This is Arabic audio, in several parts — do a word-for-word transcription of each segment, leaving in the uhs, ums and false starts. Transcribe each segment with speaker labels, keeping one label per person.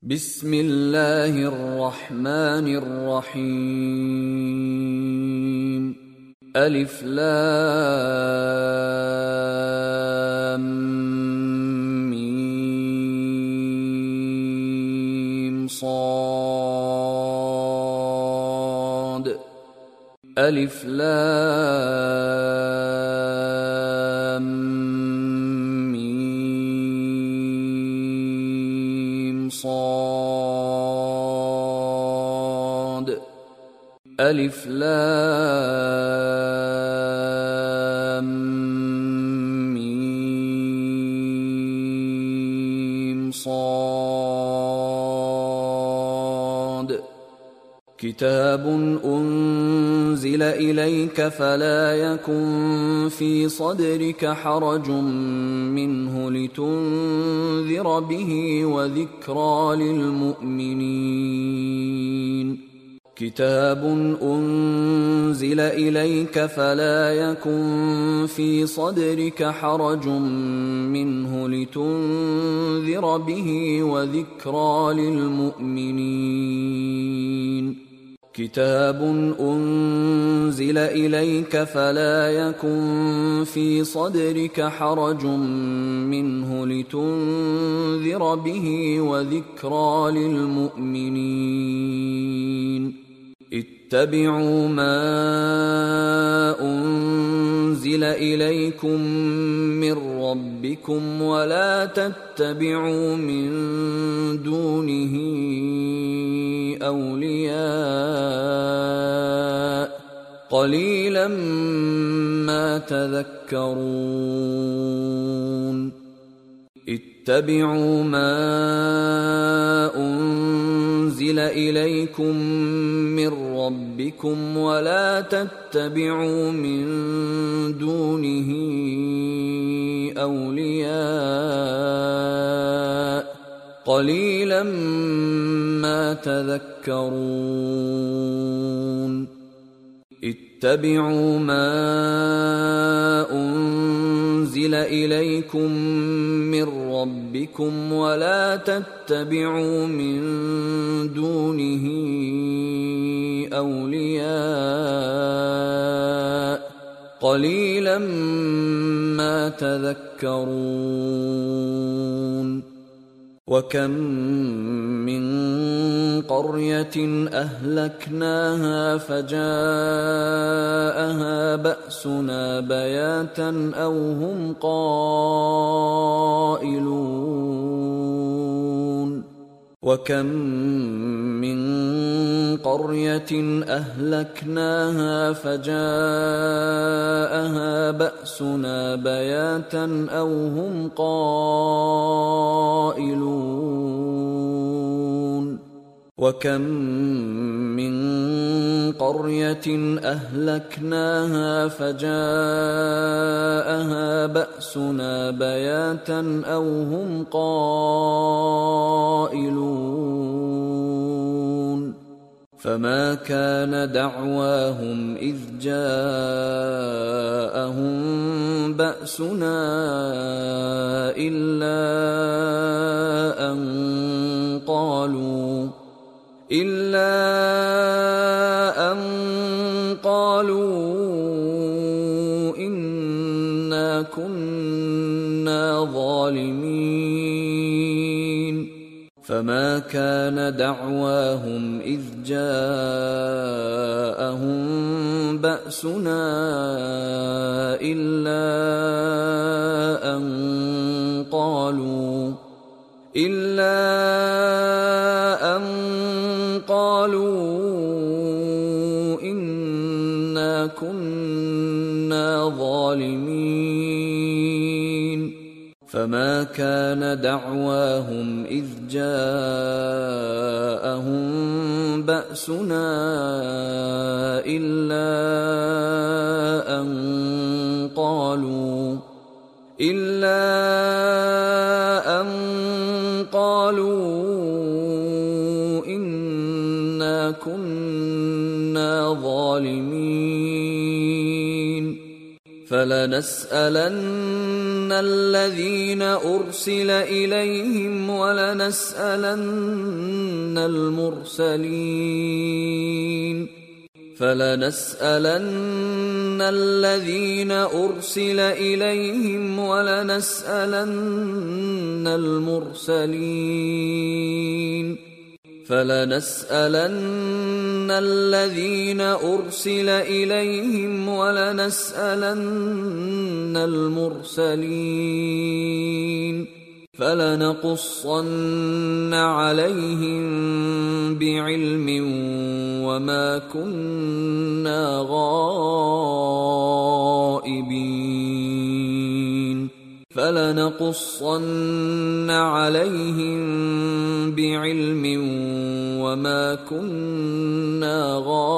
Speaker 1: بسم الله الرحمن الرحيم. ألف لام ميم صاد. ألف لام ميم صاد. ألف لام ميم صاد. كتاب أنزل إليك فلا يكن في صدرك حرج منه لتنذر به وذكرى للمؤمنين. كتاب أنزل إليك فلا يكن في صدرك حرج منه لتنذر به وذكرى للمؤمنين. كتاب أنزل إليك فلا يكن في صدرك حرج منه لتنذر به وذكرى للمؤمنين. اتبعوا ما أنزل إليكم من ربكم ولا تتبعوا من دونه أولياء قليلا ما تذكرون. اتبعوا ما أنزل إليكم من ربكم ولا تتبعوا من دونه أولياء قليلا ما تذكرون. اتبعوا ما أنزل إليكم من ربكم ولا تتبعوا من دونه أولياء قليلا ما تذكرون. وكم من قرية أهلكناها فجاءها بأسنا بياتا أو هم قائلون. وكم من قرية أهلكناها فجاءها بأسنا بياتا أو هم قائلون. وكم من قرية أهلكناها فجاءها بأسنا بياتا أو هم قائلون. فما كان دعواهم إذ جاءهم بأسنا إلا أن قالوا إلا أن قالوا إنا كنا ظالمين. فما كان دعواهم إذ جاءهم بأسنا إلا أن قالوا إلا أن قالوا إنا كنا ظالمين. فما كان دعواهم إذ جاءهم بأسنا إلا أن قالوا إلا أن قالوا إنا كنا ظالمين. فلنسألن الذين أرسل إليهم ولنسألن المرسلين فلنسألن الذين أرسل إليهم ولنسألن المرسلين فلنسألن الذين أرسل إليهم ولنسألن المرسلين فلنقصن عليهم بعلم وما كنا غائبين فلنقصن عليهم بعلم وما كنا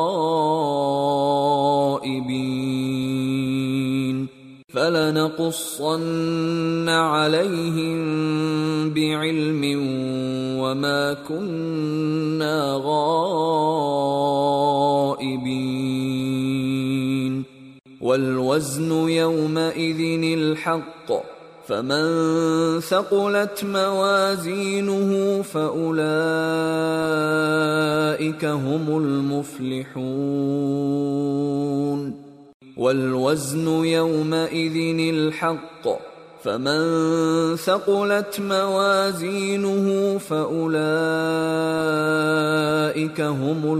Speaker 1: غائبين فلنقصن عليهم بعلم وما كنا غائبين والوزن يومئذ الحق فمن ثقلت موازينه فأولئك هم المفلحون والوزن يومئذ الحق فمن ثقلت موازينه فأولئك هم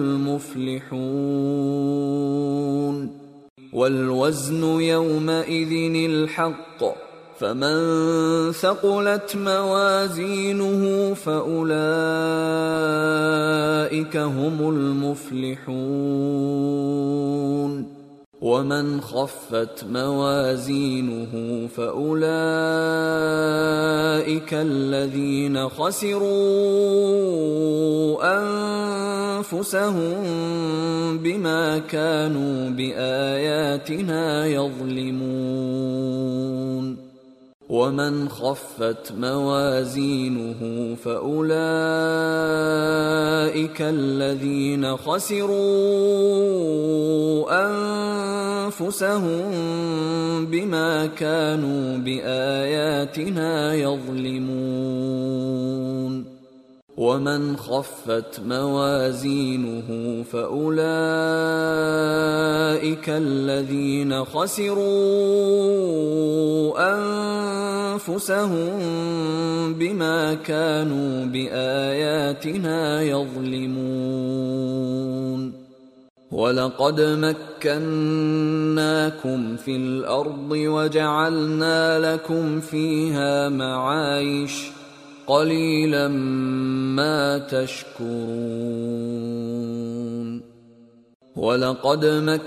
Speaker 1: المفلحون والوزن يومئذ الحق فمن ثقلت موازينه فأولئك هم المفلحون ومن خفت موازينه فأولئك الذين خسروا أنفسهم بما كانوا بآياتنا يظلمون ومن خفت موازينه فأولئك الذين خسروا أنفسهم بما كانوا بآياتنا يظلمون ومن خفت موازينه فأولئك الذين خسروا أنفسهم بما كانوا بآياتنا يظلمون ولقد مكناكم في الأرض وجعلنا لكم فيها معايش قليلا ما تشكرون ولقد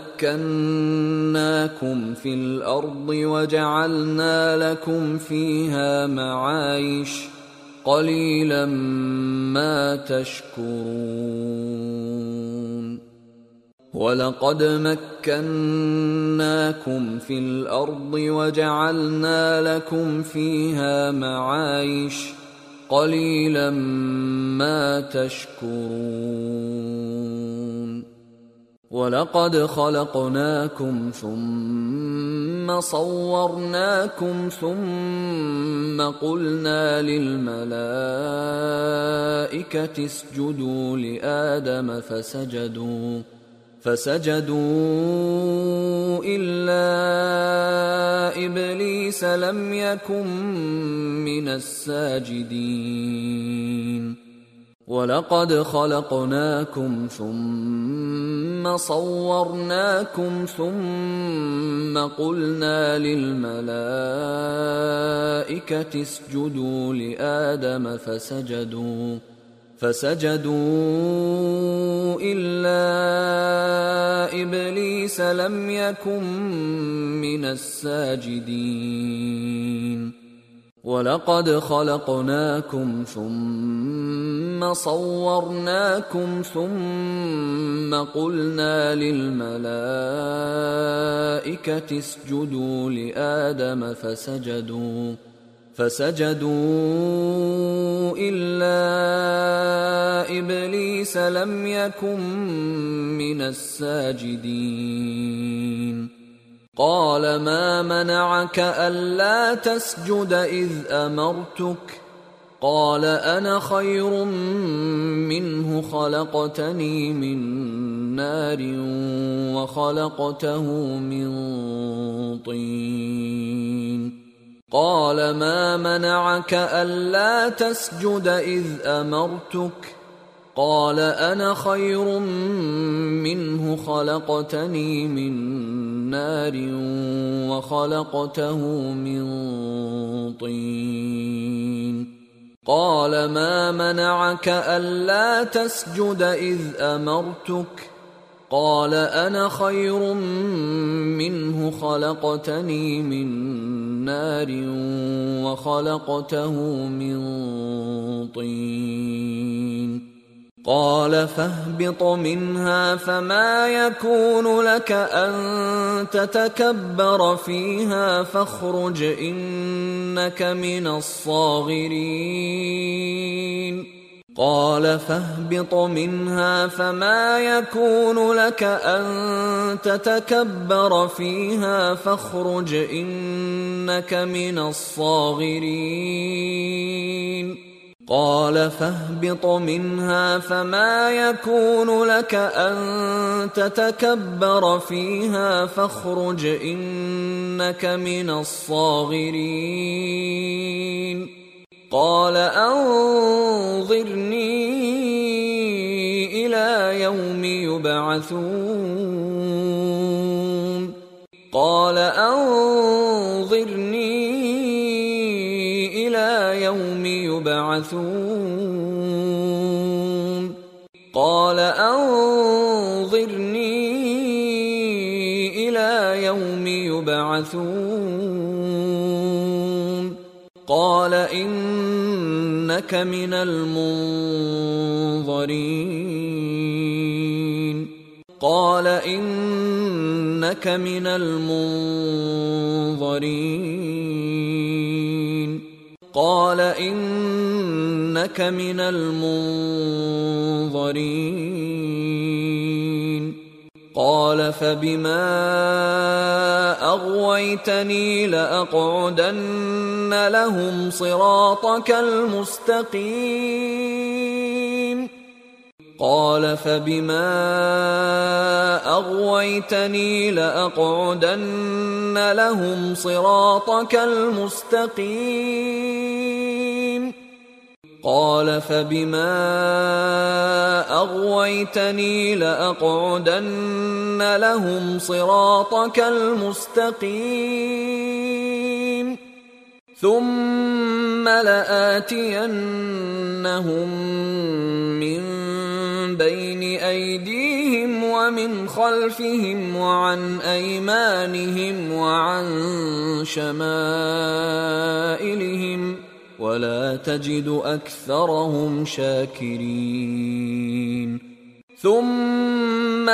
Speaker 1: مكناكم في الأرض وجعلنا لكم فيها معايش قليلا ما تشكرون ولقد مكناكم في الأرض وجعلنا لكم فيها معايش قليلا ما تشكرون ولقد خلقناكم ثم صورناكم ثم قلنا للملائكة اسجدوا لآدم فسجدوا فسجدوا إلا إبليس لم يكن من الساجدين ولقد خلقناكم ثم صورناكم ثم قلنا للملائكة اسجدوا لآدم فسجدوا فسجدوا إلا إبليس لم يكن من الساجدين ولقد خلقناكم ثم صورناكم ثم قلنا للملائكة اسجدوا لآدم فسجدوا فسجدوا إلا إبليس لم يكن من الساجدين قال ما منعك ألا تسجد إذ أمرتك قال أنا خير منه خلقتني من نار وخلقته من طين قال ما منعك ألا تسجد إذ أمرتك قال أنا خير منه خلقتني من نار وخلقته من طين قال ما منعك ألا تسجد إذ أمرتك قال أنا خير منه خلقتني من نار وخلقته من طين قال فاهبط منها فما يكون لك أن تتكبر فيها فاخرج إنك من الصاغرين قال فاهبط منها فما يكون لك أن تتكبر فيها فاخرج إنك من الصاغرين قال فاهبط منها فما يكون لك أن تتكبر فيها فاخرج إنك من الصاغرين قال أنظرني إلى يوم يبعثون قال أنظرني إلى يوم يبعثون قال أنظرني إلى يوم يبعثون قال إنك من المنظرين قال إنك من المنظرين قال إنك من المنظرين قال فبما أغويتني لأقعدن لهم صراطك المستقيم قال فبما أغويتني لأقعدن لهم صراطك المستقيم قال فبما أغويتني لأقعدن لهم صراطك المستقيم ثم لآتينهم من بين أيديهم ومن خلفهم وعن أيمانهم وعن شمائلهم ولا تجد أكثرهم شاكرين ثم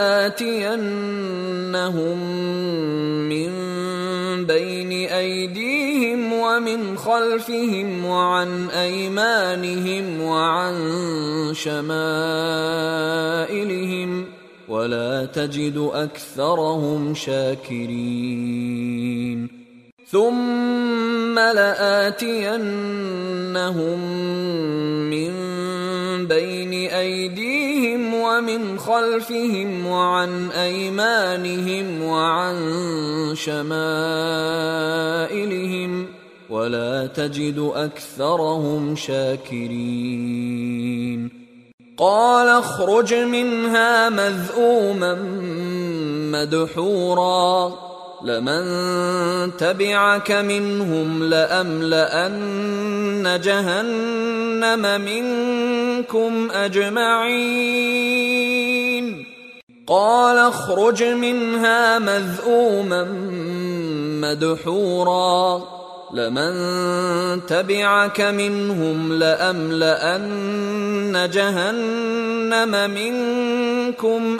Speaker 1: لآتينهم من بين أيديهم ومن خلفهم وعن أيمانهم وعن شمائلهم ولا تجد أكثرهم شاكرين ثم لآتينهم من بين أيديهم ومن خلفهم وعن أيمانهم وعن شمائلهم ولا تجد أكثرهم شاكرين قال اخرج منها مذءوما مدحورا لمن تبعك منهم لأملأن جهنم منكم أجمعين قال اخرج منها مذءوما مدحورا لمن تبعك منهم لأملأن جهنم منكم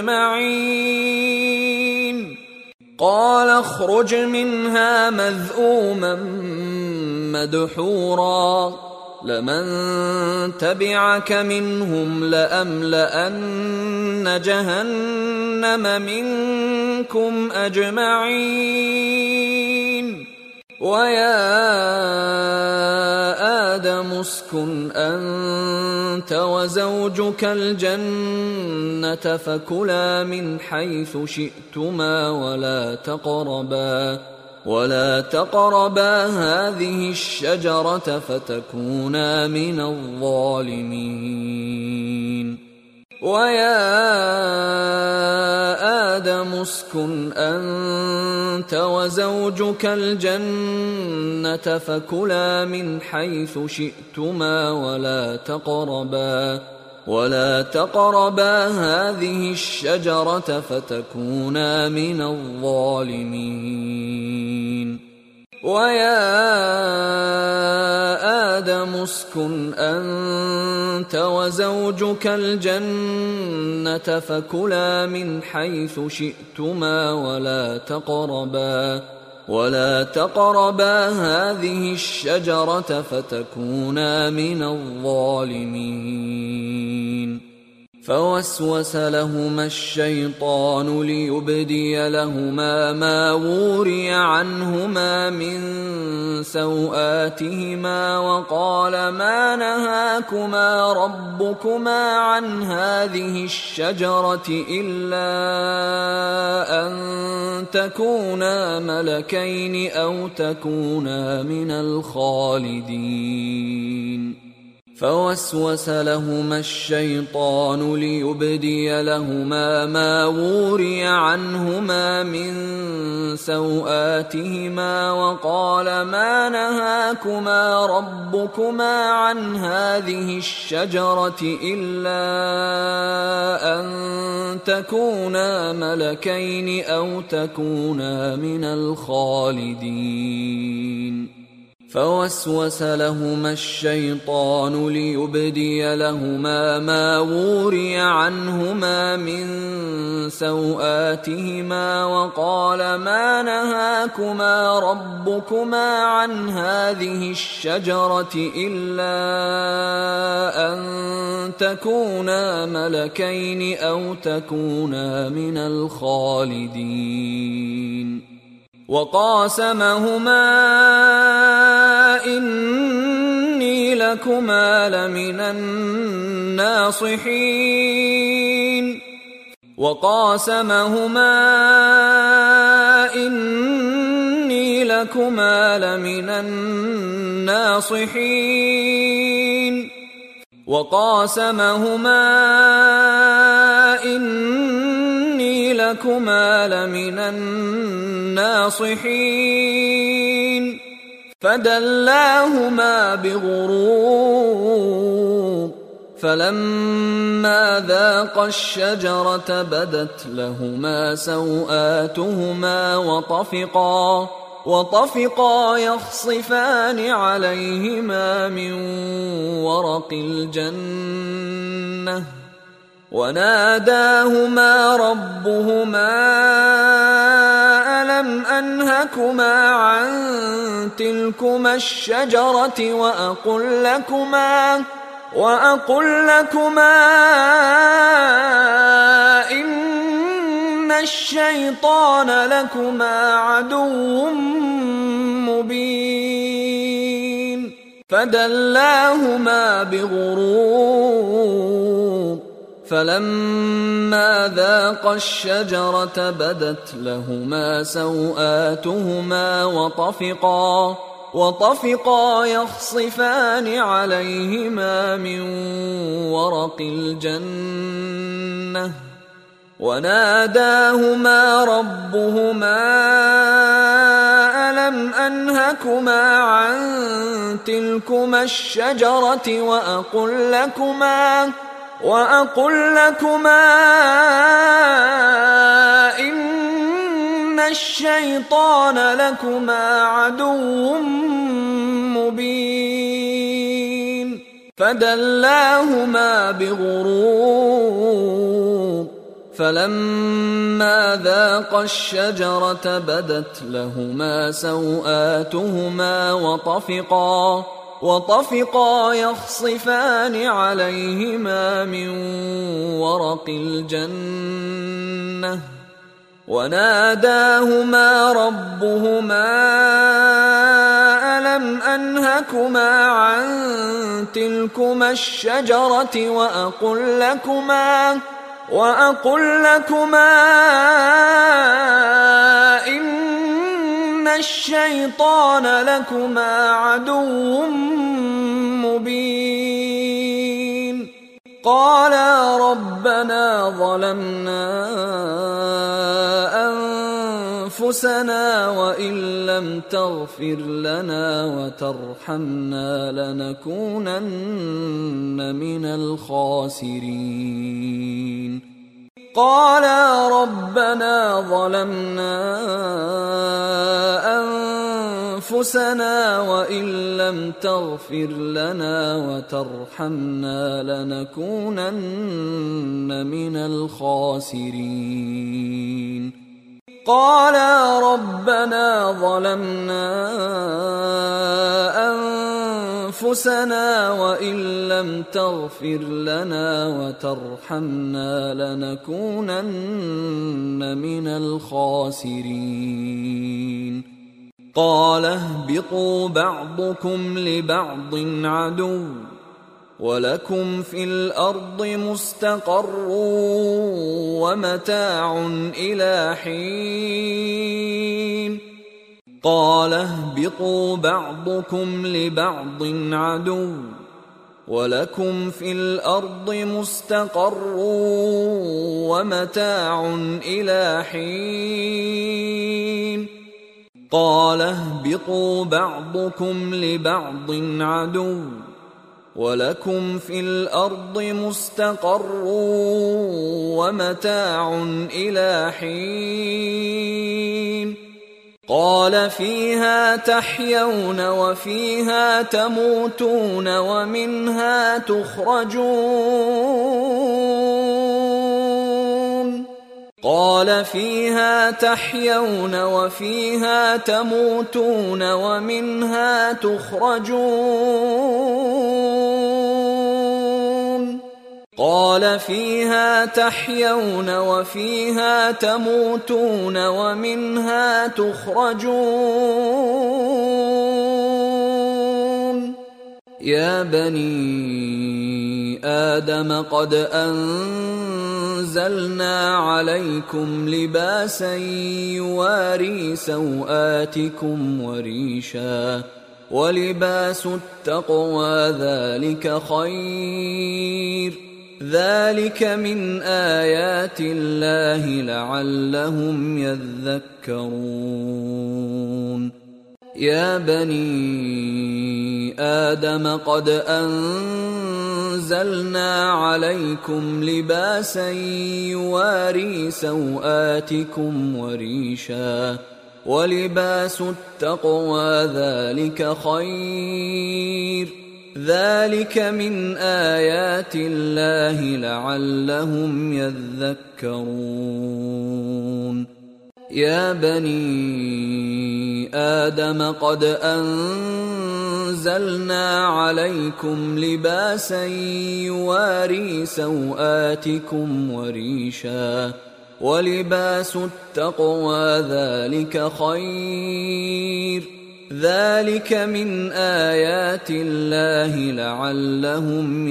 Speaker 1: أجمعين قال اخرج منها مذءوما مدحورا لمن تبعك منهم لأملأن جهنم منكم أجمعين ويا آدم اسكن أنت وزوجك الجنة فكلا من حيث شئتما ولا تقربا ولا تقربا هذه الشجرة فتكونا من الظالمين ويا آدم اسكن أنت وزوجك الجنة فكلا من حيث شئتما ولا تقربا ولا تقربا هذه الشجرة فتكونا من الظالمين ويا آدم اسكن أنت وزوجك الجنة فكلا من حيث شئتما ولا تقربا ولا تقربا هذه الشجرة فتكونا من الظالمين فوسوس لهما الشيطان ليبدي لهما ما وري عنهما من سوآتهما وقال ما نهاكما ربكما عن هذه الشجرة إلا أن تكونا ملكين أو تكونا من الخالدين فوسوس لهما الشيطان ليبدي لهما ما وري عنهما من سوآتهما وقال ما نهاكما ربكما عن هذه الشجرة إلا أن تكونا ملكين أو تكونا من الخالدين فوسوس لهما الشيطان ليبدي لهما ما وري عنهما من سوآتهما وقال ما نهاكما ربكما عن هذه الشجرة إلا أن تكونا ملكين أو تكونا من الخالدين وقاسمهما إني لكما لمن الناصحين وقاسمهما إني لكما لمن الناصحين وقاسمهما إني لكما لمن الناصحين فدلاهما بغرور فلما ذاقا الشجرة بدت لهما سوآتهما وطفقا وطفقا يخصفان عليهما من ورق الجنة وناداهما ربهما ألم أنهكما عن تلكما الشجرة وأقل لكما وأقل لكما إن الشيطان لكما عدو مبين فدلاهما بغرور فلما ذاقا الشجرة بدت لهما سوآتهما وطفقا وطفقا يخصفان عليهما من ورق الجنة وناداهما ربهما ألم أنهكما عن تلكما الشجرة وأقل لكما وأقل لكما إن الشيطان لكما عدو مبين فدلاهما بغرور فلما ذاقا الشجرة بدت لهما سوآتهما وطفقا وطفقا يخصفان عليهما من ورق الجنة وناداهما ربهما ألم أنهكما عن تلكما الشجرة وأقل لكما وأقل لكما إن الشيطان لكما عدو مبين قالا ربنا ظلمنا أنفسنا وإن لم تغفر لنا وترحمنا لنكونن من الخاسرين قالا ربنا ظلمنا أنفسنا وإن لم تغفر لنا وترحمنا لنكونن من الخاسرين قالا ربنا ظلمنا أنفسنا وإن لم تغفر لنا وترحمنا لنكونن من الخاسرين قال اهبطوا بعضكم لبعض عدو ولكم في الأرض مستقر ومتاع إلى حين قال اهبطوا بعضكم لبعض عدو ولكم في الأرض مستقر ومتاع إلى حين قال اهبطوا بعضكم لبعض عدو ولكم في الأرض مستقر ومتاع إلى حين قال فيها تحيون وفيها تموتون ومنها تخرجون قال فيها تحيون وفيها تموتون ومنها تخرجون قال فيها تحيون وفيها تموتون ومنها تخرجون يا بني آدم قد أنزلنا عليكم لباسا يواري سوآتكم وريشا ولباس التقوى ذلك خير ذلك من آيات الله لعلهم يذكرون يا بني آدم قد أنزلنا عليكم لباسا يواري سوآتكم وريشا ولباس التقوى ذلك خير ذلك من آيات الله لعلهم يذكرون يا بني آدم قد أنزلنا عليكم لباسا يواري سوآتكم وريشا ولباس التقوى ذلك خير ذلك من آيات الله لعلهم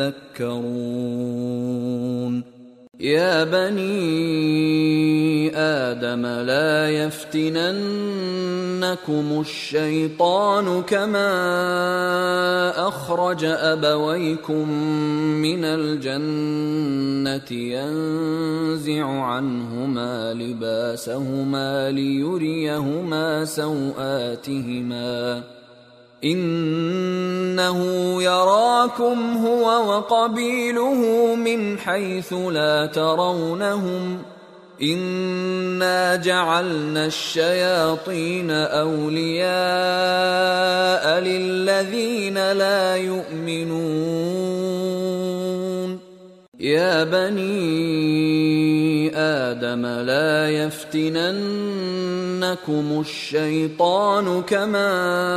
Speaker 1: يذكرون يا بني آدم لا يفتننكم الشيطان كما أخرج أبويكم من الجنة ينزع عنهما لباسهما ليريهما سوآتهما إنه يراكم هو وقبيله من حيث لا ترونهم إنا جعلنا الشياطين أولياء للذين لا يؤمنون يا بني آدم لا يفتننكم الشيطان كما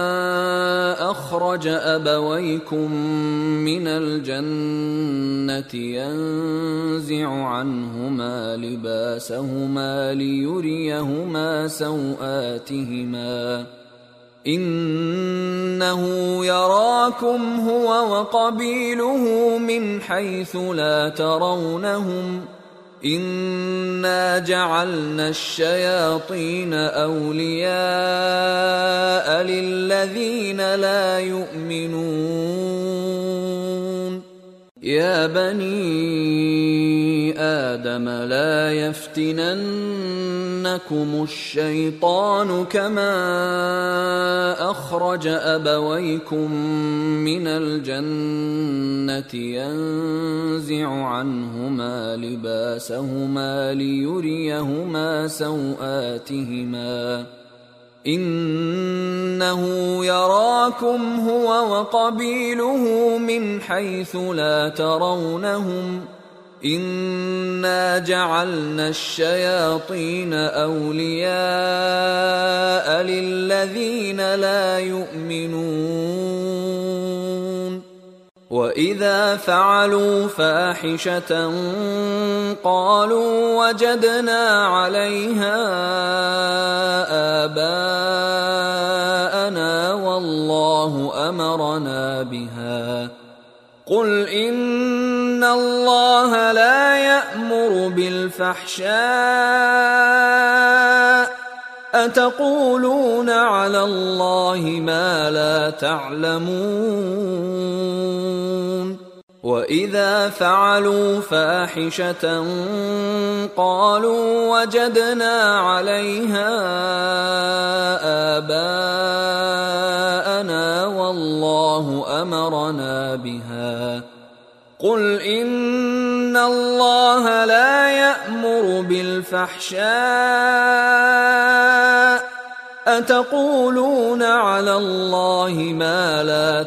Speaker 1: أخرج أبويكم من الجنة ينزع عنهما لباسهما ليريهما سوآتهما إنه يراكم هو وقبيله من حيث لا ترونهم إنا جعلنا الشياطين أولياء للذين لا يؤمنون يا بني آدم لا يفتننكم الشيطان كما أخرج أبويكم من الجنة ينزع عنهما لباسهما ليريهما سوآتهما إنه يراكم هو وقبيله من حيث لا ترونهم إنا جعلنا الشياطين أولياء للذين لا يؤمنون وإذا فعلوا فاحشة قالوا وجدنا عليها آباءنا والله أمرنا بها قل إن الله لا يأمر بالفحشاء أتقولون على الله ما لا تعلمون وإذا فعلوا فاحشة قالوا وجدنا عليها آباءنا والله أمرنا بها قل إن الله لا يأمر بالفحشاء أتقولون على الله ما لا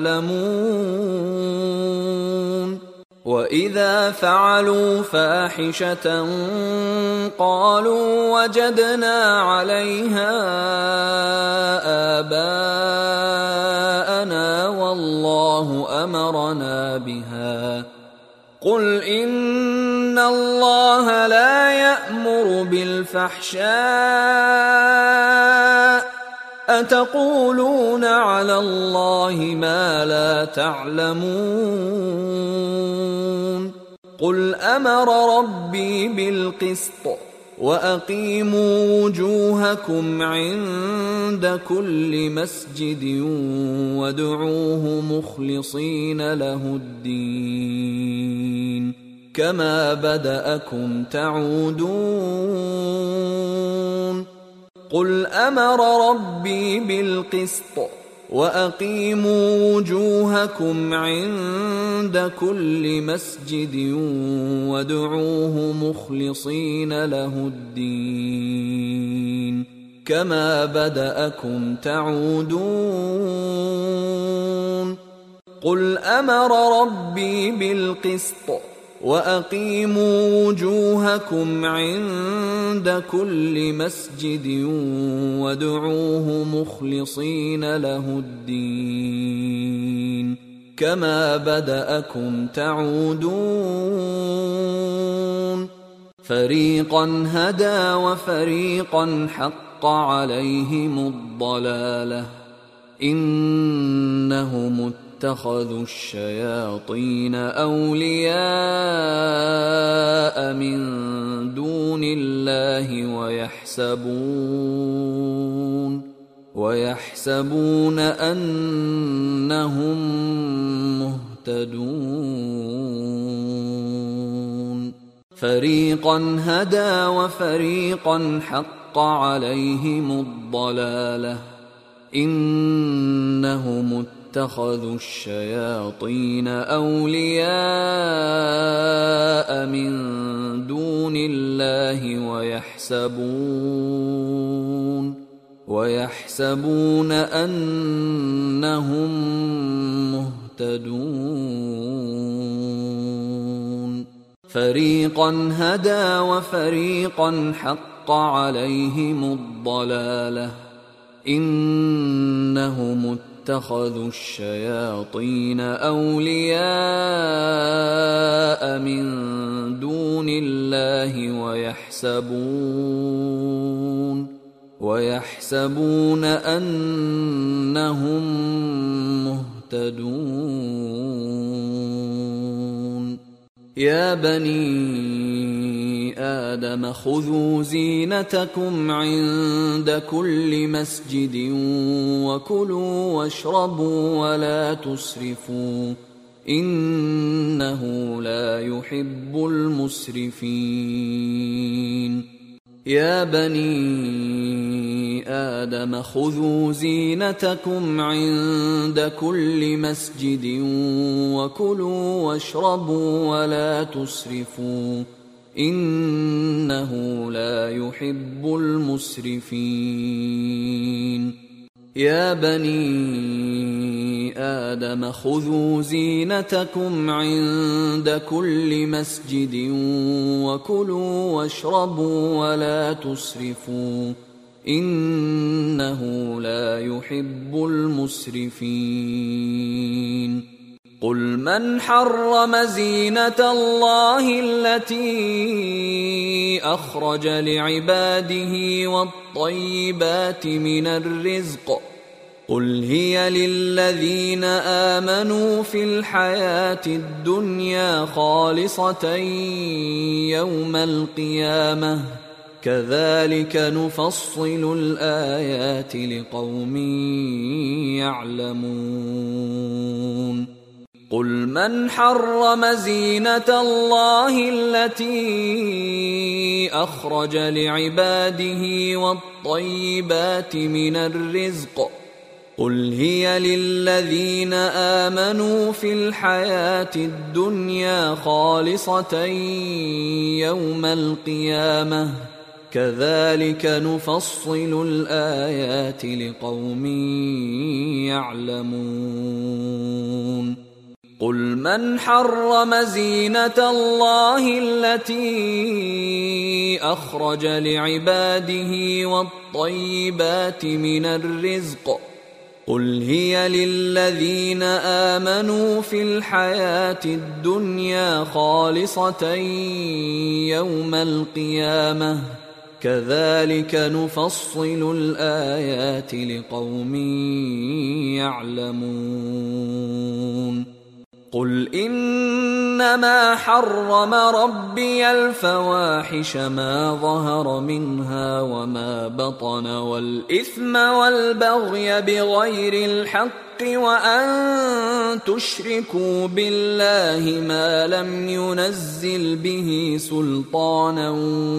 Speaker 1: تعلمون وإذا فعلوا فاحشة قالوا وجدنا عليها آباءنا والله أمرنا بها قل إن الله لا يأمر بالفحشاء أتقولون على الله ما لا تعلمون قل أمر ربي بالقسط وأقيموا وجوهكم عند كل مسجد وادعوه مخلصين له الدين كما بدأكم تعودون قل أمر ربي بالقسط وأقيموا وجوهكم عند كل مسجد وادعوه مخلصين له الدين كما بدأكم تعودون قل أمر ربي بالقسط وأقيموا وجوهكم عند كل مسجد وادعوه مخلصين له الدين كما بدأكم تعودون فريقا هدى وفريقا حق عليهم الضلالة إنهم اتخذوا الشياطين أولياء من دون الله ويحسبون ويحسبون أنهم مهتدون فريقا هدى وفريقا حق عليهم الضلالة إنهم اتخذوا الشياطين أولياء من دون الله ويحسبون ويحسبون أنهم مهتدون فريقا هدى وفريقا حق حق عليهم الضلالة إنهم اتخذوا الشياطين أولياء من دون الله ويحسبون ويحسبون أنهم مهتدون يا بني آدم خذوا زينتكم عند كل مسجد وكلوا واشربوا ولا تسرفوا إنه لا يحب المسرفين يا بني آدم خذوا زينتكم عند كل مسجد وكلوا واشربوا ولا تسرفوا إنه لا يحب المسرفين يا بني آدم خذوا زينتكم عند كل مسجد وكلوا واشربوا ولا تسرفوا إنه لا يحب المسرفين قل من حرم زينة الله التي أخرج لعباده والطيبات من الرزق قل هي للذين آمنوا في الحياة الدنيا خالصة يوم القيامة كذلك نفصل الآيات لقوم يعلمون قل من حرم زينة الله التي أخرج لعباده والطيبات من الرزق قل هي للذين آمنوا في الحياة الدنيا خالصة يوم القيامة كذلك نفصل الآيات لقوم يعلمون قل من حرم زينة الله التي أخرج لعباده والطيبات من الرزق قل هي للذين آمنوا في الحياة الدنيا خالصة يوم القيامة كذلك نفصل الآيات لقوم يعلمون قل إنما حرم ربي الفواحش ما ظهر منها وما بطن والإثم والبغي بغير الحق وأن تشركوا بالله ما لم ينزل به سلطانا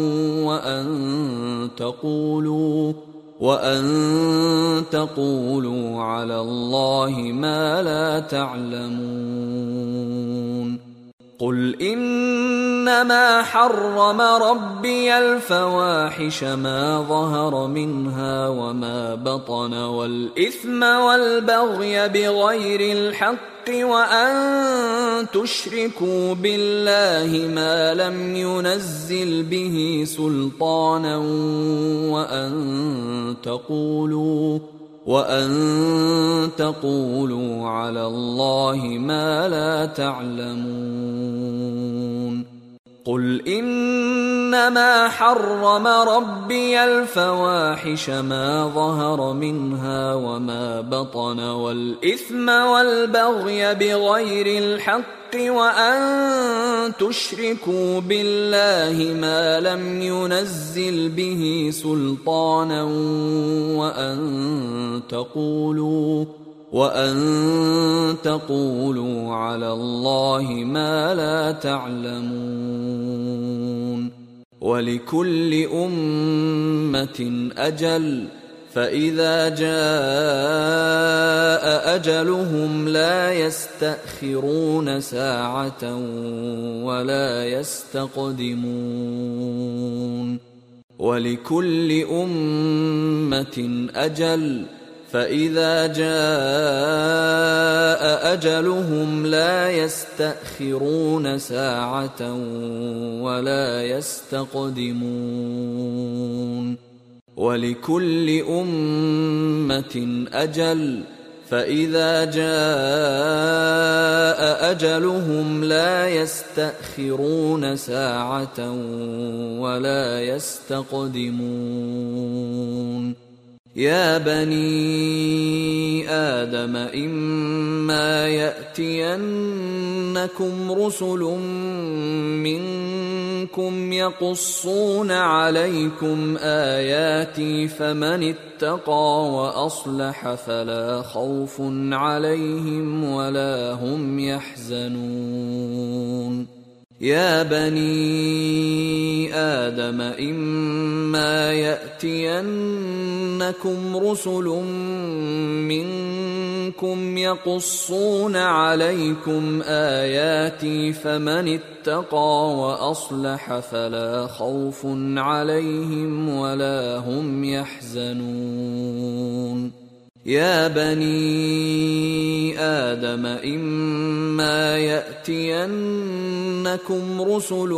Speaker 1: وأن تقولوا وأن تقولوا على الله ما لا تعلمون قل إنما حرم ربي الفواحش ما ظهر منها وما بطن والإثم والبغي بغير الحق وأن تشركوا بالله ما لم ينزل به سلطانا وأن تقولوا وأن تقولوا على الله ما لا تعلمون قل إنما حرم ربي الفواحش ما ظهر منها وما بطن والإثم والبغي بغير الحق وأن تشركوا بالله ما لم ينزل به سلطانا وأن تقولوا وأن تقولوا على الله ما لا تعلمون ولكل أمة أجل فإذا جاء أجلهم لا يستأخرون ساعة ولا يستقدمون ولكل أمة أجل فإذا جاء أجلهم لا يستأخرون ساعة ولا يستقدمون ولكل أمة أجل فإذا جاء أجلهم لا يستأخرون ساعة ولا يستقدمون يا بني آدم إما يأتينكم رسل منكم يقصون عليكم آياتي فمن اتقى وأصلح فلا خوف عليهم ولا هم يحزنون يا بني آدم إما يأتينكم رسل منكم يقصون عليكم آياتي فمن اتقى وأصلح فلا خوف عليهم ولا هم يحزنون يا بني آدم إما يأتينكم رسل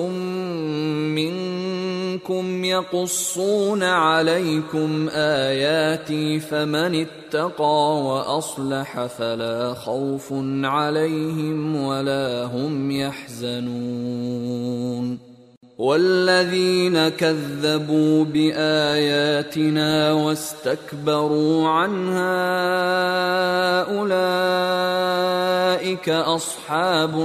Speaker 1: منكم يقصون عليكم آياتي فمن اتقى وأصلح فلا خوف عليهم ولا هم يحزنون والذين كذبوا بآياتنا واستكبروا عنها أولئك أصحاب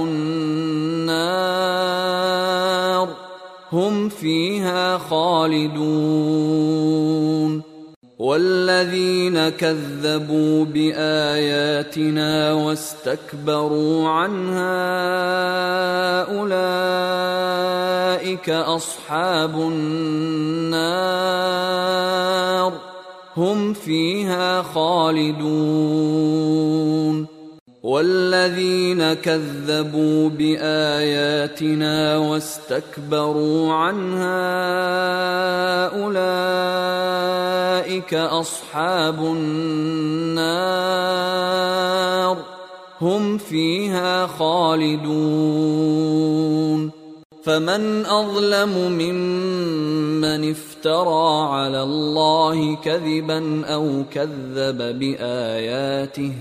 Speaker 1: النار هم فيها خالدون والذين كذبوا بآياتنا واستكبروا عنها أولئك أصحاب النار هم فيها خالدون والذين كذبوا بآياتنا واستكبروا عنها أولئك أصحاب النار هم فيها خالدون فمن أظلم ممن افترى على الله كذبا أو كذب بآياته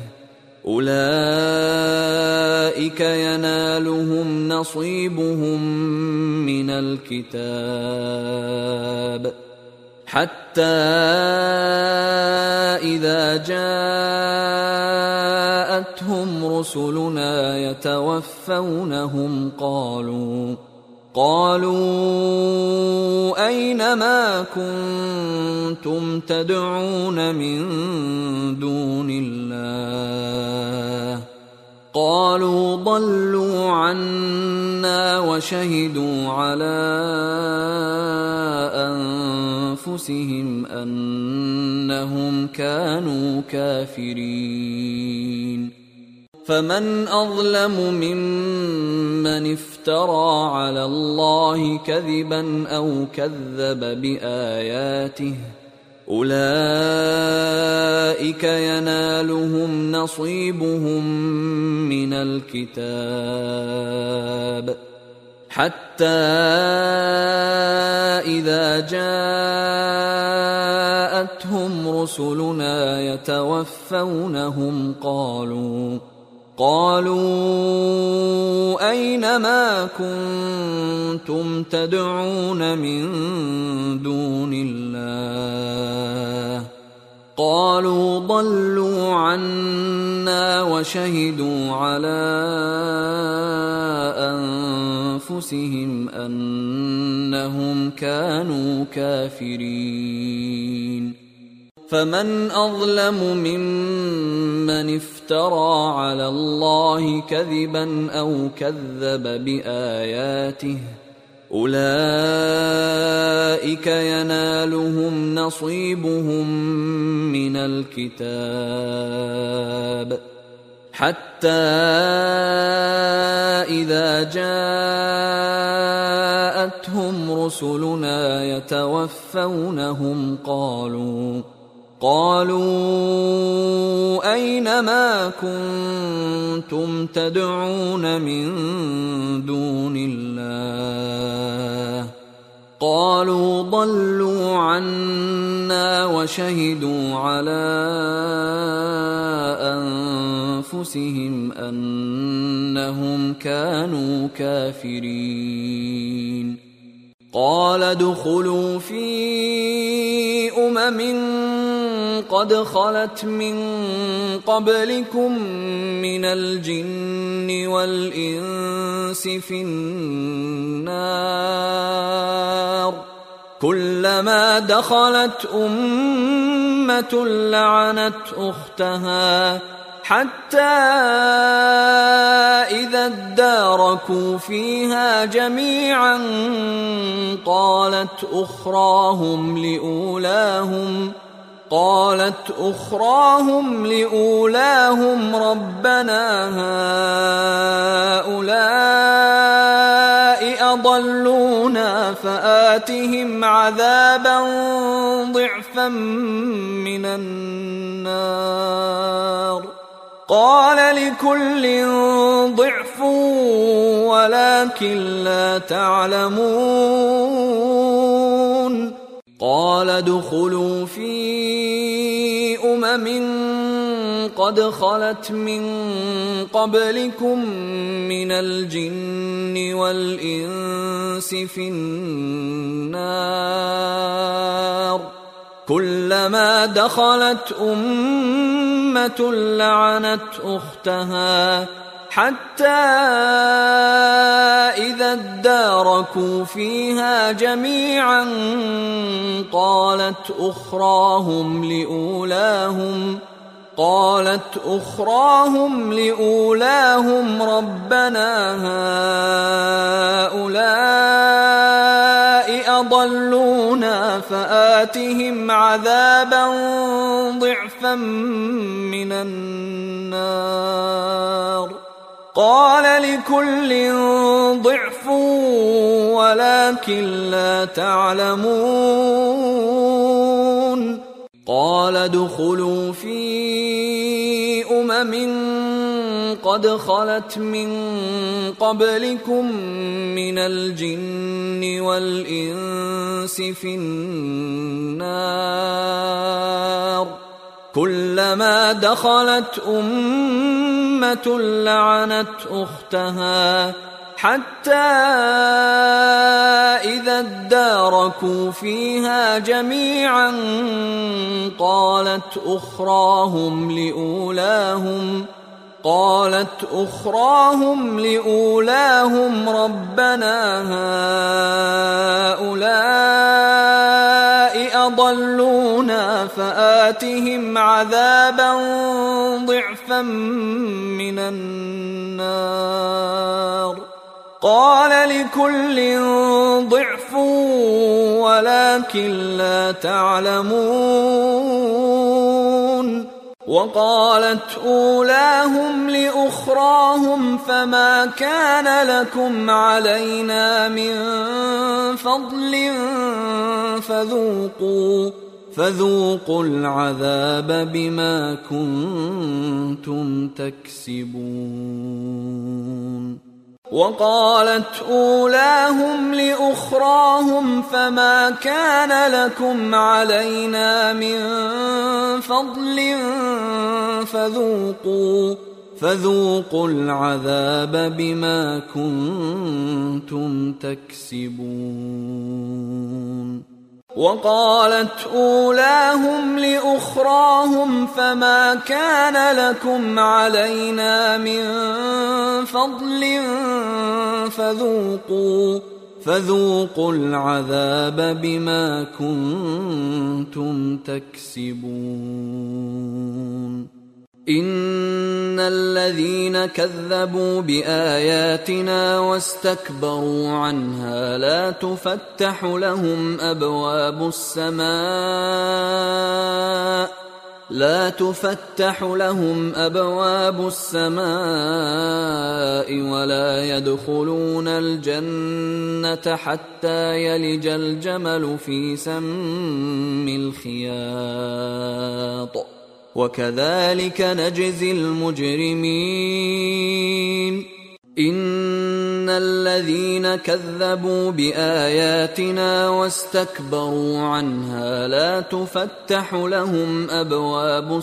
Speaker 1: أولئك ينالهم نصيبهم من الكتاب حتى إذا جاءتهم رسلنا يتوفونهم قالوا قالوا أين ما كنتم تدعون من دون الله قالوا ضلوا عنا وشهدوا على أنفسهم أنهم كانوا كافرين فمن أظلم ممن افترى على الله كذبا أو كذب بآياته أولئك ينالهم نصيبهم من الكتاب حتى إذا جاءتهم رسلنا يتوفونهم قالوا قالوا أين ما كنتم تدعون من دون الله قالوا ضلوا عنا وشهدوا على أنفسهم أنهم كانوا كافرين فمن أظلم ممن افترى على الله كذبا أو كذب بآياته أولئك ينالهم نصيبهم من الكتاب حتى إذا جاءتهم رسلنا يتوفونهم قالوا قالوا أين ما كنتم تدعون من دون الله قالوا ضلوا عنا وشهدوا على أنفسهم أنهم كانوا كافرين قال ادخلوا في أمم قد خلت من قبلكم من الجن والإنس في النار كلما دخلت أمة لعنت أختها حتى إذا اداركوا فيها جميعا قالت أخراهم لأولاهم قالت أخراهم لأولاهم ربنا هؤلاء أضلونا فآتهم عذابا ضعفا من النار قال لكل ضعف ولكن لا تعلمون قال ادخلوا في أمم قد خلت من قبلكم من الجن والإنس في النار كلما دخلت أمة لعنت أختها حتى إذا اداركوا فيها جميعا قالت أخراهم لأولاهم قالت أخراهم لأولاهم ربنا هؤلاء أضلونا فآتهم عذابا ضعفا من النار قال لكل ضعف ولكن لا تعلمون قال ادخلوا في أمم قد خلت من قبلكم من الجن والإنس في النار كلما دخلت أمة لعنت أختها حتى إذا اداركوا فيها جميعا قالت أخراهم لأولاهم قالت أخراهم لأولاهم ربنا هؤلاء أضلونا فآتهم عذابا ضعفا من النار قال لكل ضعف ولكن لا تعلمون وقالت أولاهم لأخراهم فما كان لكم علينا من فضل فذوقوا فذوقوا العذاب بما كنتم تكسبون وقالت أولاهم لأخراهم فما كان لكم علينا من فضل فذوقوا فذوقوا العذاب بما كنتم تكسبون وقالت أولاهم لأخراهم فما كان لكم علينا من فضل فذوقوا فذوقوا العذاب بما كنتم تكسبون إن الذين كذبوا بآياتنا واستكبروا عنها لا تفتح لهم أبواب السماء لا تفتح لهم أبواب السماء ولا يدخلون الجنة حتى يلج الجمل في سم الخياط وكذلك نجزي المجرمين إن الذين كذبوا بآياتنا واستكبروا عنها لا تفتح لهم أبواب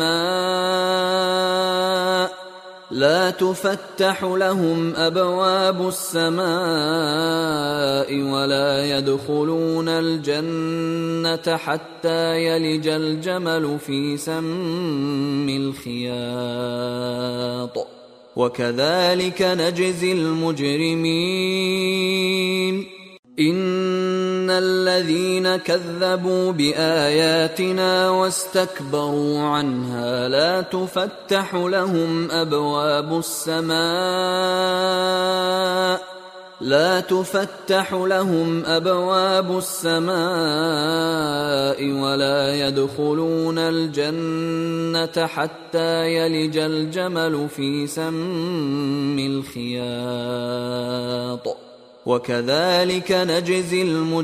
Speaker 1: السماء لا تفتح لهم أبواب السماء ولا يدخلون الجنة حتى يلج الجمل في سم الخياط وكذلك نجزي المجرمين إن الذين كذبوا بآياتنا واستكبروا عنها لا تفتح لهم أبواب السماء لا تفتح لهم أبواب السماء ولا يدخلون الجنة حتى يلج الجمل في سم الخياط وكذلك نجزي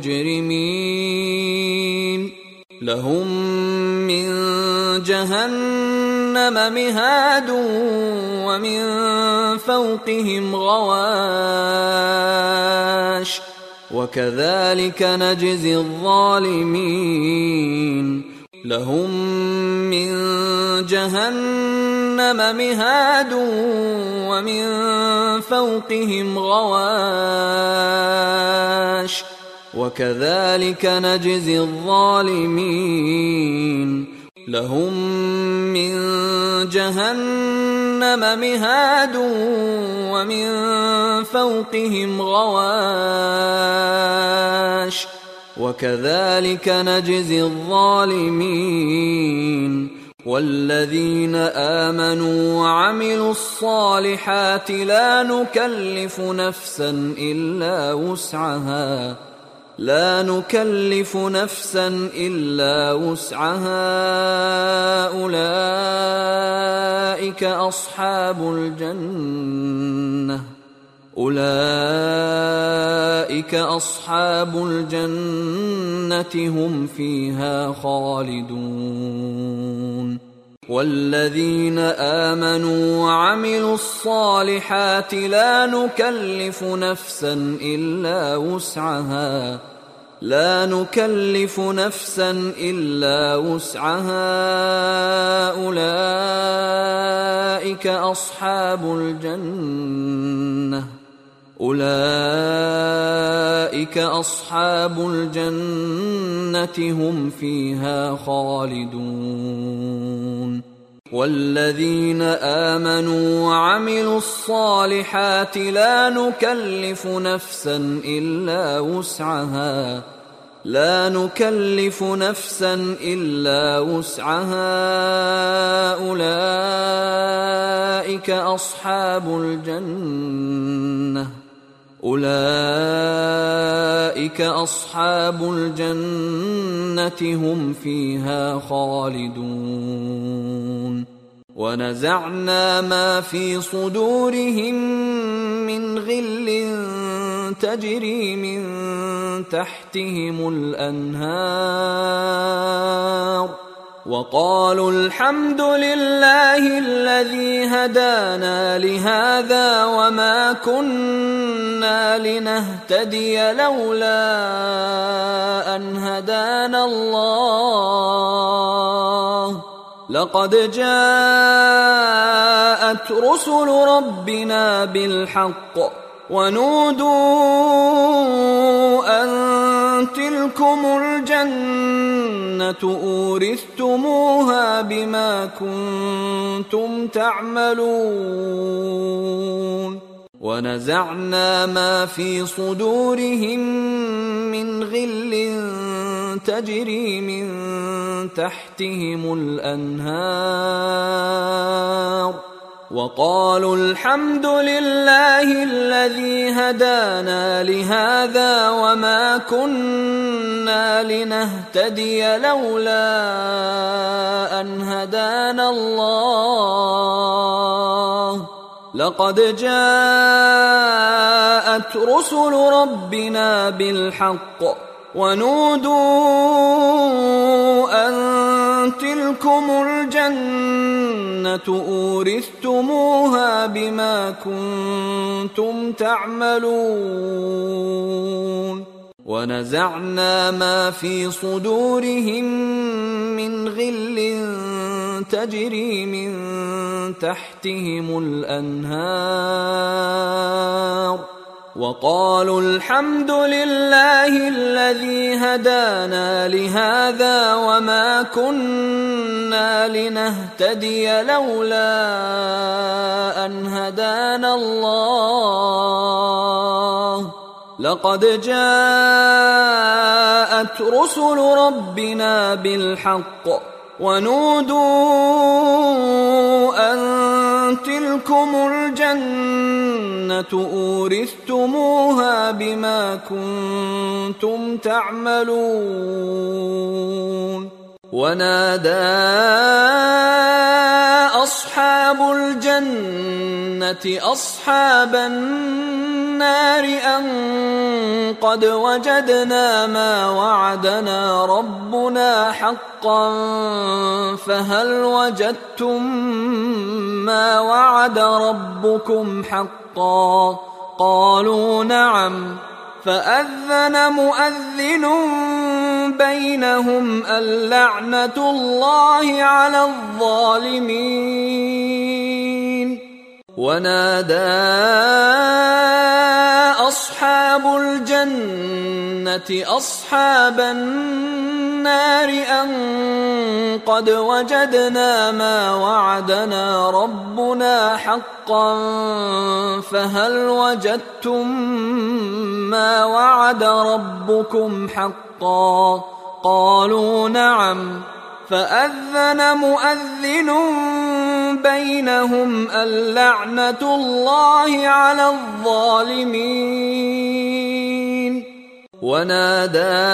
Speaker 1: المجرمين لهم من جهنم مهاد ومن فوقهم غواش وكذلك نجزي الظالمين لهم من جهنم مهاد ومن فوقهم غواش وكذلك نجزي الظالمين لهم من جهنم مهاد ومن فوقهم غواش وكذلك نجزي الظالمين والذين آمنوا وعملوا الصالحات لا نكلف نفسا إلا وسعها لا نكلف نفسا إلا وسعها أولئك أصحاب الجنة أولئك أصحاب الجنة هم فيها خالدون والذين آمنوا وعملوا الصالحات لا نكلف نفسا إلا وسعها لا نكلف نفسا إلا وسعها أولئك أصحاب الجنة أولئك أصحاب الجنة هم فيها خالدون والذين آمنوا وعملوا الصالحات لا نكلف نفسا إلا وسعها لا نكلف نفسا إلا وسعها أولئك أصحاب الجنة أولئك أصحاب الجنة هم فيها خالدون ونزعنا ما في صدورهم من غل تجري من تحتهم الأنهار وقالوا الحمد لله الذي هدانا لهذا وما كنا لنهتدي لولا أن هدانا الله لقد جاءت رسل ربنا بالحق ونودوا أن تلكم الجنة أورثتموها بما كنتم تعملون ونزعنا ما في صدورهم من غل تجري من تحتهم الأنهار وقالوا الحمد لله الذي هدانا لهذا وما كنا لنهتدي لولا أن هدانا الله لقد جاءت رسل ربنا بالحق ونودوا أن تلكم الجنة أورثتموها بما كنتم تعملون ونزعنا ما في صدورهم من غل تجري من تحتهم الأنهار وقالوا الحمد لله الذي هدانا لهذا وما كنا لنهتدي لولا أن هدانا الله لقد جاءت رسل ربنا بالحق ونودوا أن تلكم الجنة أورثتموها بما كنتم تعملون ونادى أصحاب الجنة أصحاب النار أن قد وجدنا ما وعدنا ربنا حقا فهل وجدتم ما وعد ربكم حقا قالوا نعم فأذن مؤذن بينهم اللعنة الله على الظالمين ونادى أصحاب الجنة أصحاب النار أن قد وجدنا ما وعدنا ربنا حقا فهل وجدتم ما وعد ربكم حقا قالوا نعم فأذن مؤذن بينهم اللعنة الله على الظالمين ونادى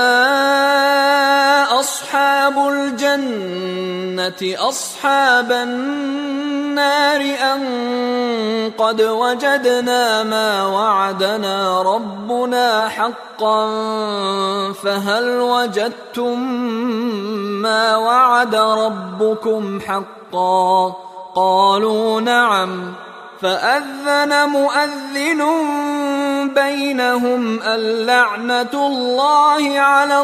Speaker 1: أصحاب الجنة أصحاب النار أن قد وجدنا ما وعدنا ربنا حقا فهل وجدتم ما وعد ربكم حقا قالوا نعم فأذن مؤذن بينهم اللعنة الله على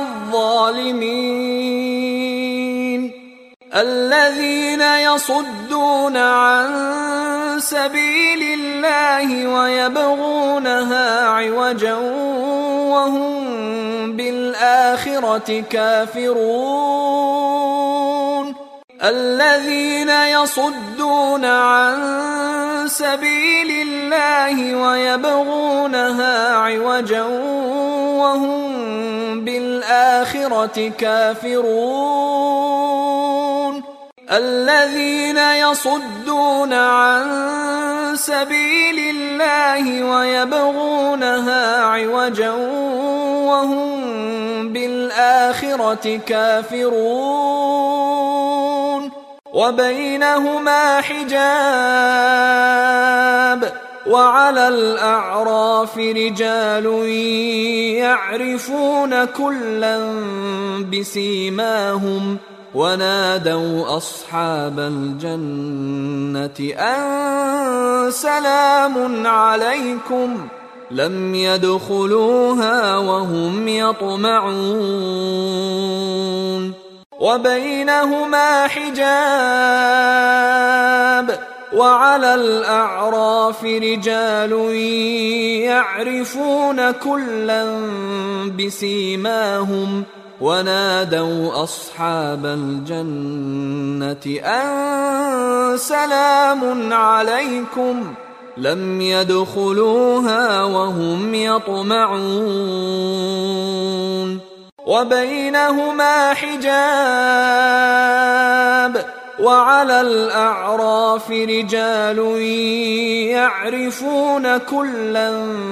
Speaker 1: الظالمين الذين يصدون عن سبيل الله ويبغونها عوجا وهم بالآخرة كافرون الذين يصدون عن سبيل الله ويبغونها عوجا وهم بالآخرة كافرون الذين يصدون عن سبيل الله ويبغونها عوجا وهم بالآخرة كافرون وبينهما حجاب وعلى الأعراف رجال يعرفون كلا بسيماهم ونادوا أصحاب الجنة أن سلام عليكم لم يدخلوها وهم يطمعون وبينهما حجاب وعلى الأعراف رجال يعرفون كلا بسيماهم ونادوا أصحاب الجنة أن سلام عليكم لم يدخلوها وهم يطمعون وبينهما حجاب وعلى الأعراف رجال يعرفون كلا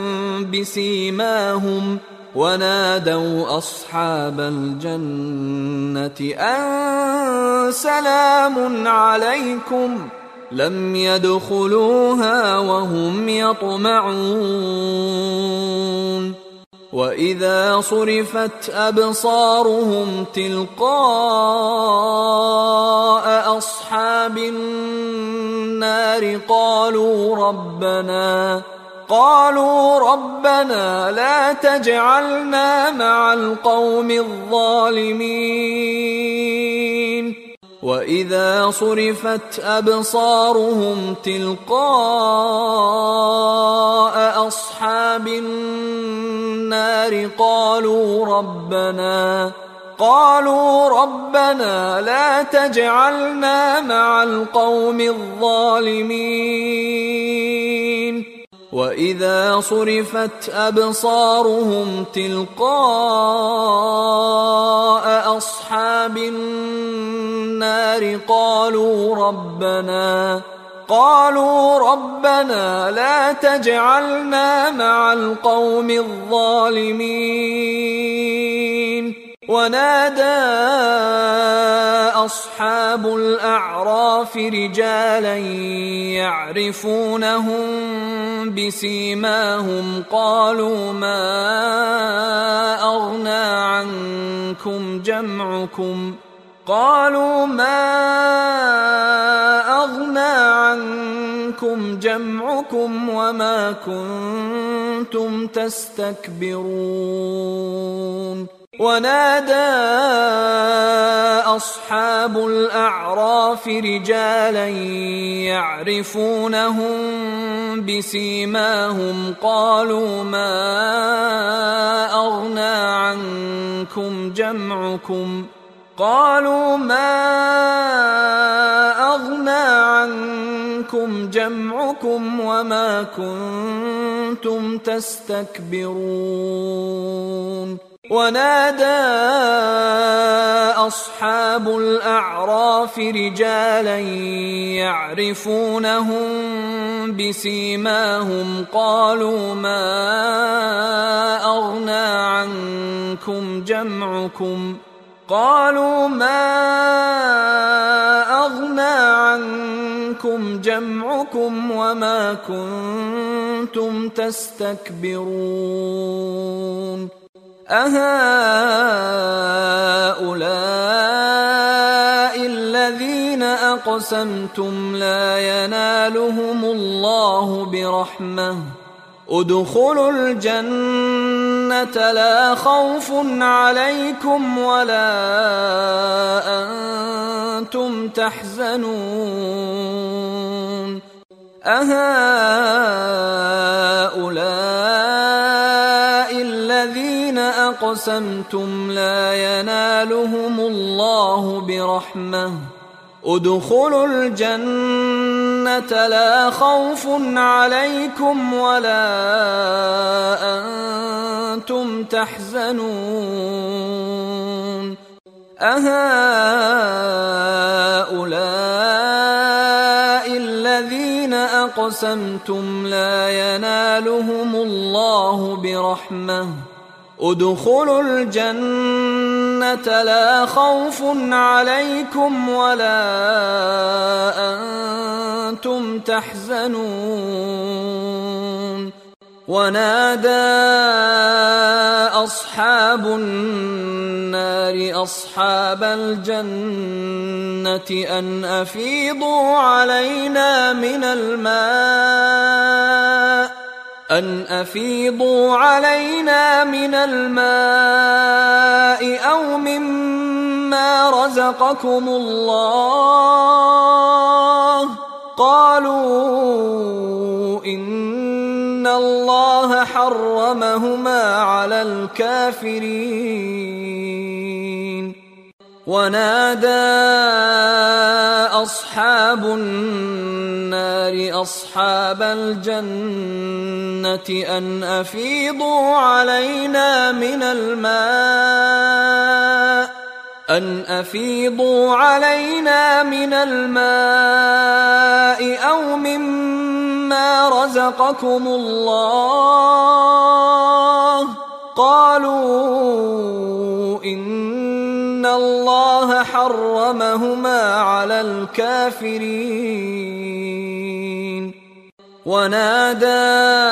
Speaker 1: بسيماهم ونادوا أصحاب الجنة أن سلام عليكم لم يدخلوها وهم يطمعون وإذا صرفت أبصارهم تلقاء أصحاب النار قالوا ربنا قالوا ربنا لا تجعلنا مع القوم الظالمين وإذا صرفت أبصارهم تلقاء أصحاب النار قالوا ربنا قالوا ربنا لا تجعلنا مع القوم الظالمين وإذا صرفت أبصارهم تلقاء أصحاب النار قالوا ربنا قالوا ربنا لا تجعلنا مع القوم الظالمين ونادى أصحاب الأعراف رجالا يعرفونهم بسيماهم قالوا ما أغنى عنكم جمعكم قالوا ما أغنى عنكم جمعكم وما كنتم تستكبرون ونادى أصحاب الأعراف رجالا يعرفونهم بسيماهم قالوا ما أغنى عنكم جمعكم قالوا ما أغنى عنكم جمعكم وما كنتم تستكبرون ونادى أصحاب الأعراف رجالا يعرفونهم بسيماهم قالوا ما أغنى عنكم جمعكم قالوا ما أغنى عنكم جمعكم وما كنتم تستكبرون أهؤلاء الذين أقسمتم لا ينالهم الله برحمة ادخلوا الجنة لا خوف عليكم ولا أنتم تحزنون أهؤلاء الذين أقسمتم لا ينالهم الله برحمة ادخلوا الجنة لا خوف عليكم ولا أنتم تحزنون أهؤلاء الذين أقسمتم لا ينالهم الله برحمة ادخلوا الجنة لا خوف عليكم ولا أنتم تحزنون ونادى أصحاب النار أصحاب الجنة أن أفيضوا علينا من الماء أن أفيضوا علينا من الماء أو مما رزقكم الله قالوا إن الله حرمهما على الكافرين ونادى أصحاب النار أصحاب الجنة أن أفيضوا علينا من الماء أن أفيضوا علينا من الماء أو مما رزقكم الله قالوا إن الله حرمهما على الكافرين. ونادى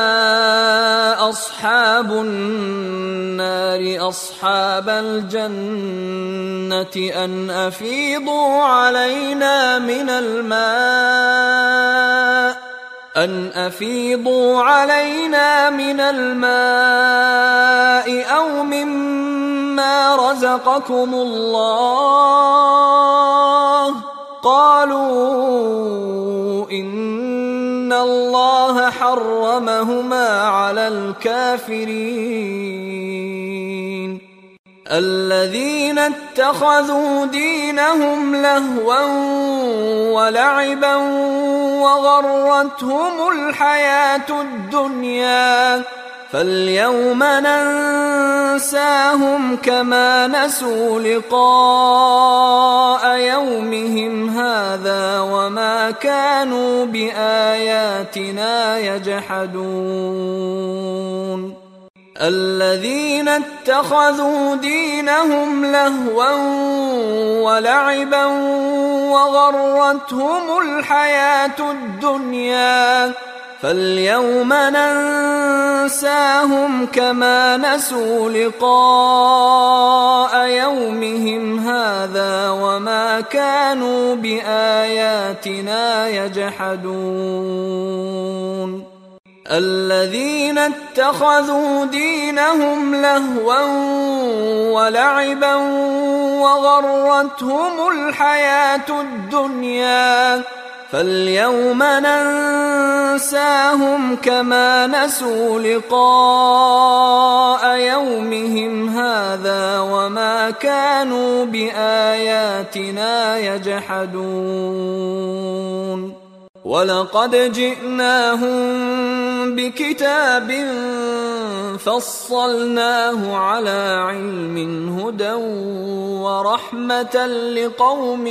Speaker 1: أصحاب النار أصحاب الجنة أن أفيضوا علينا من الماء أن أفيضوا علينا من الماء أو مما رزقكم الله قالوا إن الله حرمهما على الكافرين. الذين اتخذوا دينهم لهوا ولعبا وغرتهم الحياة الدنيا فاليوم ننساهم كما نسوا لقاء يومهم هذا وما كانوا بآياتنا يجحدون. الذين اتخذوا دينهم لهوا ولعبا وغرتهم الحياة الدنيا فاليوم ننساهم كما نسوا لقاء يومهم هذا وما كانوا بآياتنا يجحدون. الذين اتخذوا دينهم لهوا ولعبا وغرتهم الحياة الدنيا فاليوم ننساهم كما نسوا لقاء يومهم هذا وما كانوا بآياتنا يجحدون. ولقد جئناهم بكتاب فصلناه على علم هدى ورحمة لقوم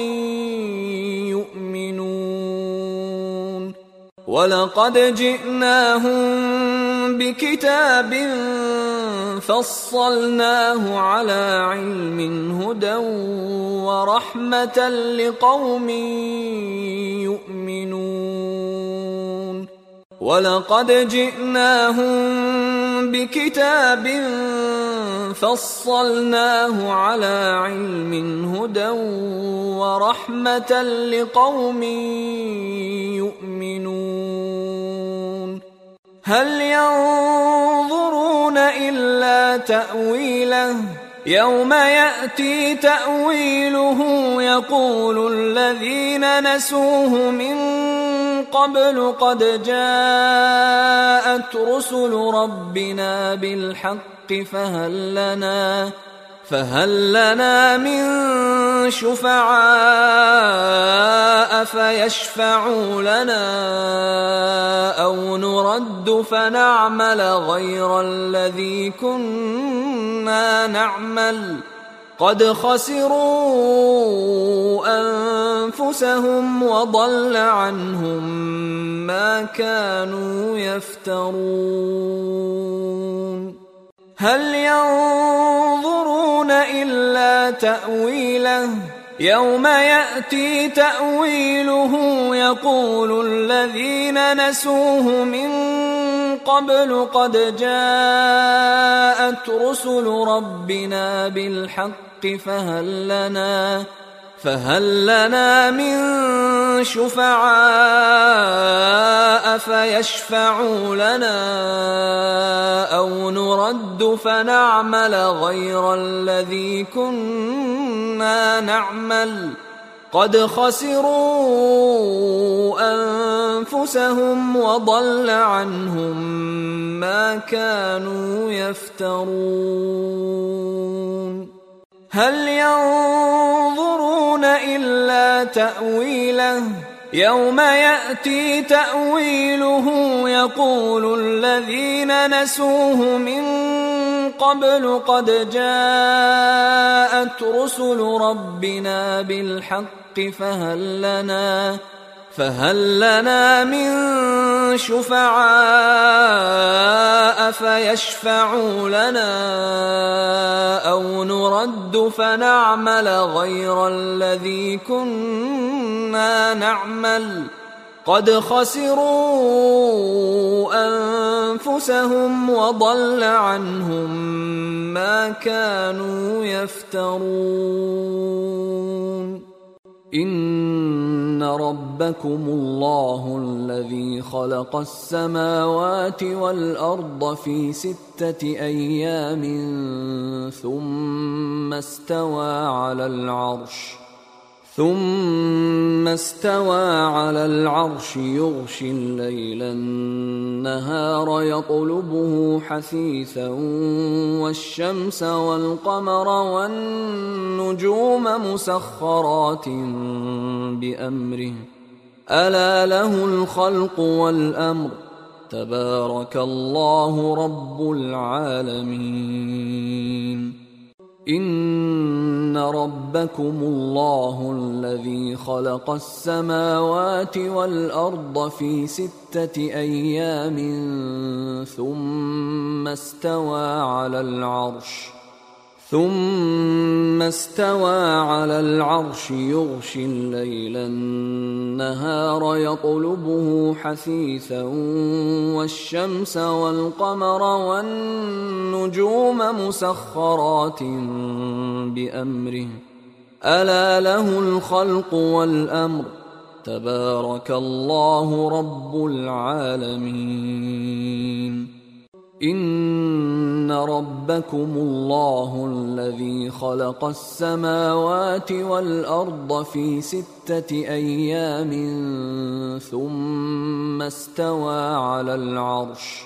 Speaker 1: يؤمنون. ولقد جئناهم بكتاب فصلناه على علم هدى ورحمة لقوم يؤمنون. ولقد جئناهم بكتاب فصلناه على علم هدى ورحمة لقوم يؤمنون. هل ينظرون إلا تأويله يوم يأتي تأويله يقول الذين نسوه من قبل قد جاءت رسل ربنا بالحق فهل لنا فهل لنا من شفعاء فيشفعوا لنا أو نرد فنعمل غير الذي كنا نعمل قد خسروا أنفسهم وضل عنهم ما كانوا يفترون. هل ينظرون إلا تأويله يوم يأتي تأويله يقول الذين نسوه من قبل قد جاءت رسل ربنا بالحق فهل لنا فهل لنا من شفعاء فيشفعوا لنا أو نرد فنعمل غير الذي كنا نعمل قد خسروا أنفسهم وضل عنهم ما كانوا يفترون. هل ينظرون إلا تأويله يوم يأتي تأويله يقول الذين نسوه من قبل قد جاءت رسل ربنا بالحق فهل لنا فهل لنا من شفعاء فيشفعوا لنا أو نرد فنعمل غير الذي كنا نعمل قد خسروا أنفسهم وضل عنهم ما كانوا يفترون إن ربكم الله الذي خلق السماوات والأرض في ستة أيام ثم استوى على العرش ثم استوى على العرش يغشي الليل النهار يطلبه حثيثا والشمس والقمر والنجوم مسخرات بأمره ألا له الخلق والأمر تبارك الله رب العالمين إن ربكم الله الذي خلق السماوات والأرض في ستة أيام ثم استوى على العرش ثم استوى على العرش يغشي الليل النهار يطلبه حثيثا والشمس والقمر والنجوم مسخرات بأمره ألا له الخلق والأمر تبارك الله رب العالمين إن ربكم الله الذي خلق السماوات والأرض في ستة أيام ثم استوى على العرش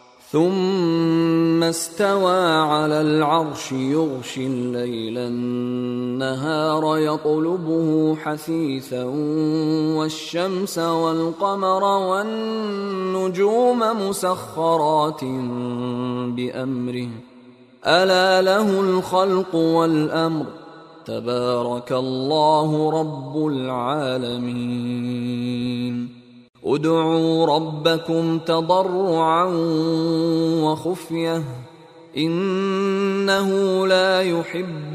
Speaker 1: ثم استوى على العرش يغشي الليل النهار يطلبه حثيثا والشمس والقمر والنجوم مسخرات بأمره ألا له الخلق والأمر تبارك الله رب العالمين ادعوا ربكم تضرعا وخفية إنه لا يحب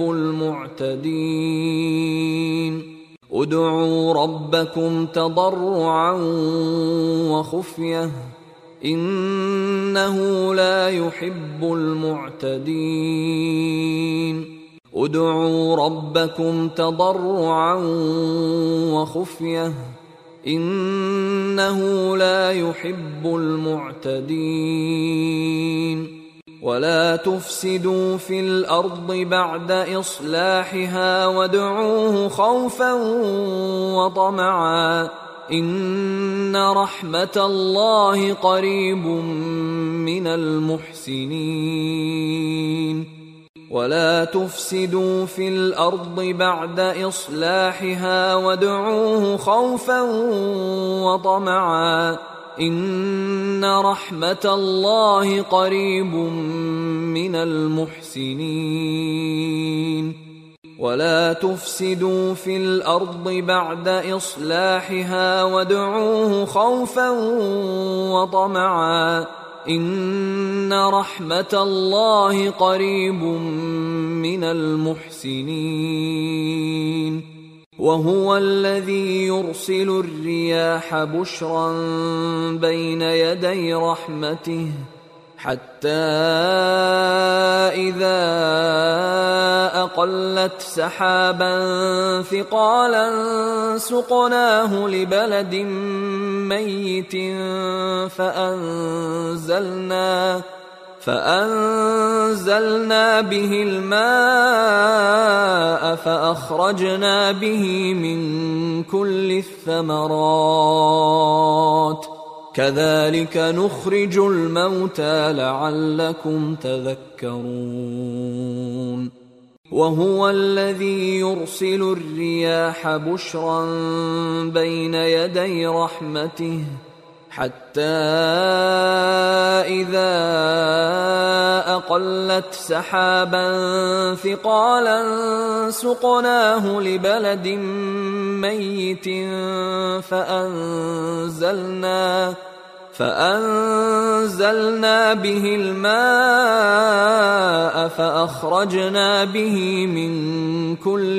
Speaker 1: المعتدين ادعوا ربكم تضرعا وخفية إنه لا يحب المعتدين ادعوا ربكم تضرعا وخفية إنه لا يحب المعتدين ولا تفسدوا في الأرض بعد إصلاحها وادعوه خوفا وطمعا إن رحمة الله قريب من المحسنين ولا تفسدوا في الأرض بعد إصلاحها وادعوه خوفا وطمعا إن رحمة الله قريب من المحسنين ولا تفسدوا في الأرض بعد إصلاحها وادعوه خوفا وطمعا إن رحمة الله قريب من المحسنين وهو الذي يرسل الرياح بشرا بين يدي رحمته حتى إذا أقلت سحابا ثقالا سقناه لبلد ميت فأنزلنا فأنزلنا به الماء فأخرجنا به من كل الثمرات كذلك نخرج الموتى لعلكم تذكرون وهو الذي يرسل الرياح بشرا بين يدي رحمته حتى إذا أقلت سحابا ثقالا سقناه لبلد ميت فأنزلنا فأنزلنا به الماء فأخرجنا به من كل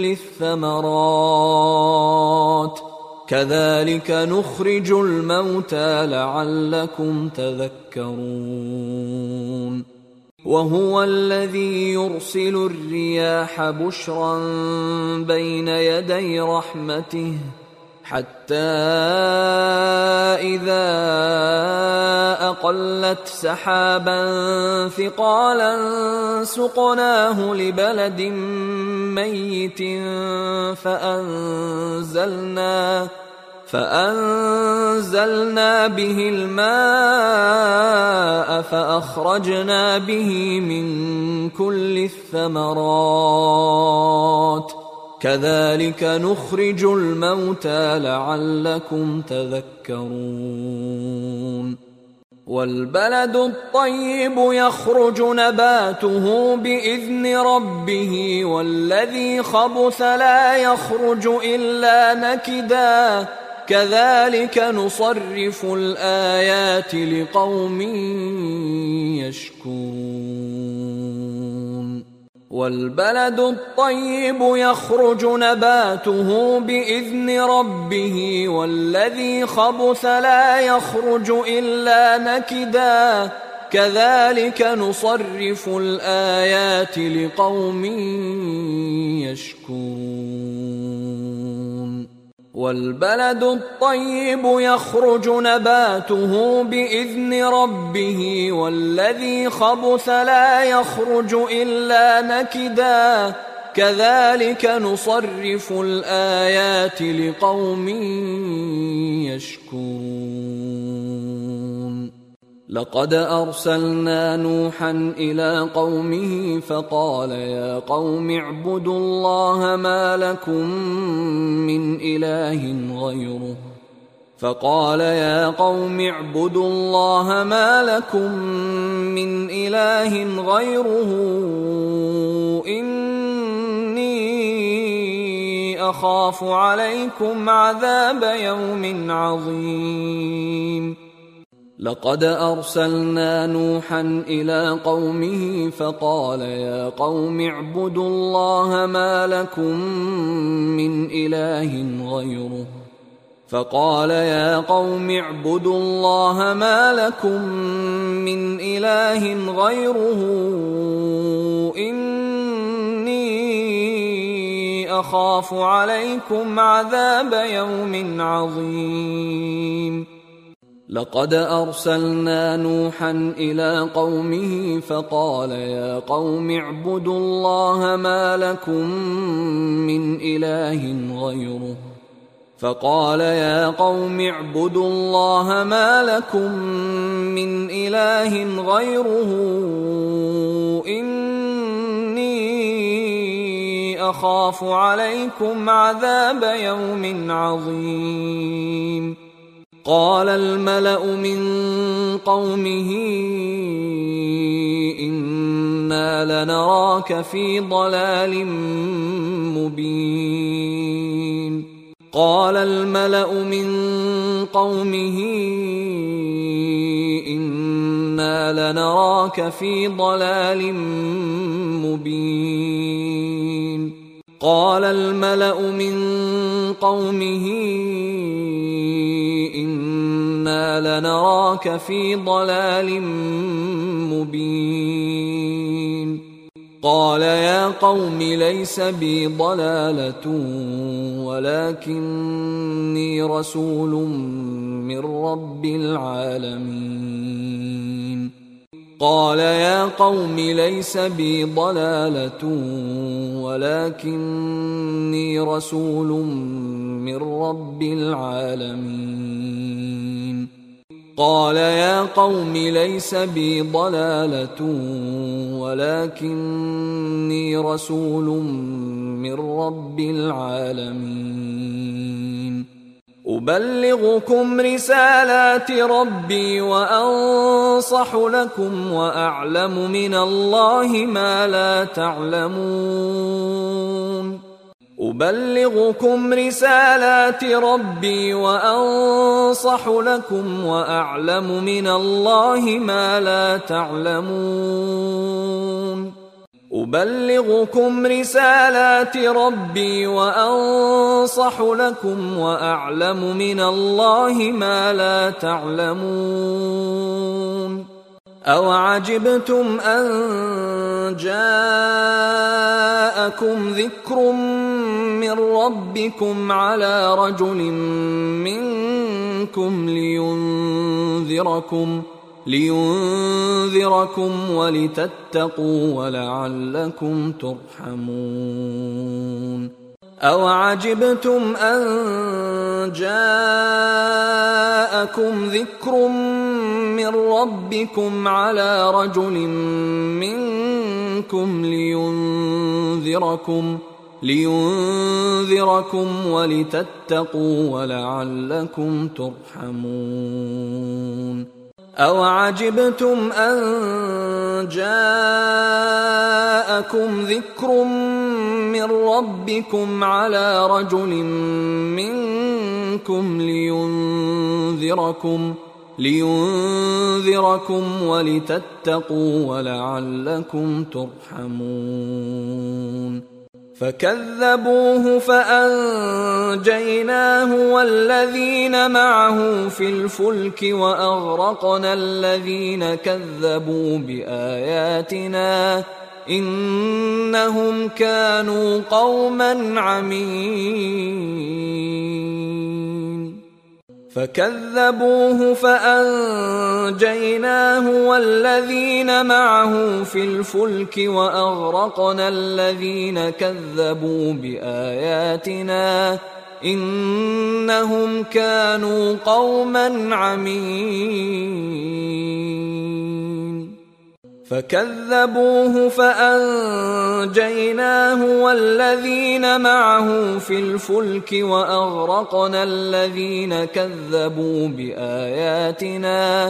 Speaker 1: الثمرات كذلك نخرج الموتى لعلكم تذكرون وهو الذي يرسل الرياح بشرا بين يدي رحمته حتى إذا أقلت سحابا ثقالا سقناه لبلد ميت فأنزلنا فأنزلنا به الماء فأخرجنا به من كل الثمرات كذلك نخرج الموتى لعلكم تذكرون والبلد الطيب يخرج نباته بإذن ربه والذي خبث لا يخرج إلا نكدا كذلك نصرف الآيات لقوم يشكرون والبلد الطيب يخرج نباته بإذن ربه والذي خبث لا يخرج إلا نكدا كذلك نصرف الآيات لقوم يشكرون والبلد الطيب يخرج نباته بإذن ربه والذي خبث لا يخرج إلا نكدا كذلك نصرف الآيات لقوم يشكرون لقد أرسلنا نوحا إلى قومه فقال يا قوم اعبدوا الله ما لكم من إله غيره فقال يا قوم اعبدوا الله ما لكم من إله غيره إني أخاف عليكم عذاب يوم عظيم لقد أرسلنا نوحا إلى قومه فقال يا قوم اعبدوا الله ما لكم من إله غيره فقال يا قوم اعبدوا الله ما لكم من إله غيره إني أخاف عليكم عذاب يوم عظيم لقد أرسلنا نوحا إلى قومه فقال يا قوم اعبدوا الله ما لكم من إله غيره فقال يا قوم اعبدوا الله ما لكم من إله غيره إني أخاف عليكم عذاب يوم عظيم قال الملأ من قومه إنا لنراك في ضلال مبين قال الملأ من قومه إنا لنراك في ضلال مبين قال الملأ من قومه إنا لنراك في ضلال مبين قال يا قوم ليس بي ضلالة ولكني رسول من رب العالمين قال يا قوم ليس بي ضلالة ولكني رسول من رب العالمين قال يا قوم ليس بي ضلالة ولكني رسول من رب العالمين أبلغكم رسالات ربي وأنصح لكم وأعلم من الله ما لا تعلمون أبلغكم رسالات ربي وأنصح لكم وأعلم من الله ما لا تعلمون أبلغكم رسالات ربي وأنصح لكم وأعلم من الله ما لا تعلمون أوعجبتم أن جاءكم ذكر من ربكم على رجل منكم لينذركم لينذركم ولتتقوا ولعلكم ترحمون أوعجبتم أن جاءكم ذكر من ربكم على رجل منكم لينذركم لينذركم ولتتقوا ولعلكم ترحمون أوعجبتم أن جاءكم ذكر من ربكم على رجل منكم لينذركم لينذركم ولتتقوا ولعلكم ترحمون فكذبوه فأنجيناه والذين معه في الفلك وأغرقنا الذين كذبوا بآياتنا إنهم كانوا قوما عمين فكذبوه فأنجيناه والذين معه في الفلك وأغرقنا الذين كذبوا بآياتنا إنهم كانوا قوما عمين فكذبوه فأنجيناه والذين معه في الفلك وأغرقنا الذين كذبوا بآياتنا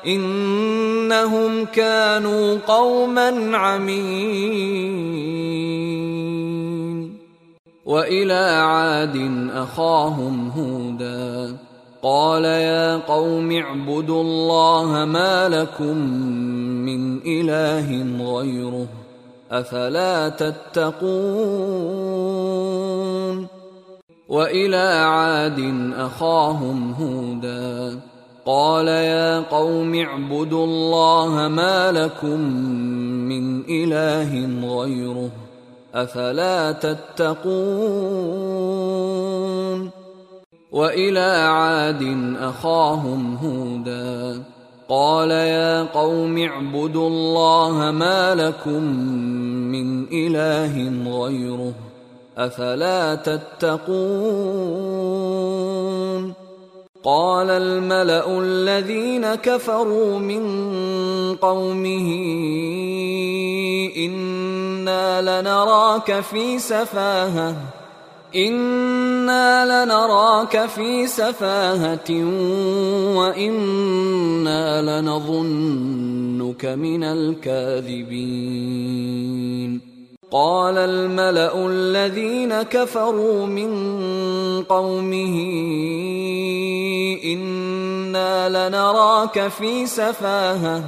Speaker 1: إنهم كانوا قوما عمين وإلى عاد أخاهم هودا قال يا قوم اعبدوا الله ما لكم من إله غيره أفلا تتقون وإلى عاد أخاهم هودا قال يا قوم اعبدوا الله ما لكم من إله غيره أفلا تتقون وإلى عاد أخاهم هودا قال يا قوم اعبدوا الله ما لكم من إله غيره أفلا تتقون قال الملأ الذين كفروا من قومه إنا لنراك في سفاهة إنا لنراك في سفاهة وإنا لنظنك من الكاذبين قال الملأ الذين كفروا من قومه إنا لنراك في سفاهة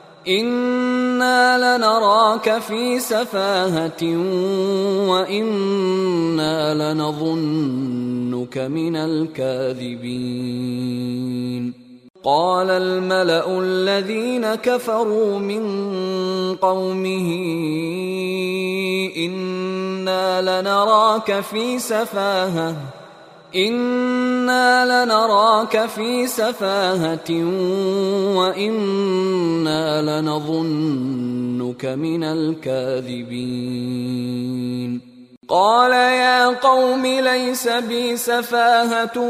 Speaker 1: إنا لنراك في سفاهة وإنا لنظنك من الكاذبين قال الملأ الذين كفروا من قومه إنا لنراك في سفاهة إنا لنراك في سفاهة وإنا لنظنك من الكاذبين قال يا قوم ليس بي سفاهة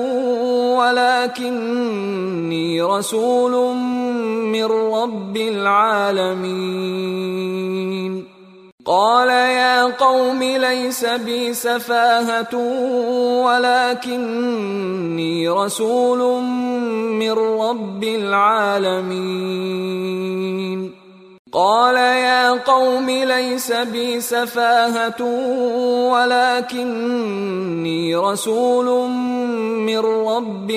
Speaker 1: ولكني رسول من رب العالمين قال يا قوم قوم ليس بي سفاهة ولكني رسول من رب العالمين. قال يا قوم ليس بي سفاهة ولكني رسول من رب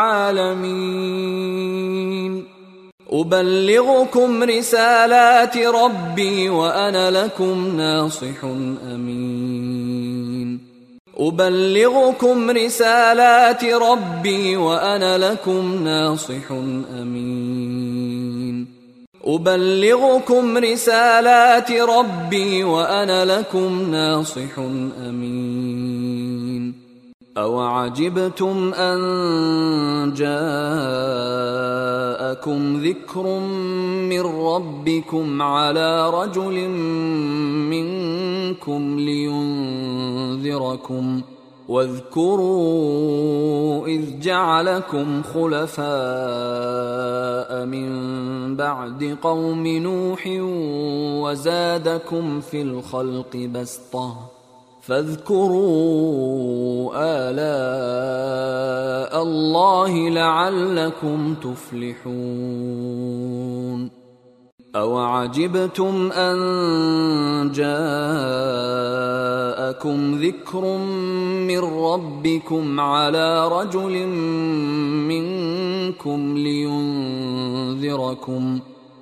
Speaker 1: العالمين. أبلغكم رسالات ربي وأنا لكم ناصح أمين. أبلغكم رسالات ربي وأنا لكم ناصح أمين. أبلغكم رسالات ربي وأنا لكم ناصح أمين. أوعجبتم أن جاءكم ذكر من ربكم على رجل منكم لينذركم واذكروا إذ جعلكم خلفاء من بعد قوم نوح وزادكم في الخلق بسطة فاذكروا آلاء الله لعلكم تفلحون. أوعجبتم أن جاءكم ذكر من ربكم على رجل منكم لينذركم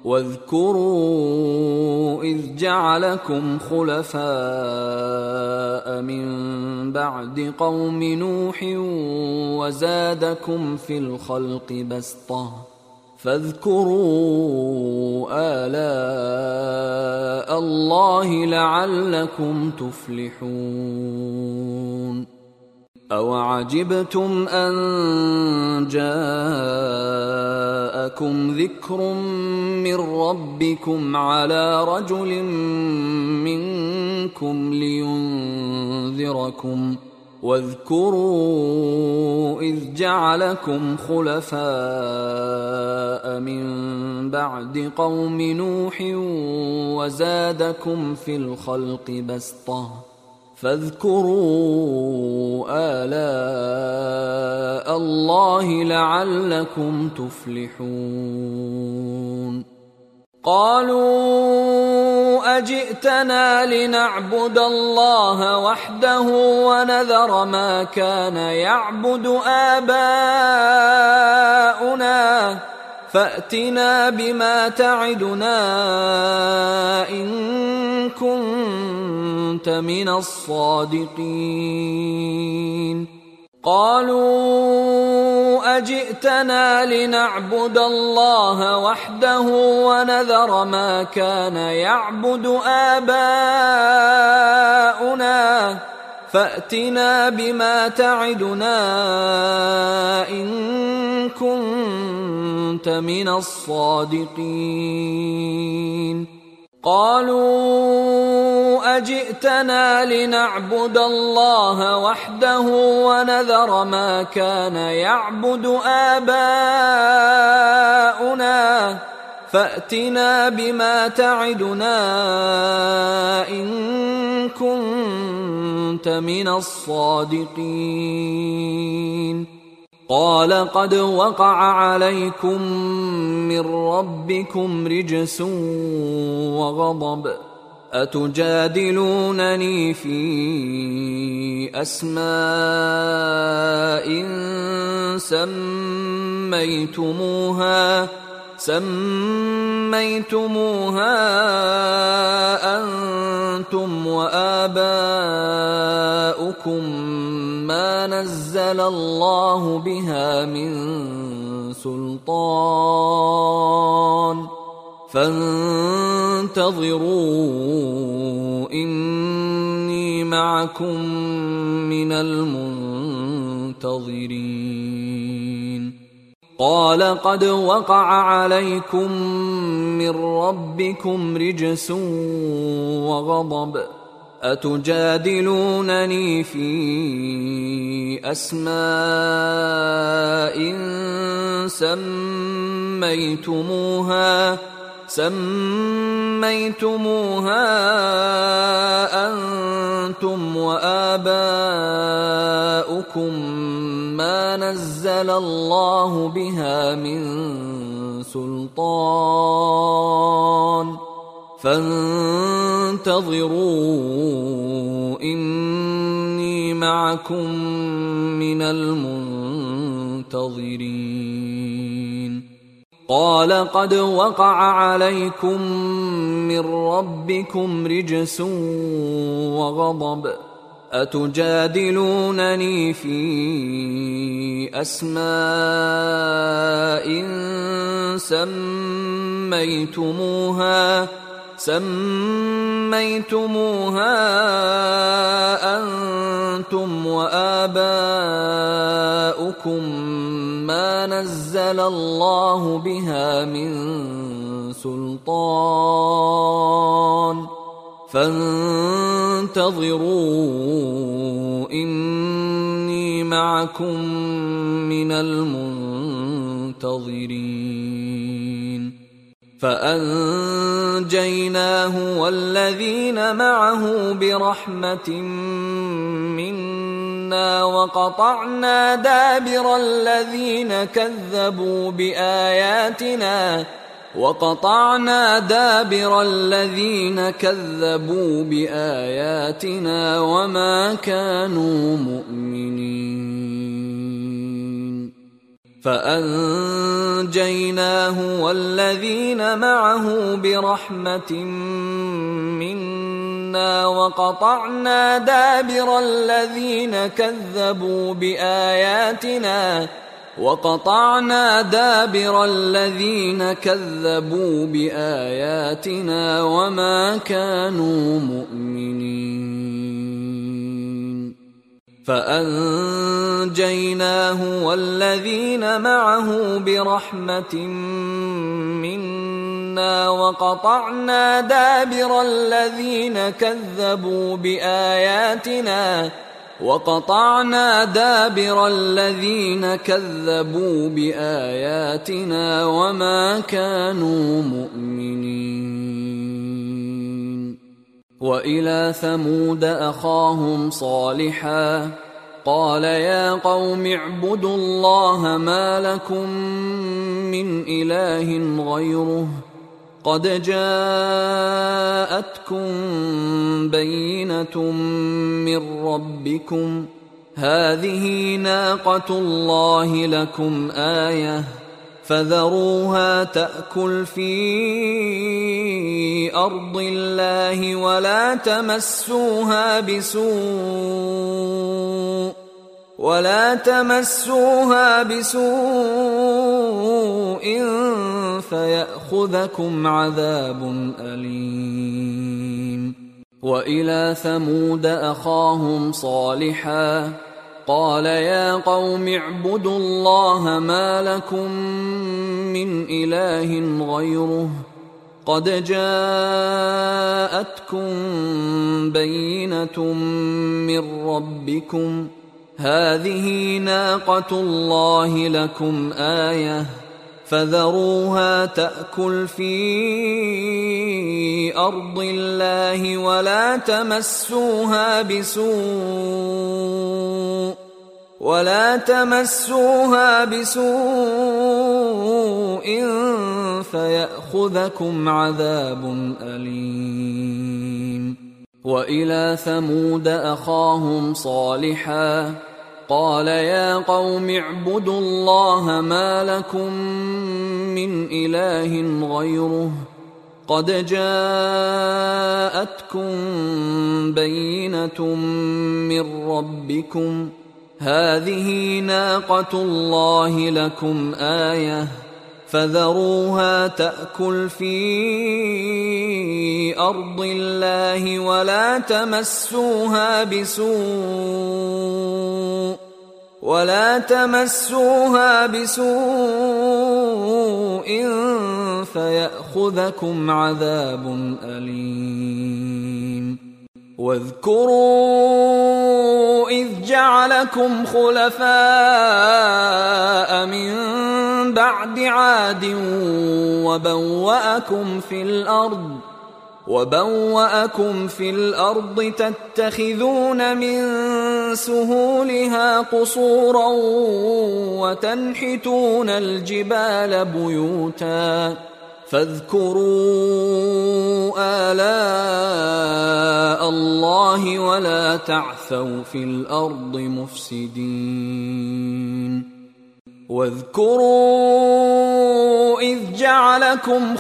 Speaker 1: واذكروا إذ جعلكم خلفاء من بعد قوم نوح وزادكم في الخلق بسطة فاذكروا آلاء الله لعلكم تفلحون. أوعجبتم أن جاءكم ذكر من ربكم على رجل منكم لينذركم واذكروا إذ جعلكم خلفاء من بعد قوم نوح وزادكم في الخلق بسطة فاذكروا آلاء الله لعلكم تفلحون. قالوا أجئتنا لنعبد الله وحده ونذر ما كان يعبد آباؤنا فأتنا بما تعدنا إن كنت من الصادقين. قالوا أجئتنا لنعبد الله وحده ونذر ما كان يعبد آباؤنا فأتنا بما تعدنا إن كنت من الصادقين. قالوا أجئتنا لنعبد الله وحده ونذر ما كان يعبد آباؤنا فأتنا بما تعدنا إن كنت من الصادقين. قال قد وقع عليكم من ربكم رجس وغضب أتجادلونني في أسماء سميتموها سميتموها أنتم وآباؤكم ما نزل الله بها من سلطان فانتظروا إني معكم من المنتظرين. قال قد وقع عليكم من ربكم رجس وغضب أتجادلونني في أسماء سميتموها سميتموها أنتم وآباؤكم ما نزل الله بها من سلطان فانتظروا إني معكم من المنتظرين. قال قد وقع عليكم من ربكم رجس وغضب أتجادلونني في أسماء سميتموها سميتموها أنتم وآباؤكم ما نزل الله بها من سلطان فانتظروا إني معكم من المنتظرين. فأنجيناه والذين معه برحمة منا وقطعنا دابر الذين كذبوا بآياتنا وقطعنا دابر الذين كذبوا بآياتنا وما كانوا مؤمنين. فأنجيناه والذين معه برحمة منا وقطعنا دابر الذين كذبوا بآياتنا وقطعنا دابر الذين كذبوا بآياتنا وما كانوا مؤمنين. فأنجيناه والذين معه برحمة منا وقطعنا دابر الذين كذبوا بآياتنا وقطعنا دابر الذين كذبوا بآياتنا وما كانوا مؤمنين. وإلى ثمود أخاهم صالحا قال يا قوم اعبدوا الله ما لكم من إله غيره قد جاءتكم بينة من ربكم هذه ناقة الله لكم آية فذروها تأكل في أرض الله ولا تمسوها بسوء ولا تمسوها بسوء فيأخذكم عذاب أليم. وإلى ثمود أخاهم صالحا قال يا قوم اعبدوا الله ما لكم من إله غيره قد جاءتكم بينة من ربكم هذه ناقة الله لكم آية فذروها تأكل في أرض الله ولا تمسوها بسوء ولا تمسوها بسوء فيأخذكم عذاب أليم. وإلى ثمود أخاهم صالحا قال يا قوم اعبدوا الله ما لكم من إله غيره قد جاءتكم بينة من ربكم هذه ناقة الله لكم آية فذروها تأكل في أرض الله ولا تمسوها بسوء ولا تمسوها بسوء فيأخذكم عذاب أليم. واذكروا إذ جعلكم خلفاء من بعد عاد وبوأكم في الأرض وبوأكم في الأرض تتخذون من سهولها قصورا وتنحتون الجبال بيوتا فاذكروا آلاء الله ولا تعثوا في الأرض مفسدين واذكروا إذ جعلكم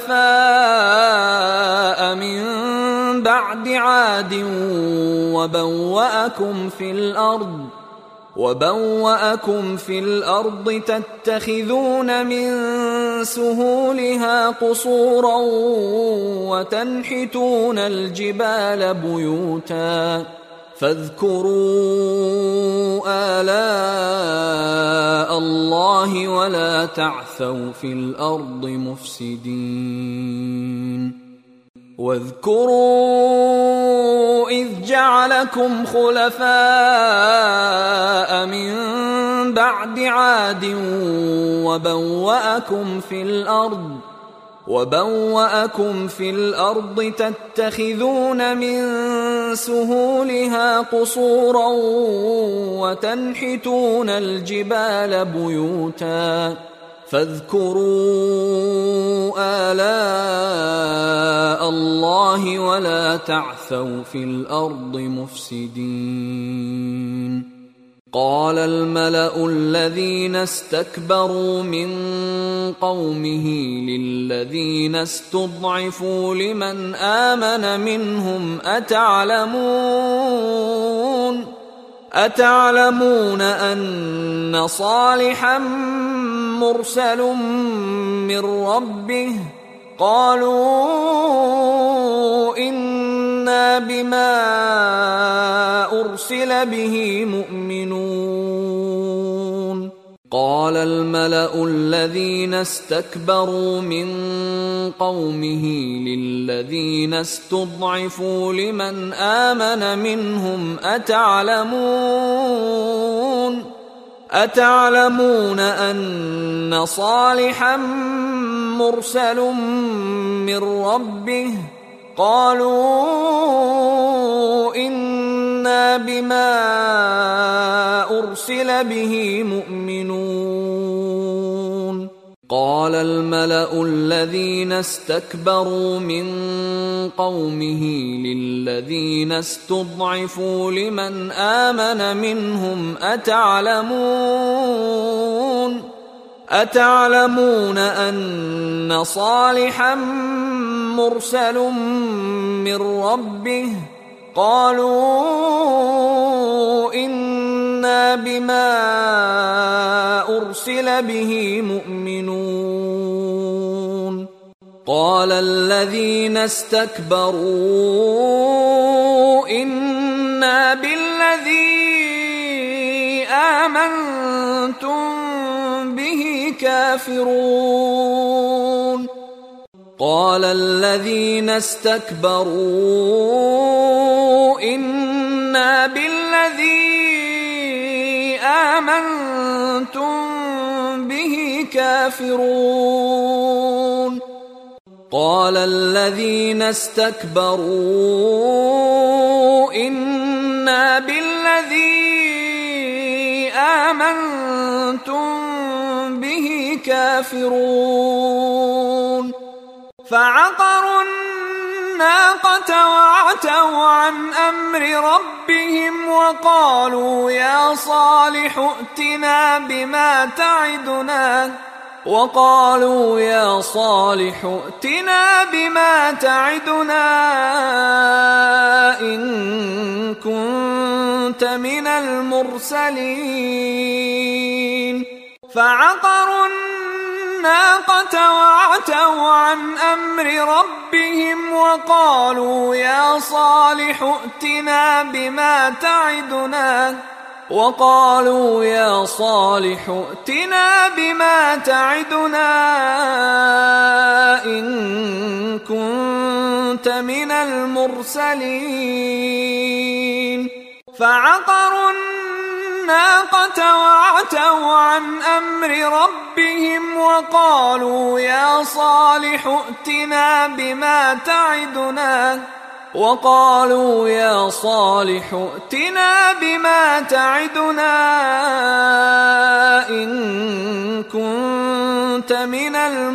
Speaker 1: خلفاء من بعد عاد وبوأكم في الأرض وبوأكم في الأرض تتخذون من سهولها قصورا وتنحتون الجبال بيوتا فاذكروا آلاء الله ولا تعثوا في الأرض مفسدين واذكروا إذ جعلكم خلفاء من بعد عاد وبوأكم في الأرض وبوأكم في الأرض تتخذون من سهولها قصورا وتنحتون الجبال بيوتا فاذكروا آلاء الله ولا تعثوا في الأرض مفسدين قال الملأ الذين استكبروا من قومه للذين استضعفوا لمن آمن منهم أتعلمون أتعلمون أن صالحا مرسل من ربه قالوا إنا بما أرسل به مؤمنون قال الملأ الذين استكبروا من قومه للذين استضعفوا لمن آمن منهم أتعلمون أتعلمون أن صالحا مرسل من ربه قالوا إنا بما أرسل به مؤمنون قال الملأ الذين استكبروا من قومه للذين استضعفوا لمن آمن منهم أتعلمون أتعلمون أن صالحا مرسل من ربه قالوا إنا بما أرسل به مؤمنون قال الذين استكبروا إنا بالذي آمنتم به كافرون قال الذين استكبروا إنا بالذي آمنتم به كافرون قال الذين استكبروا إنا بالذي آمنتم به كافرون فعقروا الناقة وعتوا عن أمر ربهم وقالوا يا صالح ائتنا بما تعدنا وقالوا يا صالح ائتنا بما تعدنا إن كنت من المرسلين فعقروا الناقة وعتوا عن أمر ربهم وقالوا يا صالح ائتنا بما تعدنا وقالوا يا صالح ائتنا بما تعدنا إن كنت من المرسلين فعقروا الناقة وعتوا عن أمر ربهم ربهم وقالوا يا صالح ائتنا بما تعدنا وقالوا يا صالح ائتنا بما تعدنا إن كنت من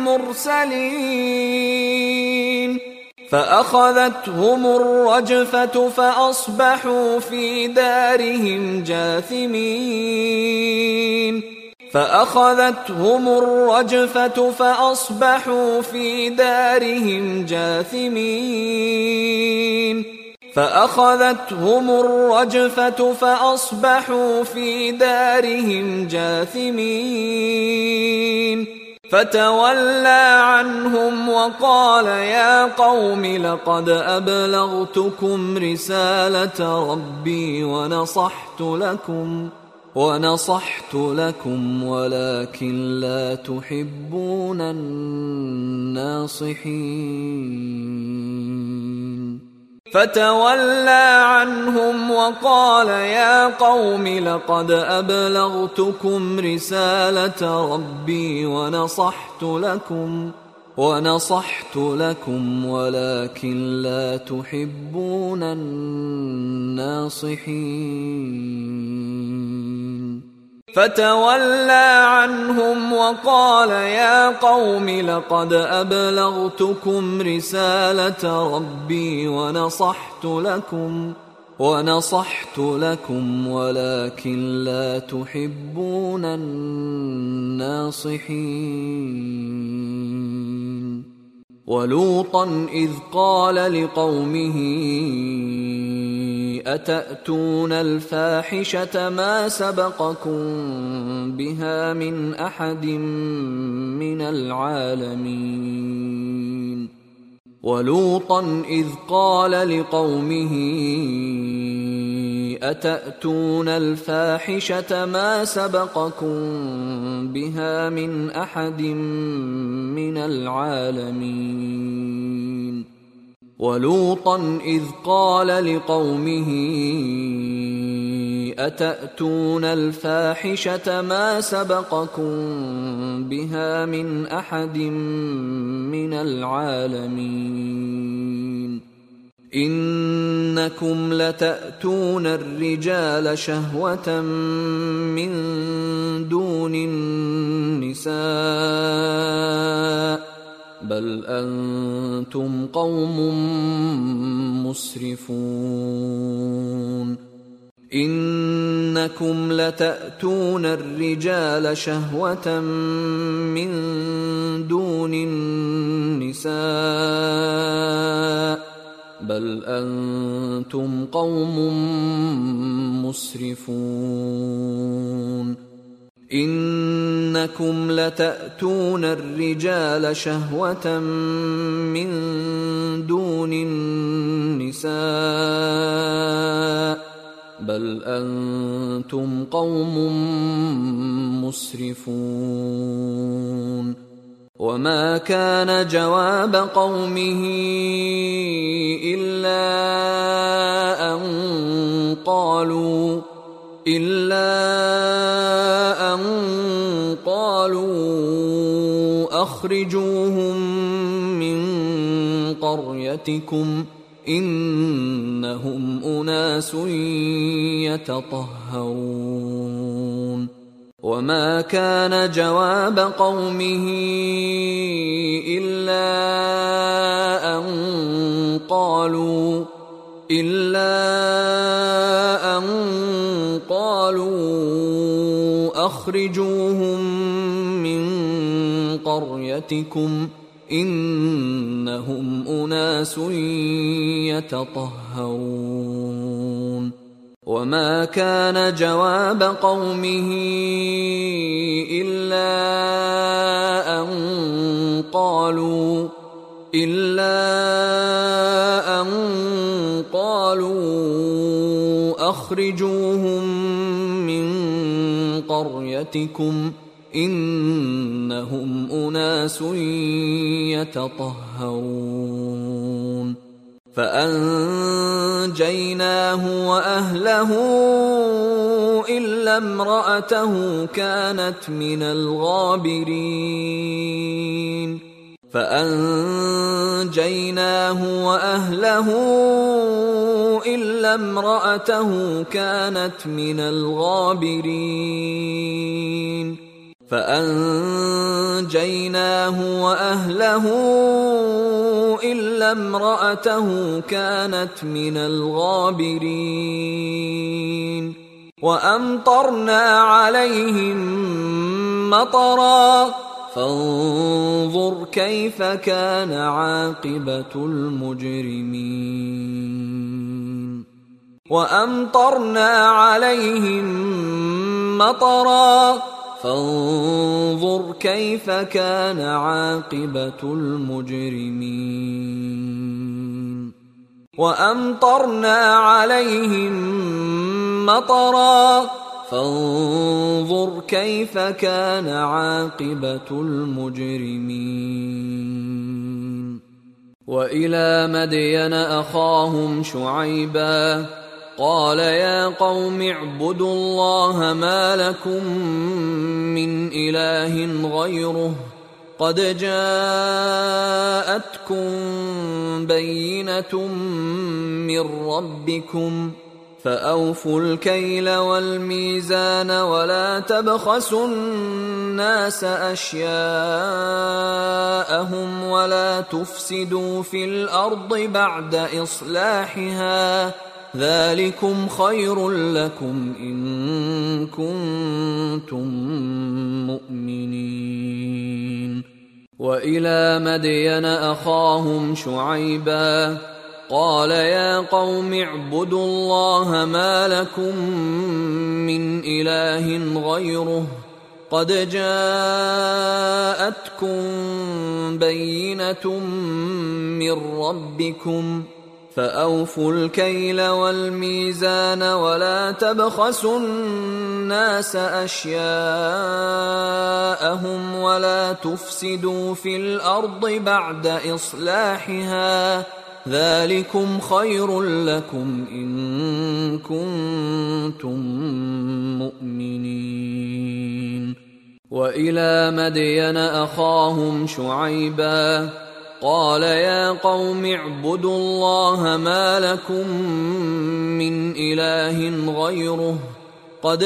Speaker 1: المرسلين فأخذتهم الرجفة فأصبحوا في دارهم جاثمين فأخذتهم الرجفة فأصبحوا في دارهم جاثمين فأخذتهم الرجفة فأصبحوا في دارهم جاثمين فتولى عنهم وقال يا قوم لقد أبلغتكم رسالة ربي ونصحت لكم ونصحت لكم ولكن لا تحبون الناصحين فتولى عنهم وقال يا قوم لقد أبلغتكم رسالة ربي ونصحت لكم ونصحت لكم ولكن لا تحبون الناصحين فتولى عنهم وقال يا قوم لقد أبلغتكم رسالة ربي ونصحت لكم ونصحت لكم ولكن لا تحبون الناصحين ولوطا إذ قال لقومه أتأتون الفاحشة ما سبقكم بها من أحد من العالمين ولوطا إذ قال لقومه أتأتون الفاحشة ما سبقكم بها من أحد من العالمين ولوطا إذ قال لقومه أتأتون الفاحشة ما سبقكم بها من أحد من العالمين إنكم لتأتون الرجال شهوة من دون النساء بل أنتم قوم مسرفون إنكم لتأتون الرجال شهوة من دون النساء بل أنتم قوم مسرفون إنكم لتأتون الرجال شهوة من دون النساء بل أنتم قوم مسرفون وما كان جواب قومه إلا أن قالوا إلا أن قالوا أخرجوهم من قريتكم إنهم أناس يتطهرون وما كان جواب قومه إلا أن قالوا إلا أن قالوا أخرجوهم من قريتكم إنهم أناس يتطهرون وما كان جواب قومه إلا أن قالوا إلا أن قالوا أخرجوهم من قريتكم إنهم أناس يتطهرون فأنجيناه وأهله إلا إلا امرأته كانت من الغابرين فأنجيناه وأهله إلا امرأته كانت من الغابرين فأنجيناه وأهله إلا امرأته كانت من الغابرين وأمطرنا عليهم مطرا فانظر كيف كان عاقبة المجرمين وأمطرنا عليهم مطرا فانظر كيف كان عاقبة المجرمين وأمطرنا عليهم مطرا فانظر كيف كان عاقبة المجرمين وإلى مدين أخاهم شعيبا قال يا قوم اعبدوا الله ما لكم من إله غيره قد جاءتكم بينة من ربكم فأوفوا الكيل والميزان ولا تبخسوا الناس أشياءهم ولا تفسدوا في الأرض بعد إصلاحها ذلكم خير لكم إن كنتم مؤمنين وإلى مدين أخاهم شعيبا قال يا قوم اعبدوا الله ما لكم من إله غيره قد جاءتكم بينة من ربكم فأوفوا الكيل والميزان ولا تبخسوا الناس أشياءهم ولا تفسدوا في الأرض بعد إصلاحها ذلكم خير لكم إن كنتم مؤمنين وإلى مدين أخاهم شعيبا قال يا قوم اعبدوا الله ما لكم من إله غيره قد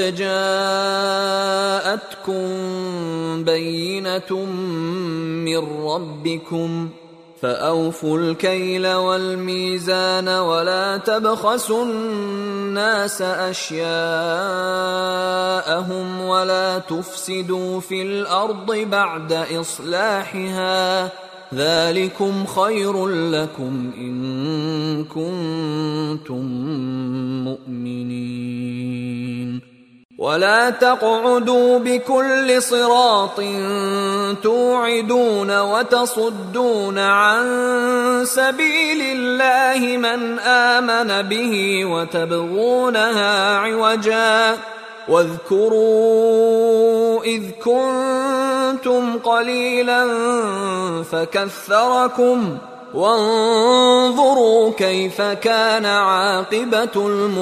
Speaker 1: جاءتكم بينة من ربكم فأوفوا الكيل والميزان ولا تبخسوا الناس أشياءهم ولا تفسدوا في الأرض بعد إصلاحها ذلكم خير لكم إن كنتم مؤمنين ولا تقعدوا بكل صراط توعدون وتصدون عن سبيل الله من آمن به وتبغونها عوجا واذكروا إذ كنتم قليلا فكثركم وانظروا كيف كان عاقبة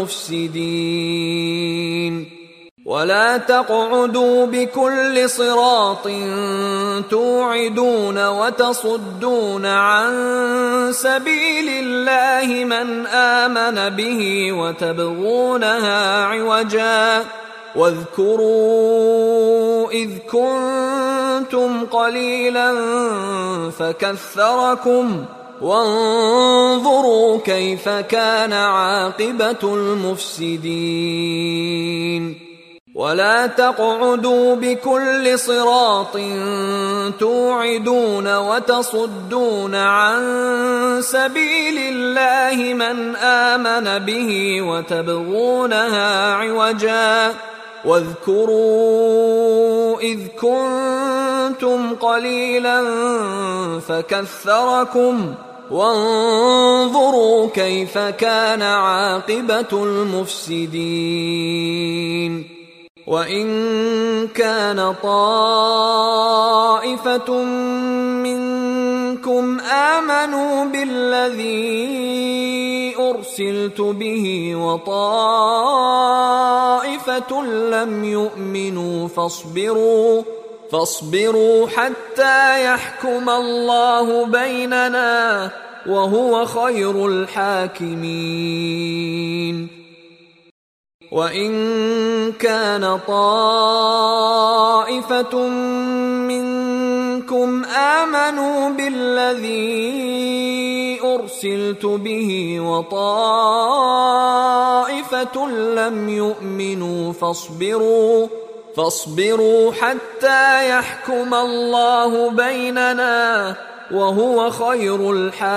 Speaker 1: المفسدين ولا تقعدوا بكل صراط توعدون وتصدون عن سبيل الله من آمن به وتبغونها عوجا واذكروا إذ كنتم قليلا فكثركم وانظروا كيف كان عاقبة المفسدين ولا تقعدوا بكل صراط توعدون وتصدون عن سبيل الله من آمن به وتبغونها عوجا واذكروا إذ كنتم قليلا فكثركم وانظروا كيف كان عاقبة المفسدين وإن كان طائفة منكم آمنوا بالذي أرسلت به وطائفة لم يؤمنوا فاصبروا فاصبروا حتى يحكم الله بيننا وهو خير الحاكمين. وإن كان طائفة منكم آمنوا بالذي أرسلت به وطائفة لم يؤمنوا فاصبروا فاصبروا حتى يحكم الله بيننا وهو خير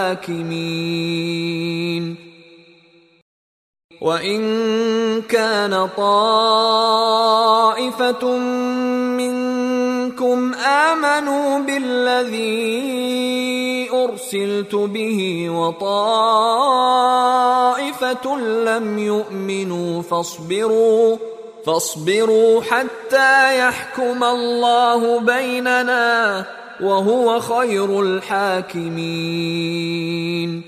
Speaker 1: الحاكمين. وإن كان طائفة منكم آمنوا بالذي أرسلت به وطائفة لم يؤمنوا فاصبروا فاصبروا حتى يحكم الله بيننا وهو خير الحاكمين.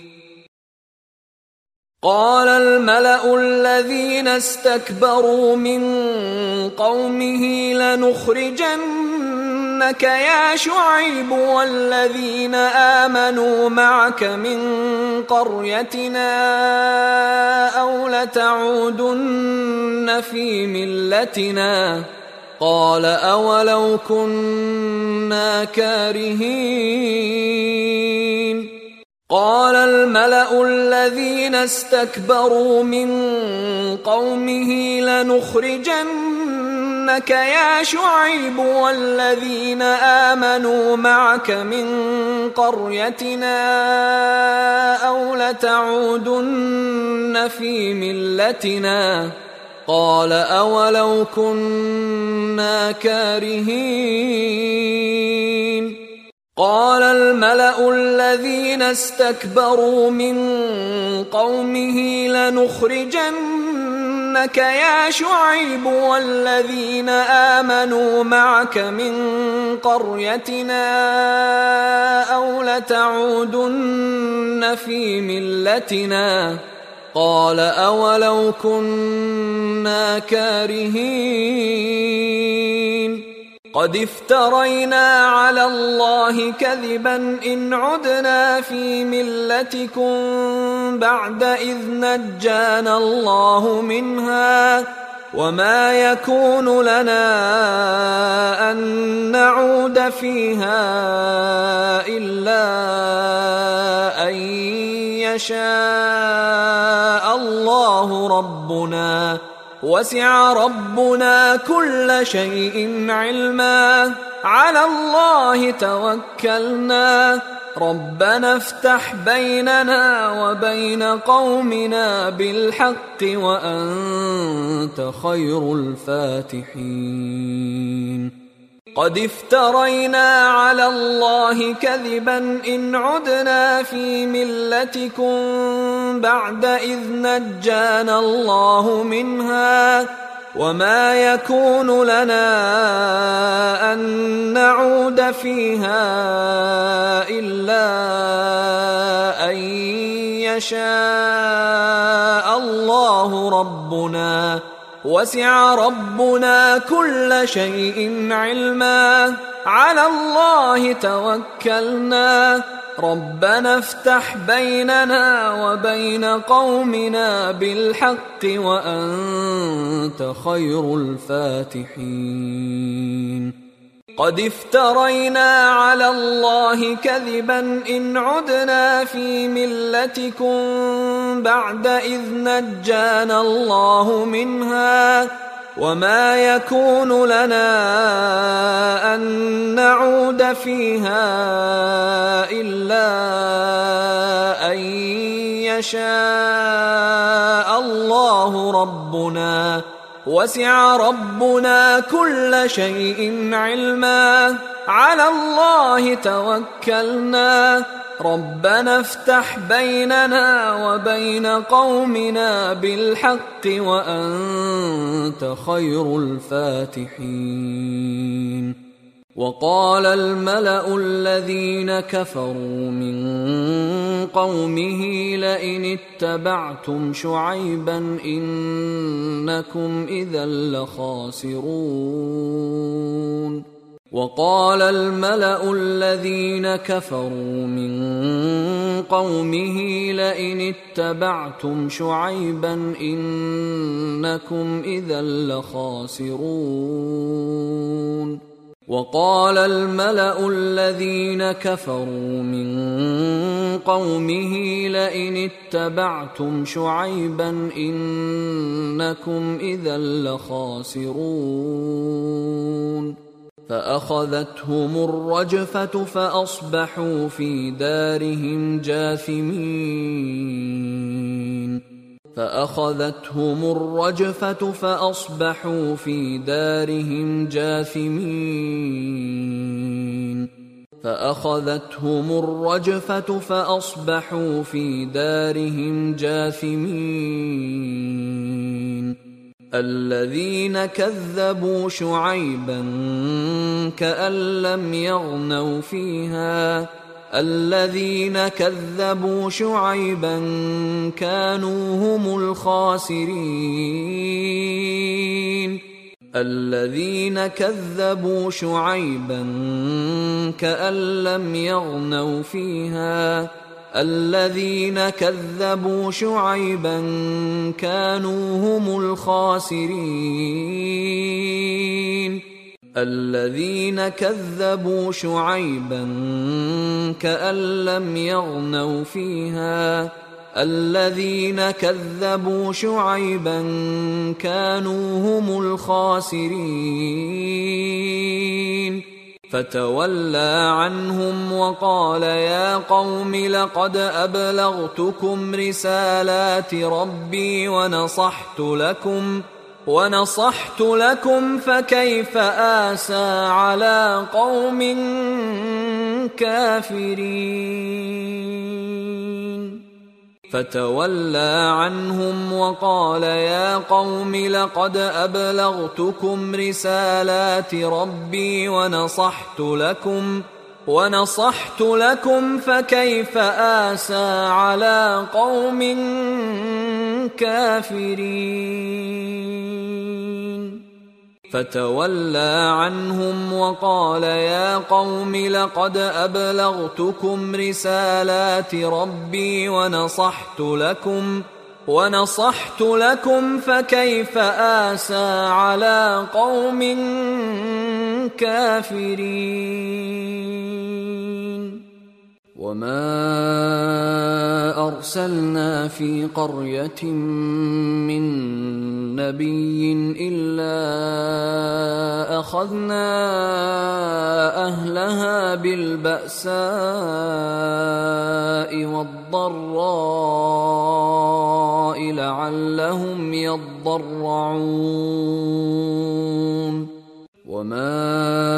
Speaker 1: قال الملأ الذين استكبروا من قومه لنخرجنك يا شعيب والذين آمنوا معك من قريتنا أو لتعودن في ملتنا. قال أولو كنا كارهين. قال الملأ الذين استكبروا من قومه لنخرجنك يا شعيب والذين آمنوا معك من قريتنا أو لتعودن في ملتنا. قال أولو كنا كارهين. قال الملأ الذين استكبروا من قومه لنخرجنك يا شعيب والذين آمنوا معك من قريتنا أو لتعودن في ملتنا. قال أولو كنا كارهين. قد افترينا على الله كذبا إن عدنا في ملتكم بعد إذ نجانا الله منها وما يكون لنا أن نعود فيها إلا أن يشاء الله ربنا وسع ربنا كل شيء علما على الله توكلنا ربنا افتح بيننا وبين قومنا بالحق وأنت خير الفاتحين. قد افترينا على الله كذبا إن عدنا في ملتكم بعد إذ نجانا الله منها وما يكون لنا أن نعود فيها إلا أن يشاء الله ربنا وسع ربنا كل شيء علما على الله توكلنا ربنا افتح بيننا وبين قومنا بالحق وأنت خير الفاتحين. قد افترينا على الله كذبا إن عدنا في ملتكم بعد إذ نجانا الله منها وما يكون لنا أن نعود فيها إلا أن يشاء الله ربنا وسع ربنا كل شيء علما على الله توكلنا ربنا افتح بيننا وبين قومنا بالحق وأنت خير الفاتحين. وقال الملأ الذين كفروا من قومه لئن اتبعتم شعيبا إنكم إذا لخاسرون وقال الملأ الذين كفروا من قومه لئن اتبعتم شعيبا إنكم إذا لخاسرون وقال الملأ الذين كفروا من قومه لئن اتبعتم شعيبا إنكم إذا لخاسرون فأخذتهم الرجفة فأصبحوا في دارهم جاثمين فأخذتهم الرجفة فأصبحوا في دارهم جاثمين فأخذتهم الرجفة فأصبحوا في دارهم جاثمين الذين كذبوا شعيبا كأن لم يغنوا فيها الذين كذبوا شعيبا كانوا هم الخاسرين الذين كذبوا شعيبا كأن لم يغنوا فيها الذين كذبوا شعيبا كانوا هم الخاسرين الذين كذبوا شعيبا كأن لم يغنوا فيها الذين كذبوا شعيبا كانوا هم الخاسرين فتولى عنهم وقال يا قوم لقد أبلغتكم رسالات ربي ونصحت لكم ونصحت لكم فكيف آسى على قوم كافرين فتولى عنهم وقال يا قوم لقد أبلغتكم رسالات ربي ونصحت لكم ونصحت لكم فكيف آسى على قوم كافرين فتولى عنهم وقال يا قوم لقد أبلغتكم رسالات ربي ونصحت لكم ونصحت لكم فكيف آسى على قوم كافرين وما أرسلنا في قرية من نبي إلا أخذنا أهلها بالبأساء والضراء لعلهم يضرعون وما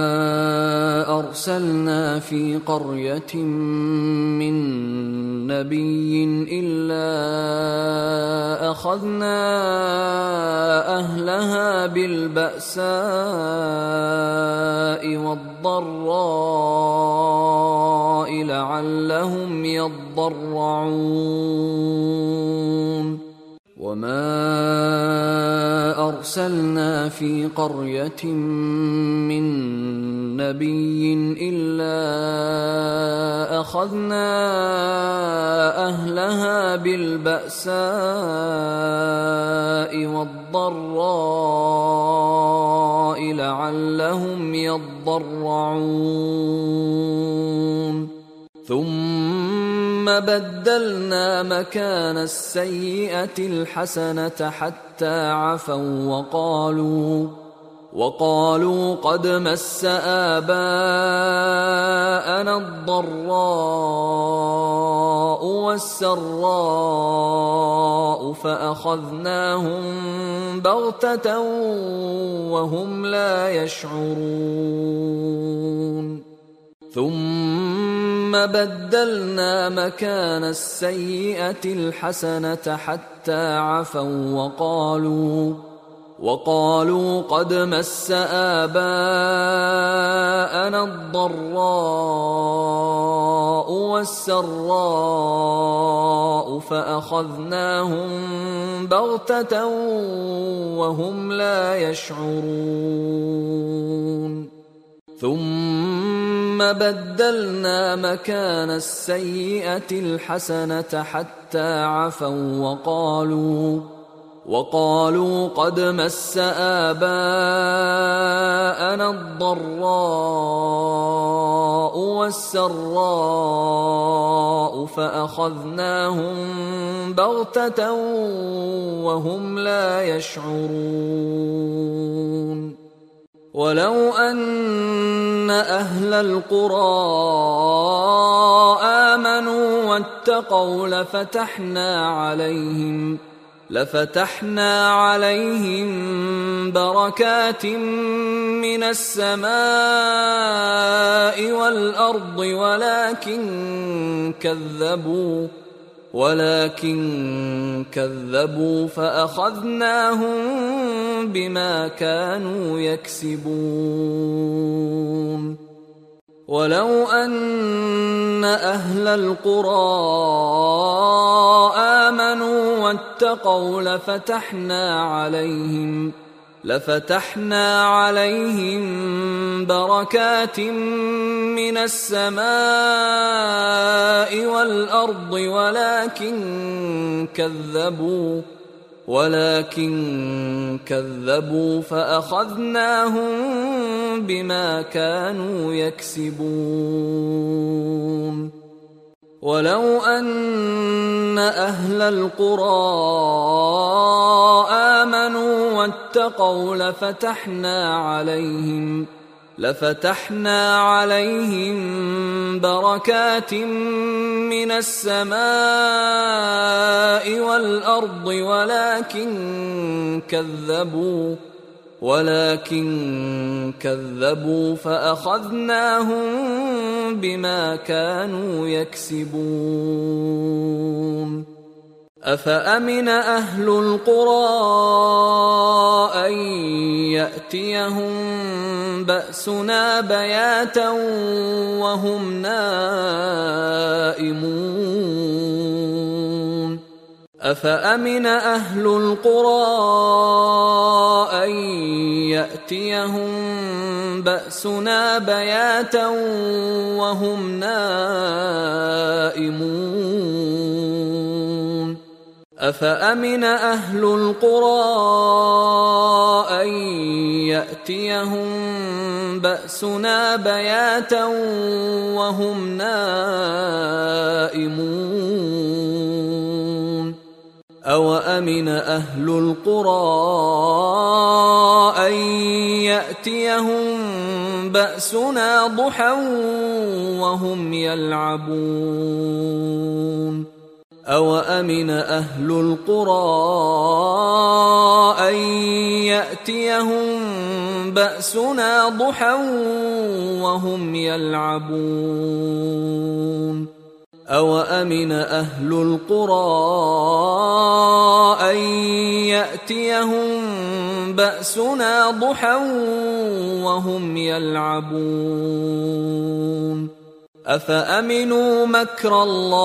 Speaker 1: أرسلنا في قرية من نبي إلا أخذنا أهلها بالبأساء والضراء لعلهم يضرعون وما أرسلنا في قرية من نبي إلا أخذنا أهلها بالبأساء والضراء لعلهم يضرعون ثم بدلنا مكان السيئة الحسنة حتى عفوا وقالوا وقالوا قد مس آباءنا الضراء والسراء فأخذناهم بغتة وهم لا يشعرون ثم بدلنا مكان السيئة الحسنة حتى عفوا وقالوا وقالوا قد مس آباءنا الضراء والسراء فأخذناهم بغتة وهم لا يشعرون ثم بدلنا مكان السيئة الحسنة حتى عفوا وقالوا وقالوا قد مس آباءنا الضراء والسراء فأخذناهم بغتة وهم لا يشعرون ولو أن أهل القرى آمنوا واتقوا لفتحنا عليهم لفتحنا عليهم بركات من السماء والأرض ولكن كذبوا ولكن كذبوا فأخذناهم بما كانوا يكسبون ولو أن أهل القرى آمنوا واتقوا لفتحنا عليهم لفتحنا عليهم بركات من السماء والأرض ولكن كذبوا ولكن كذبوا فأخذناهم بما كانوا يكسبون ولو أن أهل القرى آمنوا واتقوا لفتحنا عليهم لفتحنا عليهم بركات من السماء والأرض ولكن كذبوا ولكن كذبوا فأخذناهم بما كانوا يكسبون أفأمن أهل القرى أن يأتيهم بأسنا بياتا وهم نائمون أفأمن أهل القرى أن يأتيهم بأسنا بياتا وهم نائمون أفأمن أهل القرى أن يأتيهم بأسنا بياتا وهم نائمون أوأمن أهل القرى أن يأتيهم بأسنا ضحى وهم يلعبون أوأمن أهل القرى أن يأتيهم بأسنا ضحى وهم يلعبون أوأمن أهل القرى أن يأتيهم بأسنا ضحى وهم يلعبون أفأمنوا مكر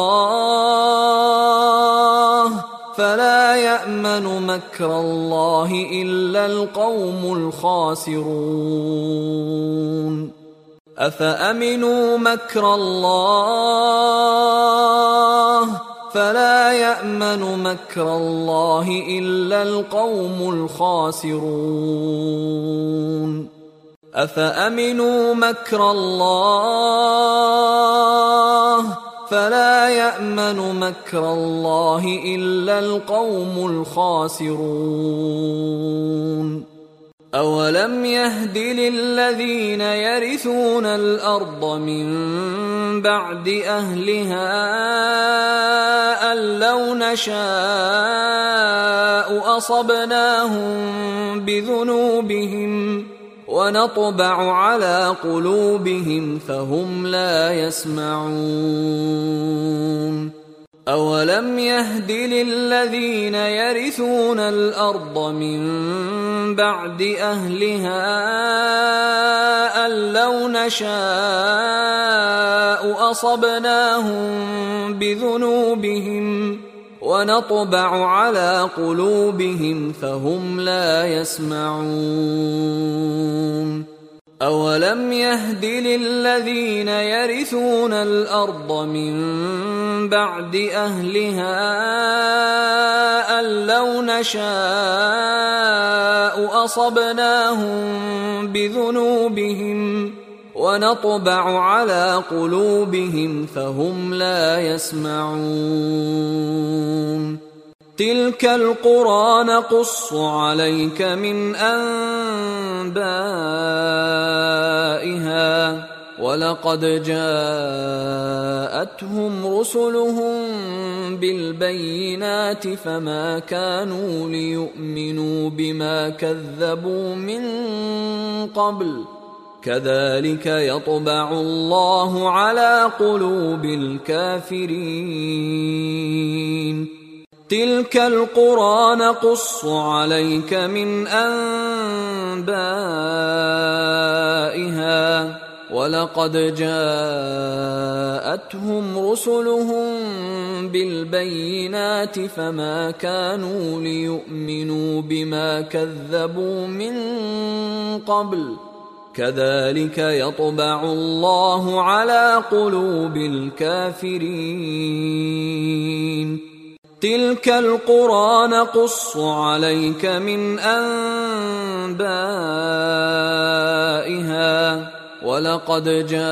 Speaker 1: الله فلا يأمن مكر الله إلا القوم الخاسرون أفأمنوا مكر الله فلا يأمن مكر الله إلا القوم الخاسرون أفأمنوا مكر الله فلا يأمن مكر الله إلا القوم الخاسرون أولم يهد للذين يرثون الأرض من بعد أهلها أن لو نشاء أصبناهم بذنوبهم ونطبع على قلوبهم فهم لا يسمعون أولم يهد للذين يرثون الأرض من بعد أهلها أن لو نشاء أصبناهم بذنوبهم ونطبع على قلوبهم فهم لا يسمعون أولم يهد للذين يرثون الأرض من بعد أهلها أن لو نشاء أصبناهم بذنوبهم ونطبع على قلوبهم فهم لا يسمعون تلك القرى نقص عليك من أنبائها ولقد جاءتهم رسلهم بالبينات فما كانوا ليؤمنوا بما كذبوا من قبل كذلك يطبع الله على قلوب الكافرين تلك القرى نقص عليك من أنبائها ولقد جاءتهم رسلهم بالبينات فما كانوا ليؤمنوا بما كذبوا من قبل كذلك يطبع الله على قلوب الكافرين تلك القرى نقص عليك من أنبائها ولقد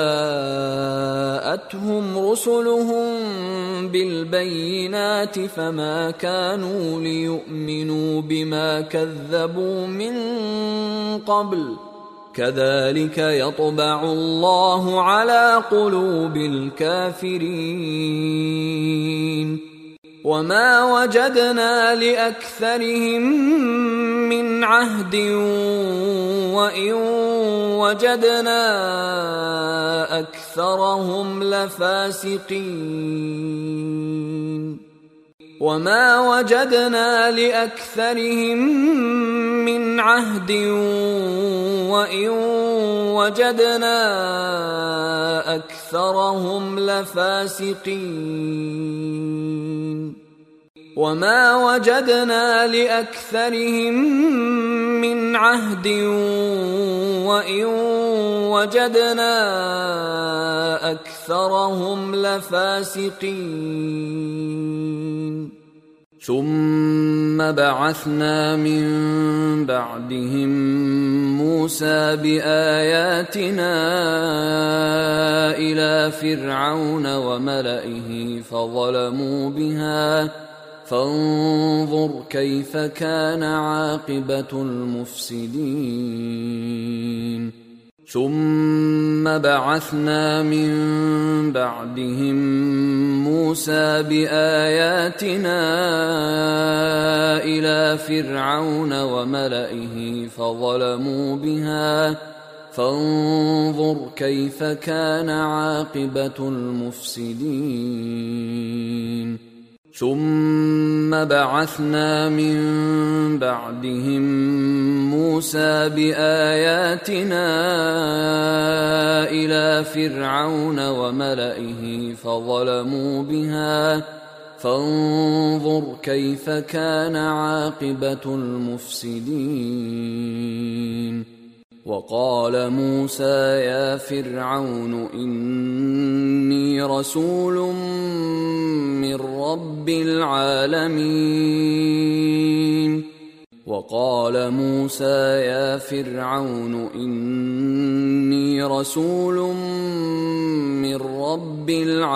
Speaker 1: جاءتهم رسلهم بالبينات فما كانوا ليؤمنوا بما كذبوا من قبل كذلك يطبع الله على قلوب الكافرين وما وجدنا لأكثرهم من عهد وإن وجدنا أكثرهم لفاسقين وما وجدنا لأكثرهم من عهد وإن وجدنا أكثرهم لفاسقين وما وجدنا لأكثرهم من عهد وإن وجدنا أكثرهم لفاسقين ثم بعثنا من بعدهم موسى بآياتنا إلى فرعون وملئه فظلموا بها فانظر كيف كان عاقبة المفسدين ثم بعثنا من بعدهم موسى بآياتنا إلى فرعون وملئه فظلموا بها فانظر كيف كان عاقبة المفسدين ثم بعثنا من بعدهم موسى بآياتنا إلى فرعون وملئه فظلموا بها فانظر كيف كان عاقبة المفسدين وقال موسى يا فرعون إني رسول من رب العالمين وقال موسى يا فرعون إني رسول من رب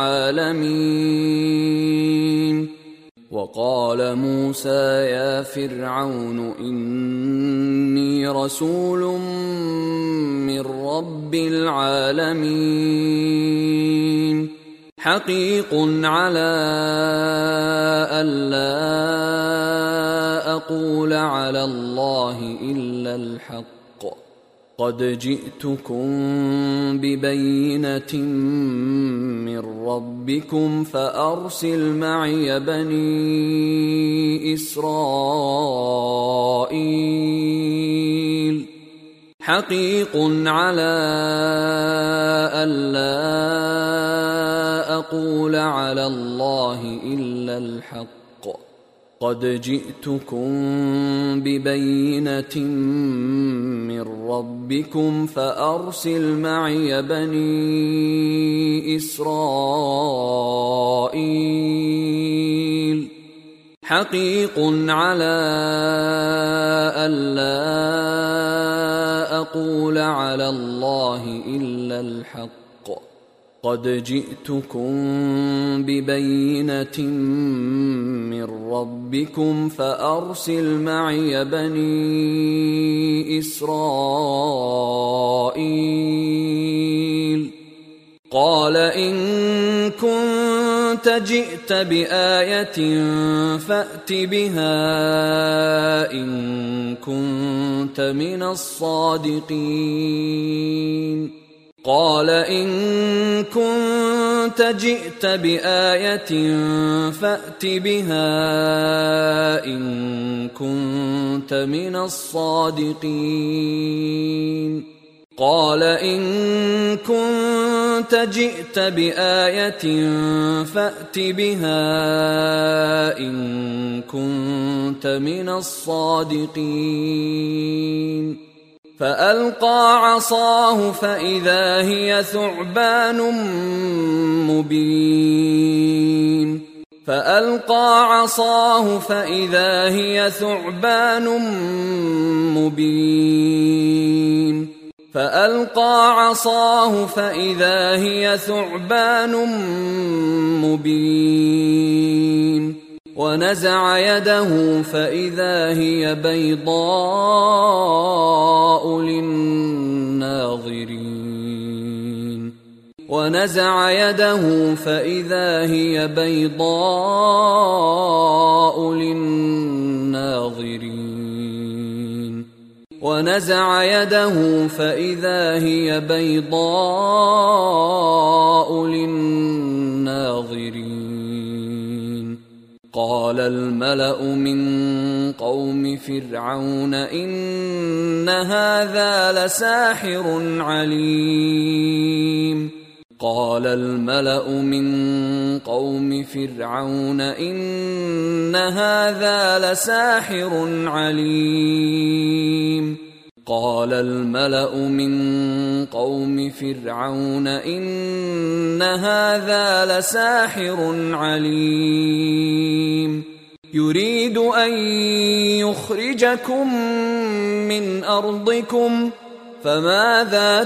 Speaker 1: العالمين وقال موسى يا فرعون إني رسول من رب العالمين حقيق على ألا أقول على الله إلا الحق قد جئتكم ببينة من ربكم فأرسل معي بني إسرائيل حقيق على ألا أقول على الله إلا الحق قد جئتكم ببينة من ربكم فأرسل معي بني إسرائيل حقيق على ألا أقول على الله إلا الحق قد جئتكم ببينة من ربكم فأرسل معي بني إسرائيل قال إن كنت جئت بآية فأت بها إن كنت من الصادقين قال إن كنت جئت بآية فأت بها إن كنت من الصادقين قال إن كنت جئت بآية فأت بها إن كنت من الصادقين فألقى عصاه فإذا هي ثعبان مبين فألقى عصاه فإذا هي ثعبان مبين فألقى عصاه فإذا هي ثعبان مبين ونزع يده فإذا هي بيضاء للناظرين ونزع يده فإذا هي بيضاء للناظرين ونزع يده فإذا هي بيضاء للناظرين قال الملأ من قوم فرعون إن هذا لساحر عليم قال الملأ من قوم فرعون إن هذا لساحر عليم قال الملأ من قوم فرعون إن هذا لساحر عليم يريد أن يخرجكم من أرضكم فماذا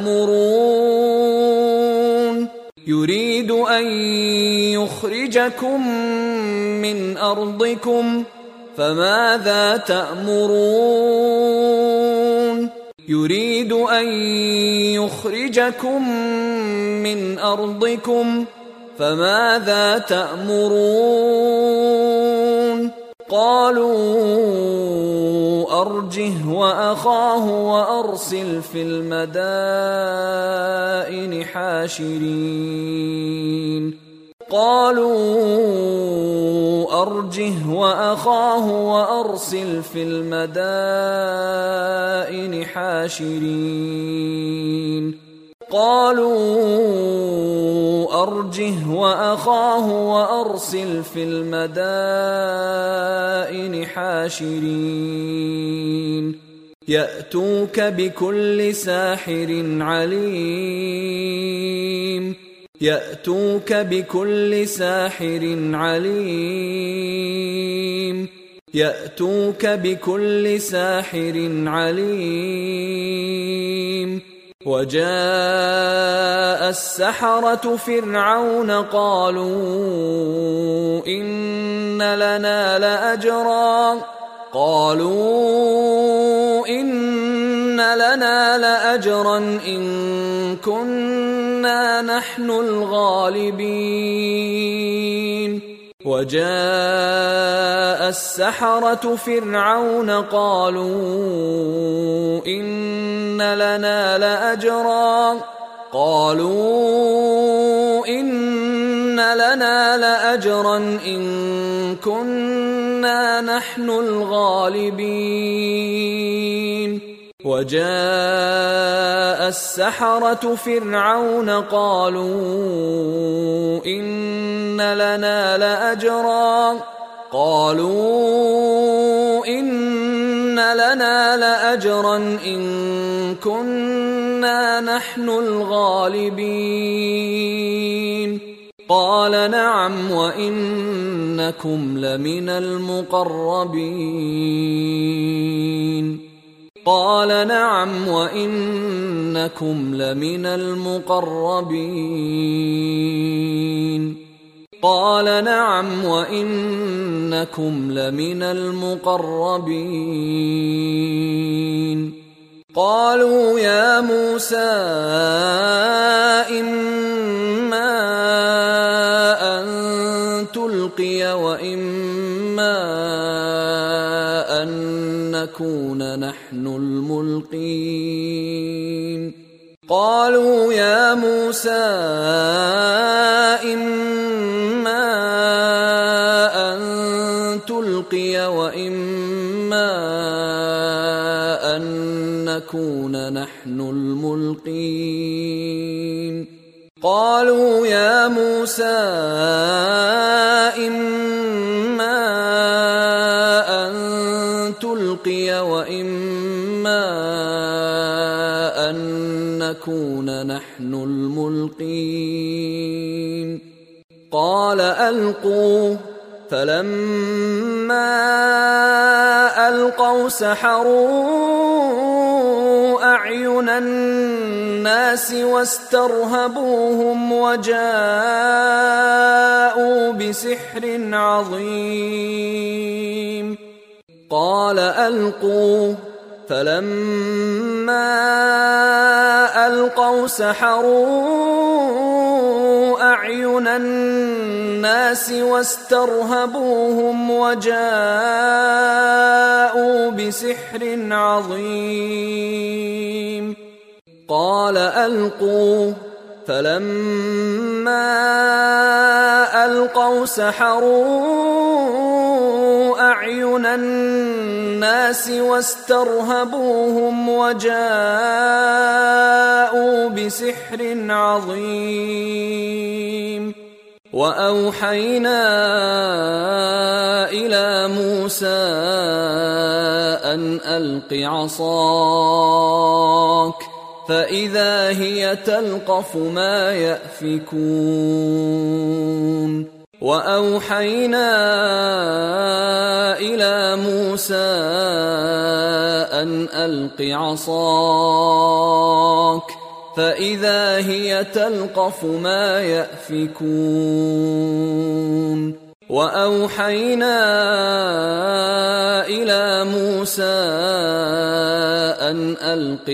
Speaker 1: تأمرون يريد أن يخرجكم من أرضكم فماذا تأمرون يريد أن يخرجكم من أرضكم فماذا تأمرون قالوا أرجه وأخاه وأرسل في المدائن حاشرين قالوا أرجه وأخاه وأرسل في المدائن حاشرين قالوا أرجه وأخاه وأرسل في المدائن حاشرين يأتوك بكل ساحر عليم يأتوك بكل ساحر عليم يأتوك بكل ساحر عليم وجاء السحرة فرعون قالوا إن لنا لأجرا قالوا إن لنا لأجرا إن كنا نحن الغالبين وجاء السحرة فرعون قالوا إن لنا لأجرا قالوا إن لنا لأجرا إن كنا نحن الغالبين وجاء السحرة فرعون قالوا إن لنا لأجرا قالوا إن لنا لأجرا إن كنا نحن الغالبين قال نعم وإنكم لمن المقربين قال نعم وإنكم لمن المقربين قال نعم وإنكم لمن المقربين قالوا يا موسى إما أن تلقي وإما أن نكون نحن الملقين قالوا يا موسى إما أن تلقي وإما أن نكون نحن الملقين قالوا يا موسى إما أن تلقي وإما أن نكون نحن الملقين قال ألقوا فلما ألقوا سحروا أعين الناس واسترهبوهم وجاءوا بسحر عظيم قال ألقوا فلما ألقوا سحروا أعين الناس واسترهبوهم وجاءوا بسحر عظيم قال ألقوا فلما ألقوا سحروا أعين الناس واسترهبوهم وجاءوا بسحر عظيم وأوحينا إلى موسى أن ألق عصاك فإذا هي تلقف ما يأفكون وأوحينا إلى موسى أن ألق عصاك فإذا هي تلقف ما يأفكون وأوحينا إلى موسى أن ألق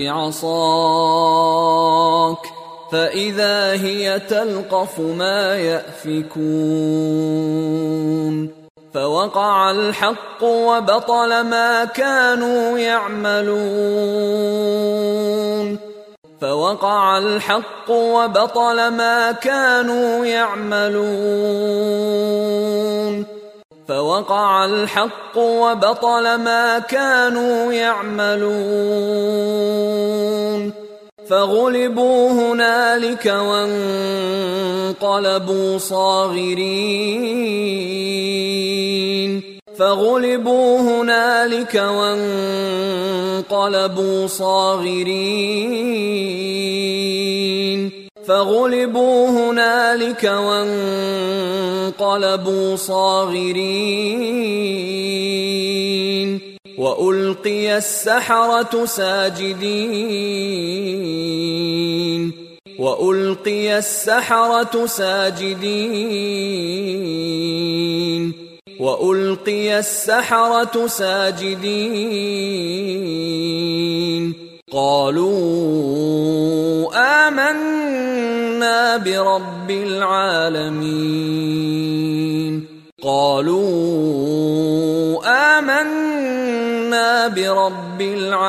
Speaker 1: عصاك فإذا هي تلقف ما يأفكون فوقع الحق وبطل ما كانوا يعملون فوقع الحق وبطل ما كانوا يعملون فوقع الحق وبطل ما كانوا يعملون فغلبوا هنالك وانقلبوا صاغرين فغلبوا هنالك وانقلبوا صاغرين فغلبوا هنالك وانقلبوا صاغرين وألقي السحرة ساجدين وألقي السحرة ساجدين وألقي السحرة ساجدين قالوا آمنا برب العالمين آمنا برب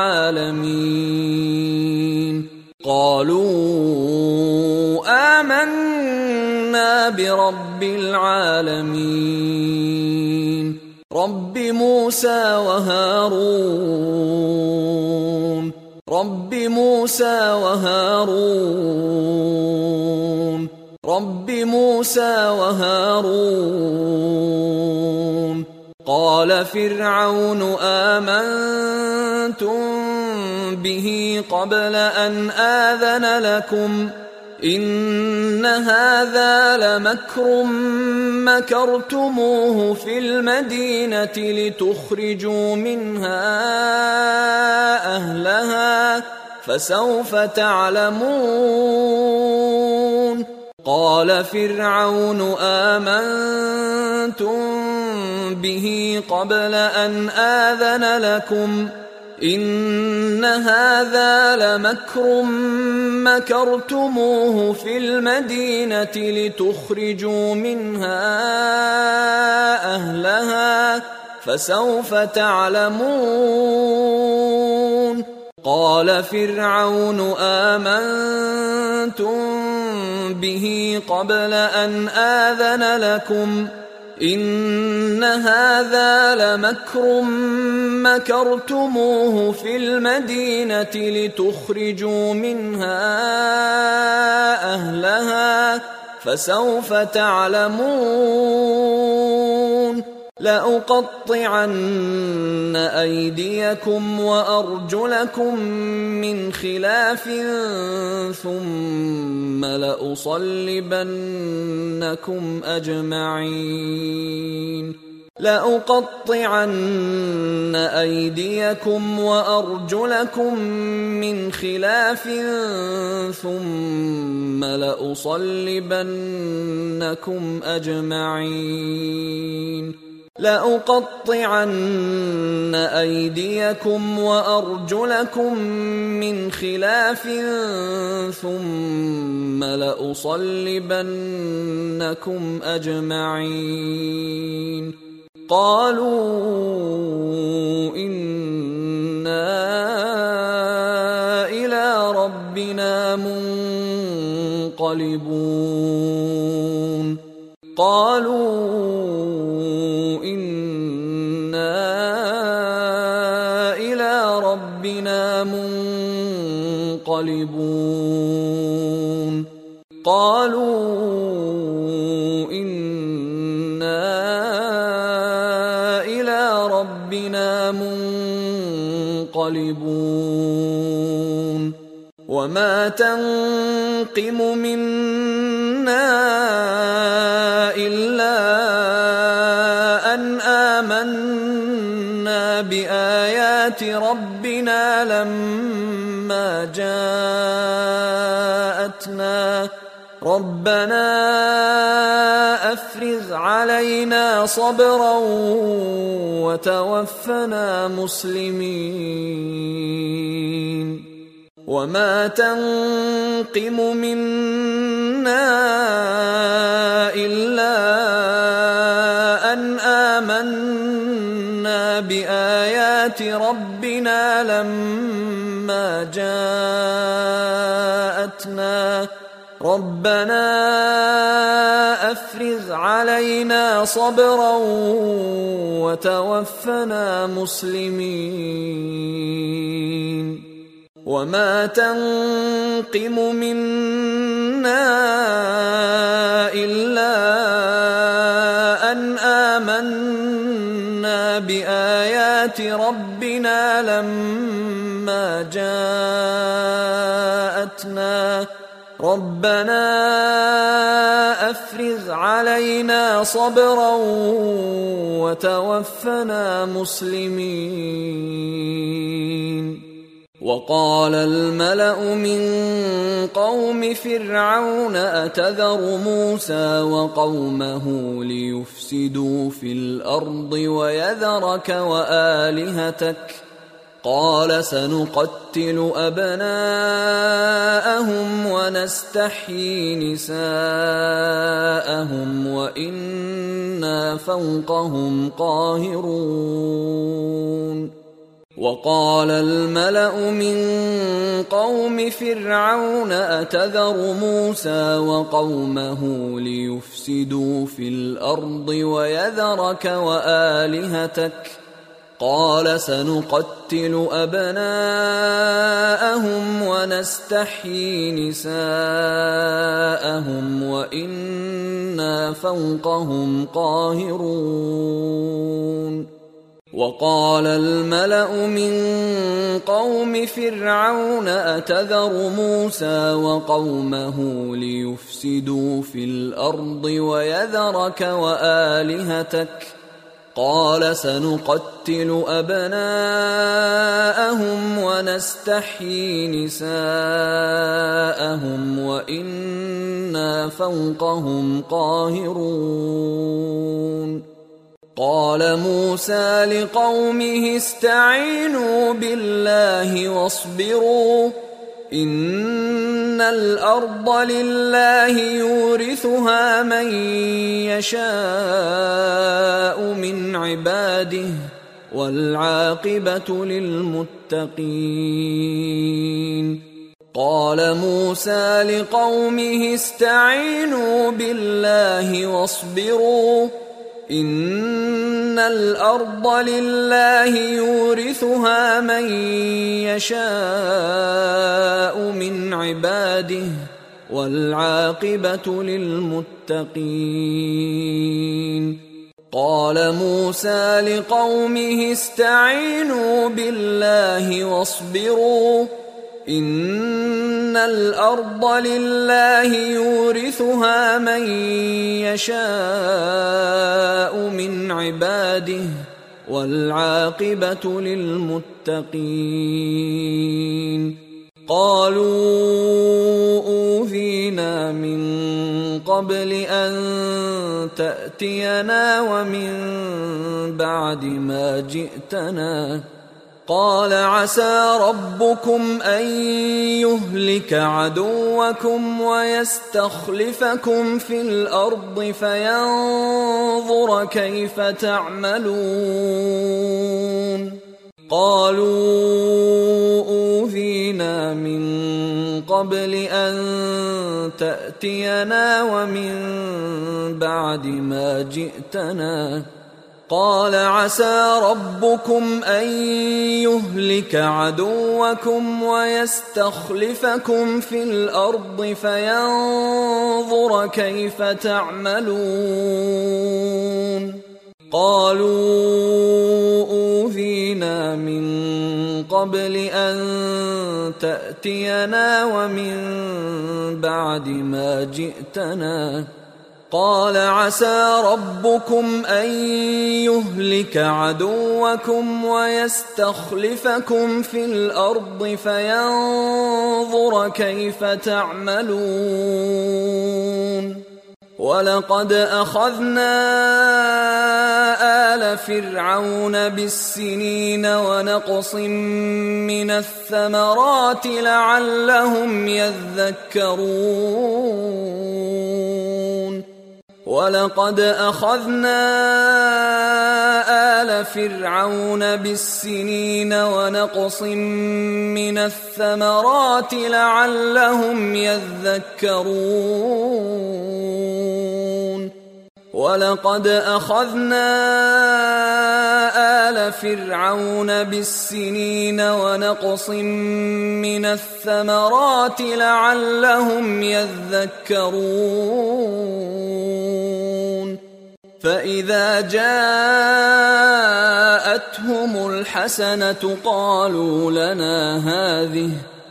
Speaker 1: العالمين قالوا آمنا برب العالمين رب موسى وهارون رب موسى وهارون رب موسى وهارون قال فرعون آمنتم به قبل أن آذن لكم إن هذا لمكر مكرتموه في المدينة لتخرجوا منها أهلها فسوف تعلمون قال فرعون آمنتم به قبل أن آذن لكم إن هذا لمكر مكرتموه في المدينة لتخرجوا منها أهلها فسوف تعلمون قال فرعون آمنتم به قبل أن آذن لكم إن هذا لمكر مكرتموه في المدينة لتخرجوا منها أهلها فسوف تعلمون لأقطعن أيديكم وأرجلكم من خلاف ثم لأصلبنكم أجمعين لأقطعن أيديكم وأرجلكم من خلاف ثم لأصلبنكم أجمعين لأقطعن أيديكم وأرجلكم من خلاف ثم لأصلبنكم أجمعين قالوا إنا إلى ربنا منقلبون قالوا إنا إلى ربنا منقلبون قالوا إنا إلى ربنا منقلبون وما تنقم منا إلا أن آمنا بآيات ربنا لما جاءتنا ربنا أفرغ علينا صبرا وتوفنا مسلمين وما تنقم منا إلا أن آمنا بآيات ربنا لما جاءتنا ربنا أفرغ علينا صبرا وتوفنا مسلمين وما تنقم منا إلا أن آمنا بآيات ربنا لما جاءتنا ربنا أفرغ علينا صبرا وتوفنا مسلمين وقال الملأ من قوم فرعون أتذر موسى وقومه ليفسدوا في الأرض ويذرك وآلهتك قال سنقتل أبناءهم ونستحيي نساءهم وإنا فوقهم قاهرون وقال الملأ من قوم فرعون أتذر موسى وقومه ليفسدوا في الأرض ويذرك وآلهتك قال سنقتل أبناءهم ونستحيي نساءهم وإنا فوقهم قاهرون. وقال الملأ من قوم فرعون أتذر موسى وقومه ليفسدوا في الأرض ويذرك وآلهتك قال سنقتل أبناءهم ونستحيي نساءهم وإنا فوقهم قاهرون. قال موسى لقومه استعينوا بالله واصبروا إن الأرض لله يورثها من يشاء من عباده والعاقبة للمتقين. قال موسى لقومه استعينوا بالله واصبروا إن الأرض لله يورثها من يشاء من عباده والعاقبة للمتقين. قال موسى لقومه استعينوا بالله واصبروا إن الأرض لله يورثها من يشاء من عباده والعاقبة للمتقين. قالوا أوذينا من قبل أن تأتينا ومن بعد ما جئتنا قال عسى ربكم أن يهلك عدوكم ويستخلفكم في الأرض فينظر كيف تعملون. قالوا أوذينا من قبل أن تأتينا ومن بعد ما جئتنا قال عسى ربكم أن يهلك عدوكم ويستخلفكم في الأرض فينظر كيف تعملون. قالوا أوذينا من قبل أن تأتينا ومن بعد ما جئتنا قال عسى ربكم أن يهلك عدوكم ويستخلفكم في الأرض فينظر كيف تعملون. ولقد أخذنا آل فرعون بالسنين ونقص من الثمرات لعلهم يذكرون. ولقد أخذنا آل فرعون بالسنين ونقص من الثمرات لعلهم يذكرون. ولقد أخذنا آل فرعون بالسنين ونقص من الثمرات لعلهم يذكرون. فإذا جاءتهم الحسنة قالوا لنا هذه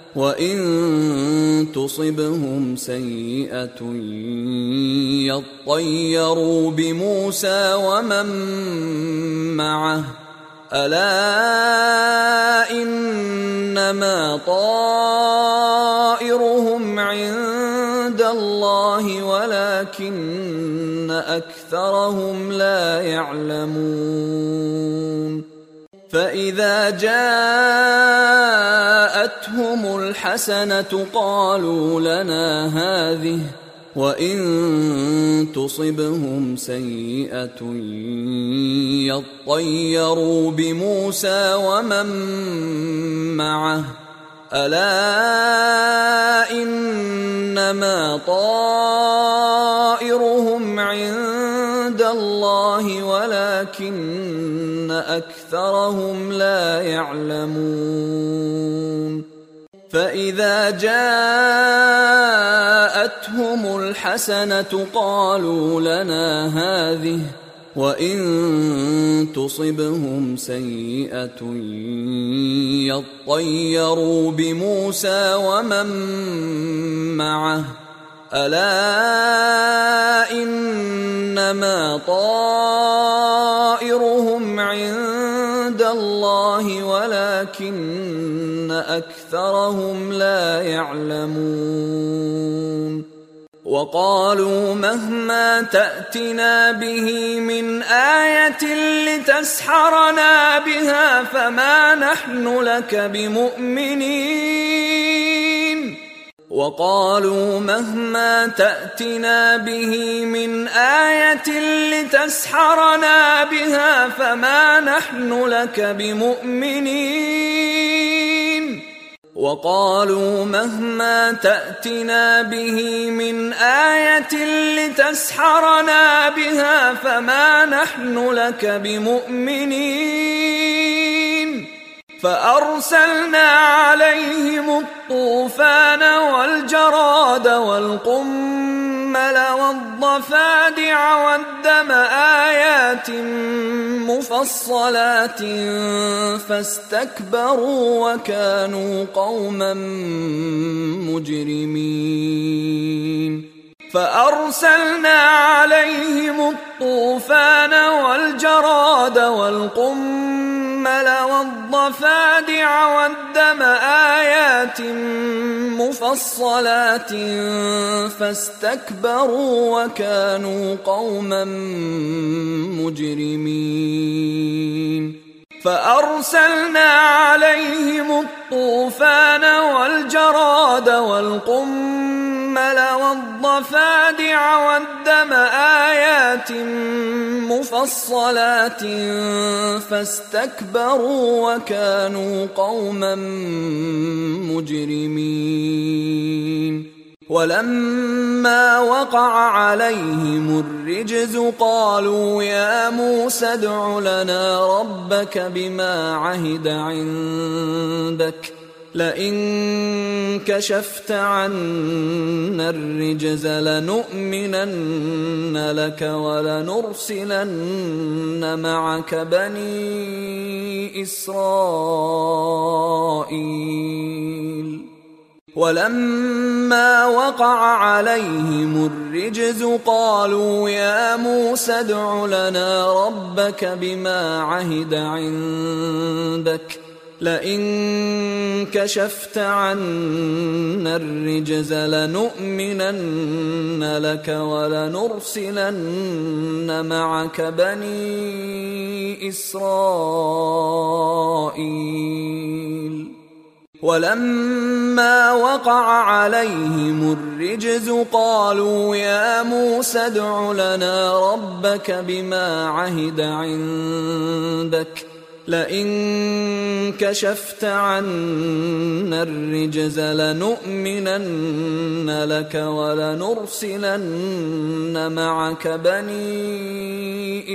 Speaker 1: وإن تصبهم سيئة يطيروا بموسى ومن معه ألا إنما طائرهم عند الله ولكن أكثرهم لا يعلمون. فإذا جاءتهم الحسنة قالوا لنا هذه وإن تصبهم سيئة يطيروا بموسى ومن معه ألا إنما طائرهم عند الله ولكن أكثرهم لا يعلمون فإذا جاءتهم الحسنة قالوا لنا هذه وإن تصبهم سيئة يطيروا بموسى ومن معه ألا إنما طائرهم عند الله ولكن أكثرهم لا يعلمون وقالوا مهما تأتنا به من آية لتسحرنا بها فما نحن لك بمؤمنين وقالوا مهما تأتنا به من آية لتسحرنا بها فما نحن لك بمؤمنين وقالوا مهما تأتنا به من آية لتسحرنا بها فما نحن لك بمؤمنين فأرسلنا عليهم الطوفان والجراد والقمل والضفادع والدم آيات مفصلات فاستكبروا وكانوا قوما مجرمين فأرسلنا عليهم الطوفان والجراد والقمل والضفادع والدم آيات مفصلات فاستكبروا وكانوا قوما مجرمين فأرسلنا عليهم الطوفان والجراد والقمل والضفادع والدم آيات مفصلات فاستكبروا وكانوا قوما مجرمين ولما وقع عليهم الرجز قالوا يا موسى ادع لنا ربك بما عهد عندك لئن كشفت عنا الرجز لنؤمنن لك ولنرسلن معك بني إسرائيل ولما وقع عليهم الرجز قالوا يا موسى ادع لنا ربك بما عهد عندك لئن كشفت عنا الرجز لنؤمنن لك ولنرسلن معك بني إسرائيل ولما وقع عليهم الرجز قالوا يا موسى ادع لنا ربك بما عهد عندك لئن كشفت عنا الرجز لنؤمنن لك ولنرسلن معك بني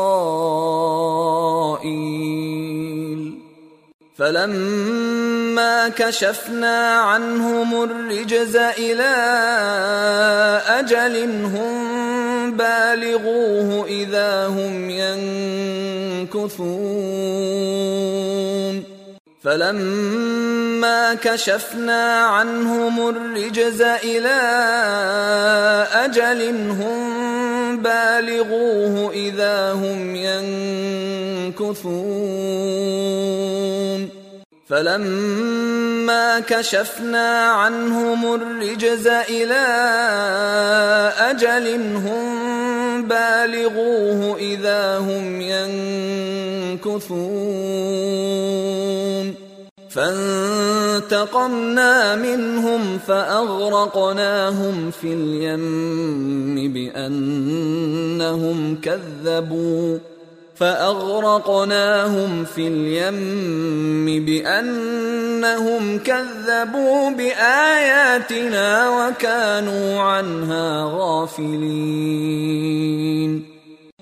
Speaker 1: إسرائيل فلما كشفنا عنهم الرجز إلى أجل هم بالغوه إذا هم ينكثون فلما كشفنا عنهم الرجز إلى أجل هم بالغوه إذا هم ينكثون فلما كشفنا عنهم الرجز إلى أجل هم بالغوه إذا هم ينكثون فانتقمنا منهم فأغرقناهم في اليم بأنهم كذبوا فأغرقناهم في اليم بأنهم كذبوا بآياتنا وكانوا عنها غافلين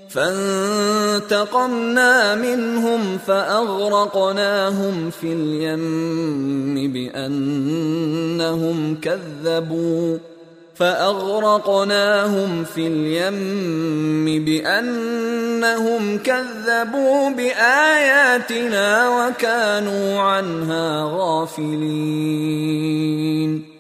Speaker 1: فانتقمنا منهم فأغرقناهم في اليم بأنهم كذبوا فأغرقناهم في اليم بأنهم كذبوا بآياتنا وكانوا عنها غافلين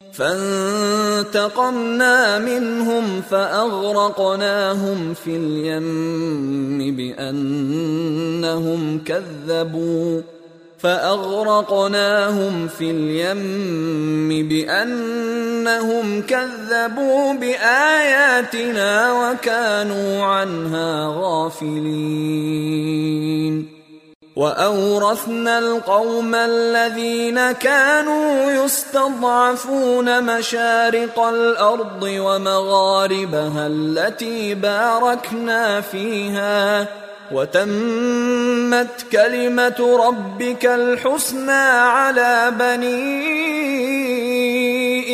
Speaker 1: فانتقمنا منهم فأغرقناهم في اليم بأنهم كذبوا فأغرقناهم في اليم بأنهم كذبوا بآياتنا وكانوا عنها غافلين وأورثنا القوم الذين كانوا يستضعفون مشارق الأرض ومغاربها التي باركنا فيها وتمت كلمة ربك الحسنى على بني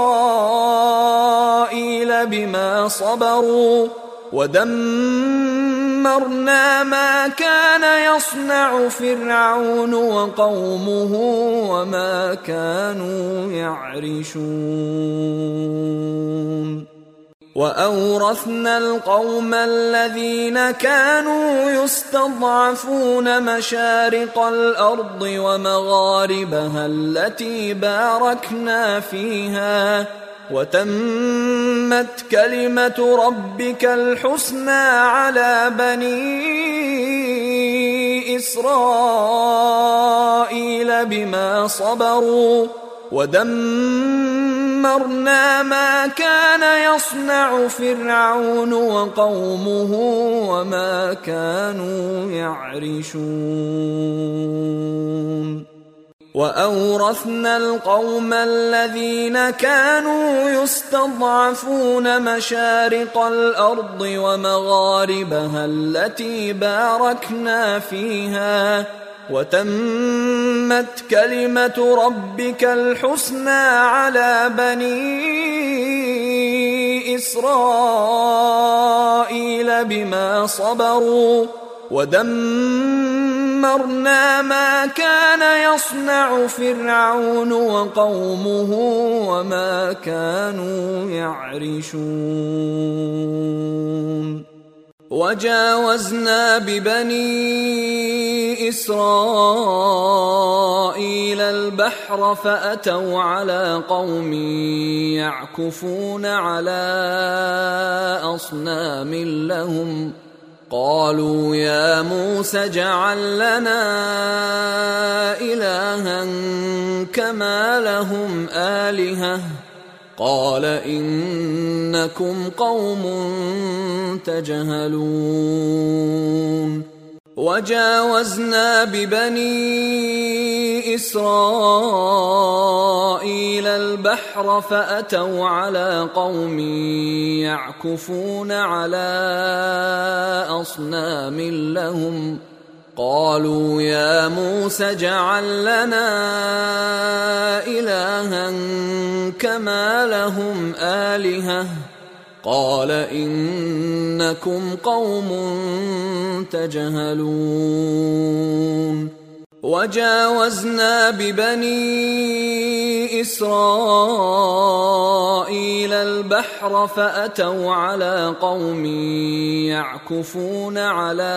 Speaker 1: إسرائيل بما صبروا ودمرنا ما كان يصنع فرعون وقومه وما كانوا يعرشون وأورثنا القوم الذين كانوا يستضعفون مشارق الأرض ومغاربها التي باركنا فيها وتمت كلمة ربك الحسنى على بني إسرائيل بما صبروا ودمرنا ما كان يصنع فرعون وقومه وما كانوا يعرشون وأورثنا القوم الذين كانوا يستضعفون مشارق الأرض ومغاربها التي باركنا فيها وتمت كلمة ربك الحسنى على بني إسرائيل بما صبروا ودمرنا ما كان يصنع فرعون وقومه وما كانوا يعرشون وجاوزنا ببني إسرائيل البحر فأتوا على قوم يعكفون على أصنام لهم قالوا يا موسى اجعل لنا إلها كما لهم آلهة قال إنكم قوم تجهلون وجاوزنا ببني إسرائيل البحر فأتوا على قوم يعكفون على أصنام لهم قالوا يا موسى اجعل لنا إلها كما لهم آلهة قال إنكم قوم تجهلون وجاوزنا ببني إسرائيل البحر فأتوا على قوم يعكفون على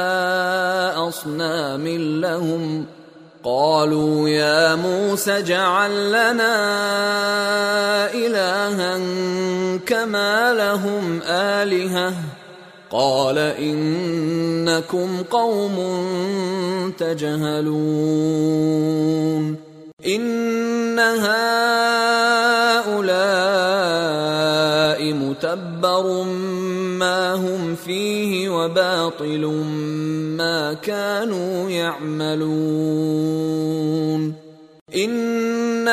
Speaker 1: أصنام لهم قالوا يا موسى اجعل لنا إلها كما لهم آلهة قال إنكم قوم تجهلون إن هؤلاء متبر ما هم فيه وباطل ما كانوا يعملون إن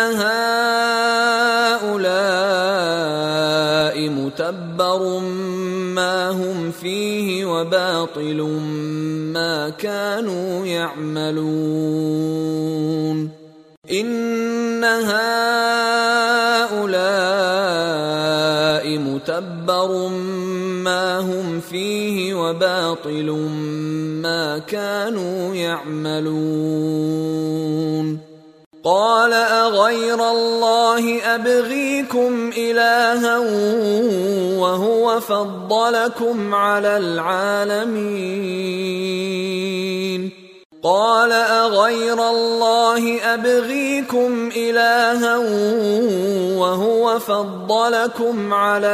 Speaker 1: هؤلاء متبر ما هم فيه وباطل ما كانوا يعملون إن هؤلاء متبر ما هم فيه وباطل ما كانوا يعملون قال أغير الله أبغيكم إلها وهو فضلكم على العالمين قال أغير الله أبغيكم إلها وهو فضلكم على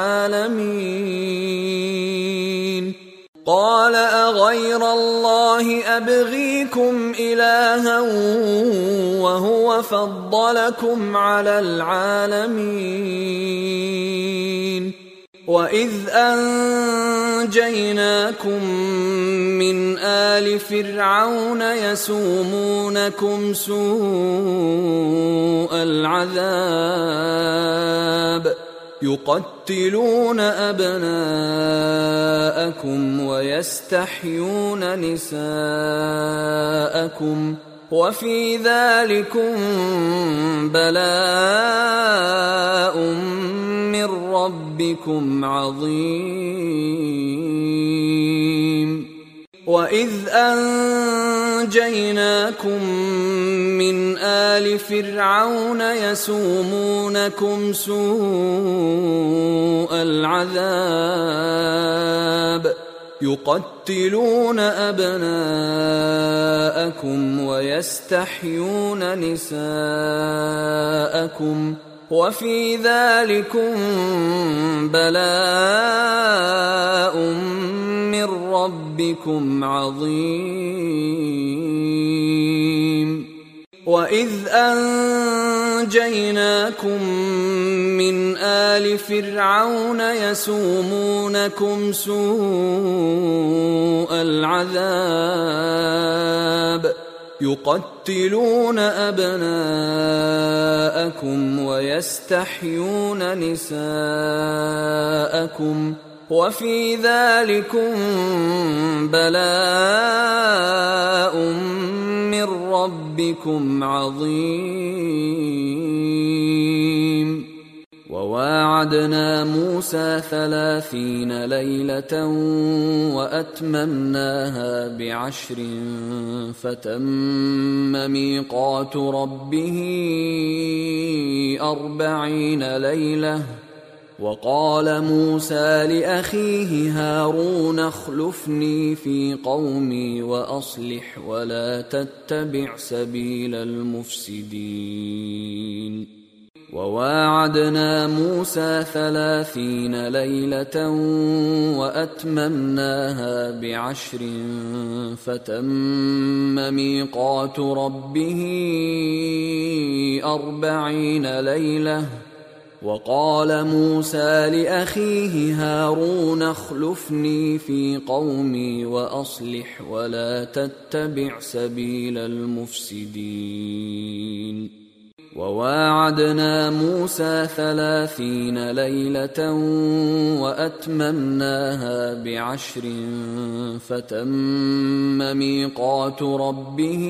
Speaker 1: العالمين قال أغير الله أبغيكم إلها وهو فضلكم على العالمين وإذ أنجيناكم من آل فرعون يسومونكم سوء العذاب يقتلون أبناءكم ويستحيون نساءكم وفي ذلكم بلاء من ربكم عظيم وإذ أنجيناكم من آل فرعون يسومونكم سوء العذاب يقتلون أبناءكم ويستحيون نساءكم وفي ذلكم بلاء من ربكم عظيم وإذ أنجيناكم من آل فرعون يسومونكم سوء العذاب يقتلون أبناءكم ويستحيون نساءكم وفي ذلكم بلاء من ربكم عظيم وواعدنا موسى ثلاثين ليلة وأتممناها بعشر فتم ميقات ربه أربعين ليلة وقال موسى لأخيه هارون اخلفني في قومي وأصلح ولا تتبع سبيل المفسدين وواعدنا موسى ثلاثين ليلة وأتممناها بعشر فتم ميقات ربه أربعين ليلة وقال موسى لأخيه هارون اخلفني في قومي وأصلح ولا تتبع سبيل المفسدين وواعدنا موسى ثلاثين ليلة وأتممناها بعشر فتم ميقات ربه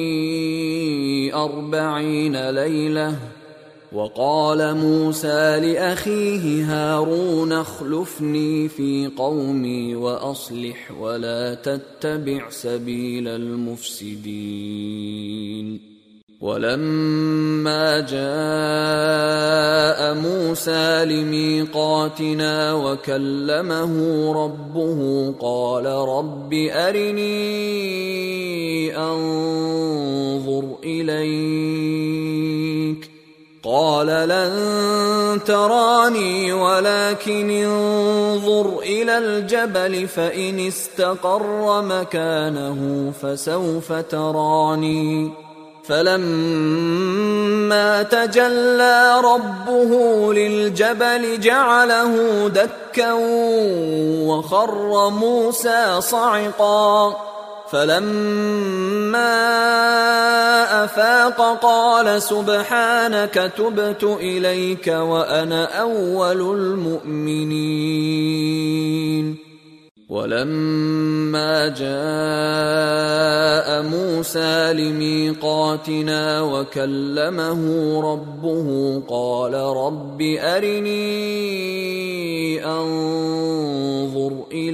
Speaker 1: أربعين ليلة وقال موسى لأخيه هارون اخلفني في قومي وأصلح ولا تتبع سبيل المفسدين ولما جاء موسى لميقاتنا وكلمه ربه قال رب أرني أنظر إليك قال لن تراني ولكن انظر إلى الجبل فإن استقر مكانه فسوف تراني فلما تجلى ربه للجبل جعله دكا وخر موسى صعقا فلما أفاق قال سبحانك تبت إليك وأنا أول المؤمنين. ولما جاء موسى لميقاتنا وكلمه ربه قال رب أرني أنظر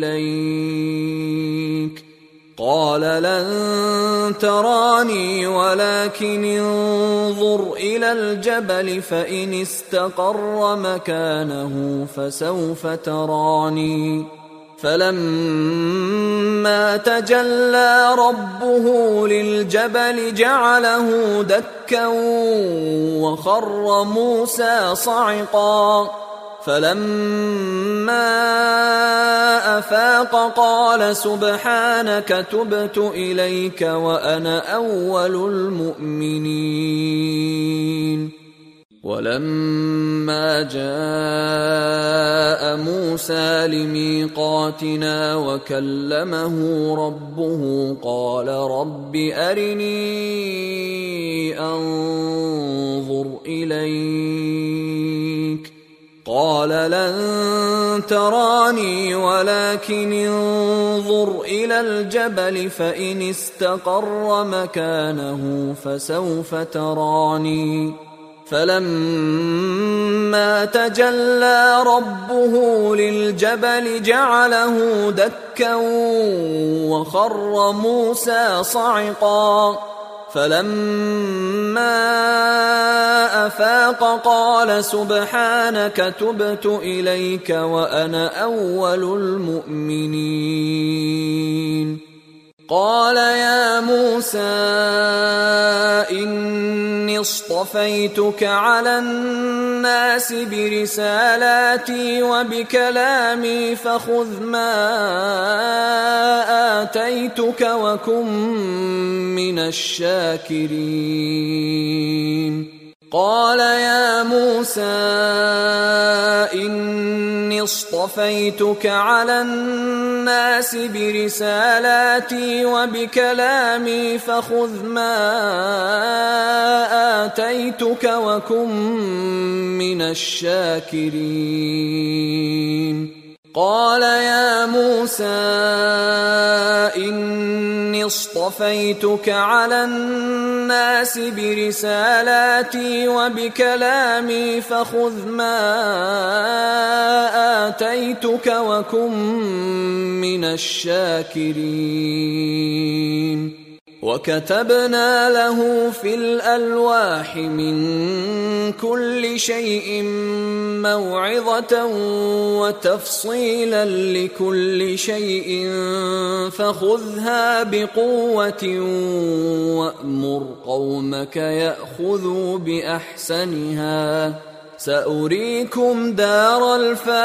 Speaker 1: إليك قال لن تراني ولكن انظر إلى الجبل فإن استقر مكانه فسوف تراني. فلما تجلى ربه للجبل جعله دكا وخر موسى صعقا. فلما أفاق قال سبحانك تبت إليك وأنا أول المؤمنين. ولما جاء موسى لميقاتنا وكلمه ربه قال رب أرني أنظر إليك قال لن تراني ولكن انظر إلى الجبل فإن استقر مكانه فسوف تراني. فلما تجلى ربه للجبل جعله دكا وخر موسى صعقا. فلما أفاق قال سبحانك تبت إليك وأنا أول المؤمنين. قال يا موسى إني اصطفيتك على الناس برسالاتي وبكلامي فخذ ما آتيتك وكن من الشاكرين. قال يا موسى إني اصطفيتك على الناس برسالاتي وبكلامي فخذ ما آتيتك وكن من الشاكرين. قال يا موسى إني اصطفيتك على الناس برسالاتي وبكلامي فخذ ما آتيتك وكن من الشاكرين. وكتبنا له في الألواح من كل شيء موعظة وتفصيلا لكل شيء فخذها بقوة وأمر قومك يأخذوا بأحسنها سأريكم دار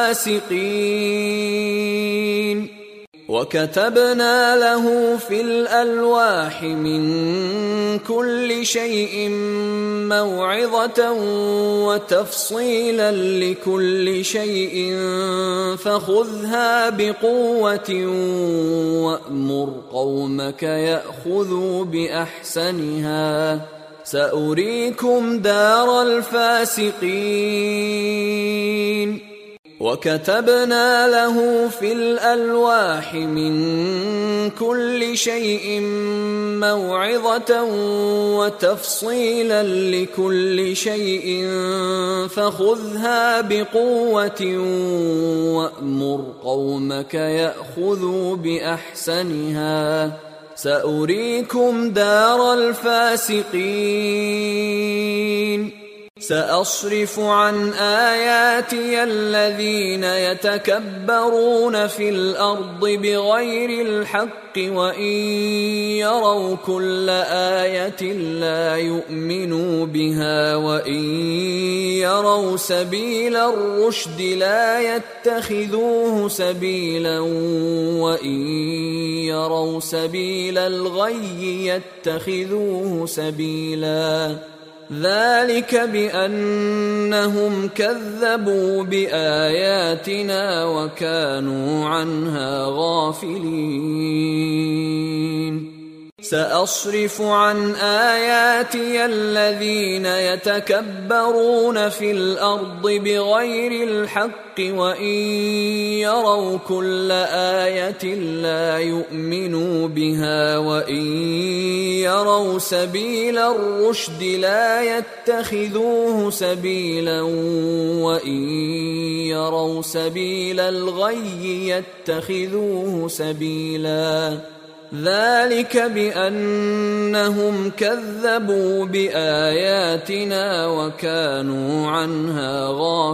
Speaker 1: الفاسقين. وكتبنا له في الألواح من كل شيء موعظة وتفصيلا لكل شيء فخذها بقوة وأمر قومك يأخذوا بأحسنها سأريكم دار الفاسقين. وكتبنا له في الألواح من كل شيء موعظة وتفصيلا لكل شيء فخذها بقوة وأمر قومك يأخذوا بأحسنها سأريكم دار الفاسقين. سأصرف عن آياتي الذين يتكبرون في الأرض بغير الحق وإن يروا كل آية لا يؤمنوا بها وإن يروا سبيل الرشد لا يتخذوه سبيلا وإن يروا سبيل الغي يتخذوه سبيلا ذلك بأنهم كذبوا بآياتنا وكانوا عنها غافلين. سأصرف عن آياتي الذين يتكبرون في الأرض بغير الحق وإن يروا كل آية لا يؤمنوا بها وإن يروا سبيل الرشد لا يتخذوه سبيلا وإن يروا سبيل الغي يتخذوه سبيلا ذلك بأنهم كذبوا بآياتنا وكانوا عنها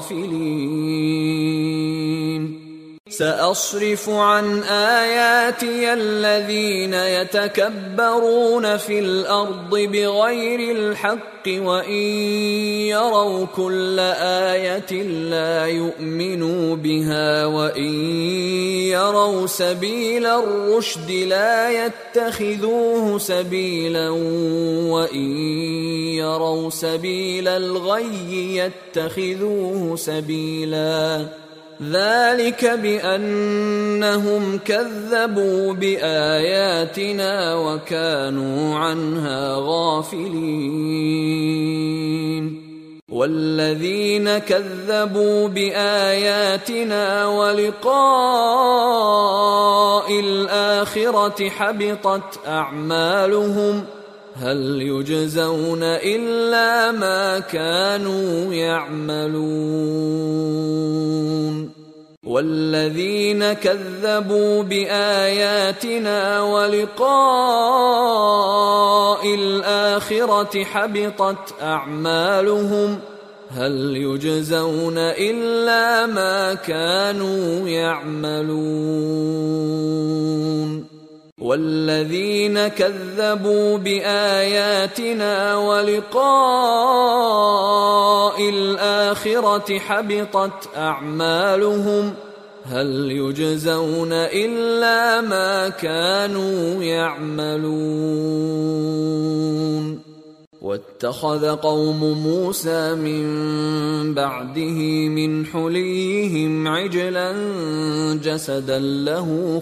Speaker 1: غافلين سأصرف عن آياتي الذين يتكبرون في الأرض بغير الحق وإن يروا كل آية لا يؤمنوا بها وإن يروا سبيل الرشد لا يتخذوه سبيلا وإن يروا سبيل الغي يتخذوه سبيلا ذلك بأنهم كذبوا بآياتنا وكانوا عنها غافلين والذين كذبوا بآياتنا ولقاء الآخرة حبطت أعمالهم هل يجزون إلا ما كانوا يعملون والذين كذبوا بآياتنا ولقاء الآخرة حبطت أعمالهم هل يجزون إلا ما كانوا يعملون والذين كذبوا بآياتنا ولقاء الآخرة حبطت أعمالهم هل يجزون إلا ما كانوا يعملون واتخذ قوم موسى من بعده من حليهم عجلا جسدا له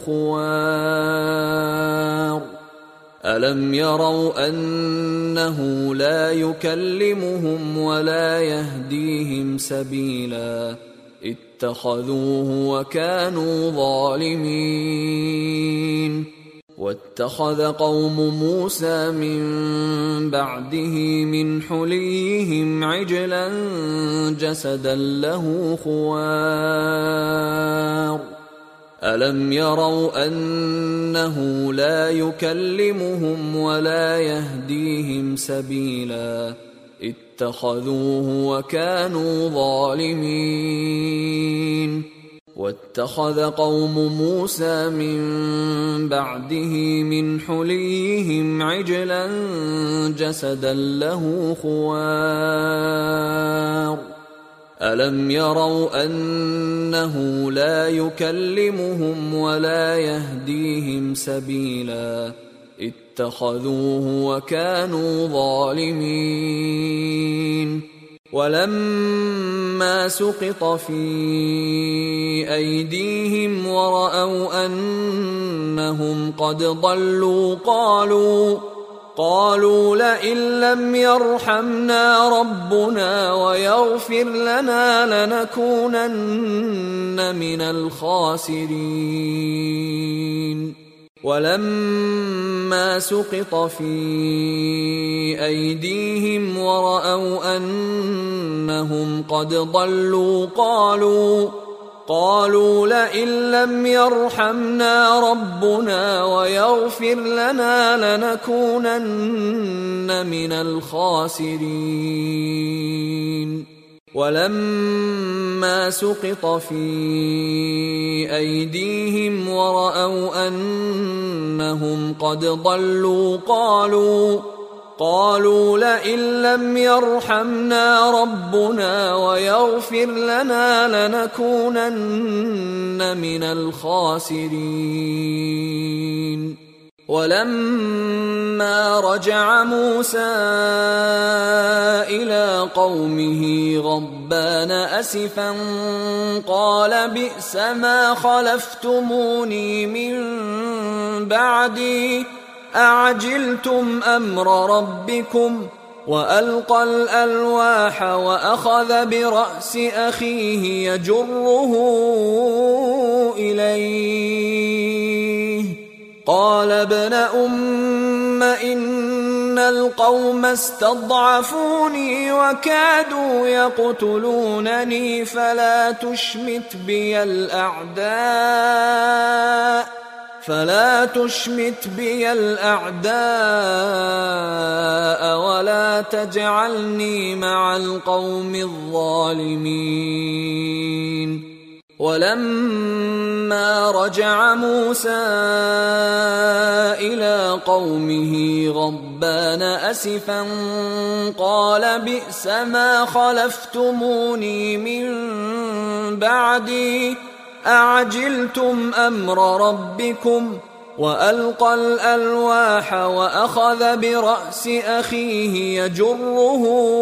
Speaker 1: خوار ألم يروا أنه لا يكلمهم ولا يهديهم سبيلا اتخذوه وكانوا ظالمين واتخذ قوم موسى من بعده من حليهم عجلا جسدا له خوار ألم يروا أنه لا يكلمهم ولا يهديهم سبيلا اتخذوه وكانوا ظالمين واتخذ قوم موسى من بعده من حليهم عجلا جسدا له خوار ألم يروا أنه لا يكلمهم ولا يهديهم سبيلا اتخذوه وكانوا ظالمين ولما سقط في أيديهم ورأوا أنهم قد ضلوا قالوا قالوا لئن لم يرحمنا ربنا ويغفر لنا لنكونن من الخاسرين ولما سقط في أيديهم ورأوا أنهم قد ضلوا قالوا قالوا لئن لم يرحمنا ربنا ويغفر لنا لنكونن من الخاسرين ولما سقط في أيديهم ورأوا أنهم قد ضلوا قالوا قالوا لئن لم يرحمنا ربنا ويغفر لنا لنكونن من الخاسرين ولما رجع موسى إلى قومه غضبان أسفا قال بئس ما خلفتموني من بعدي أعجلتم أمر ربكم وألقى الألواح وأخذ برأس أخيه يجره إليه قال ابن أم إن القوم استضعفوني وكادوا يقتلونني فلا تشمت بي الأعداء فلا تشمت بي الأعداء ولا تجعلني مع القوم الظالمين. ولما رجع موسى إلى قومه غضبان أسفا قال بئس ما خلفتموني من بعدي أعجلتم أمر ربكم وألقى الألواح وأخذ برأس أخيه يجره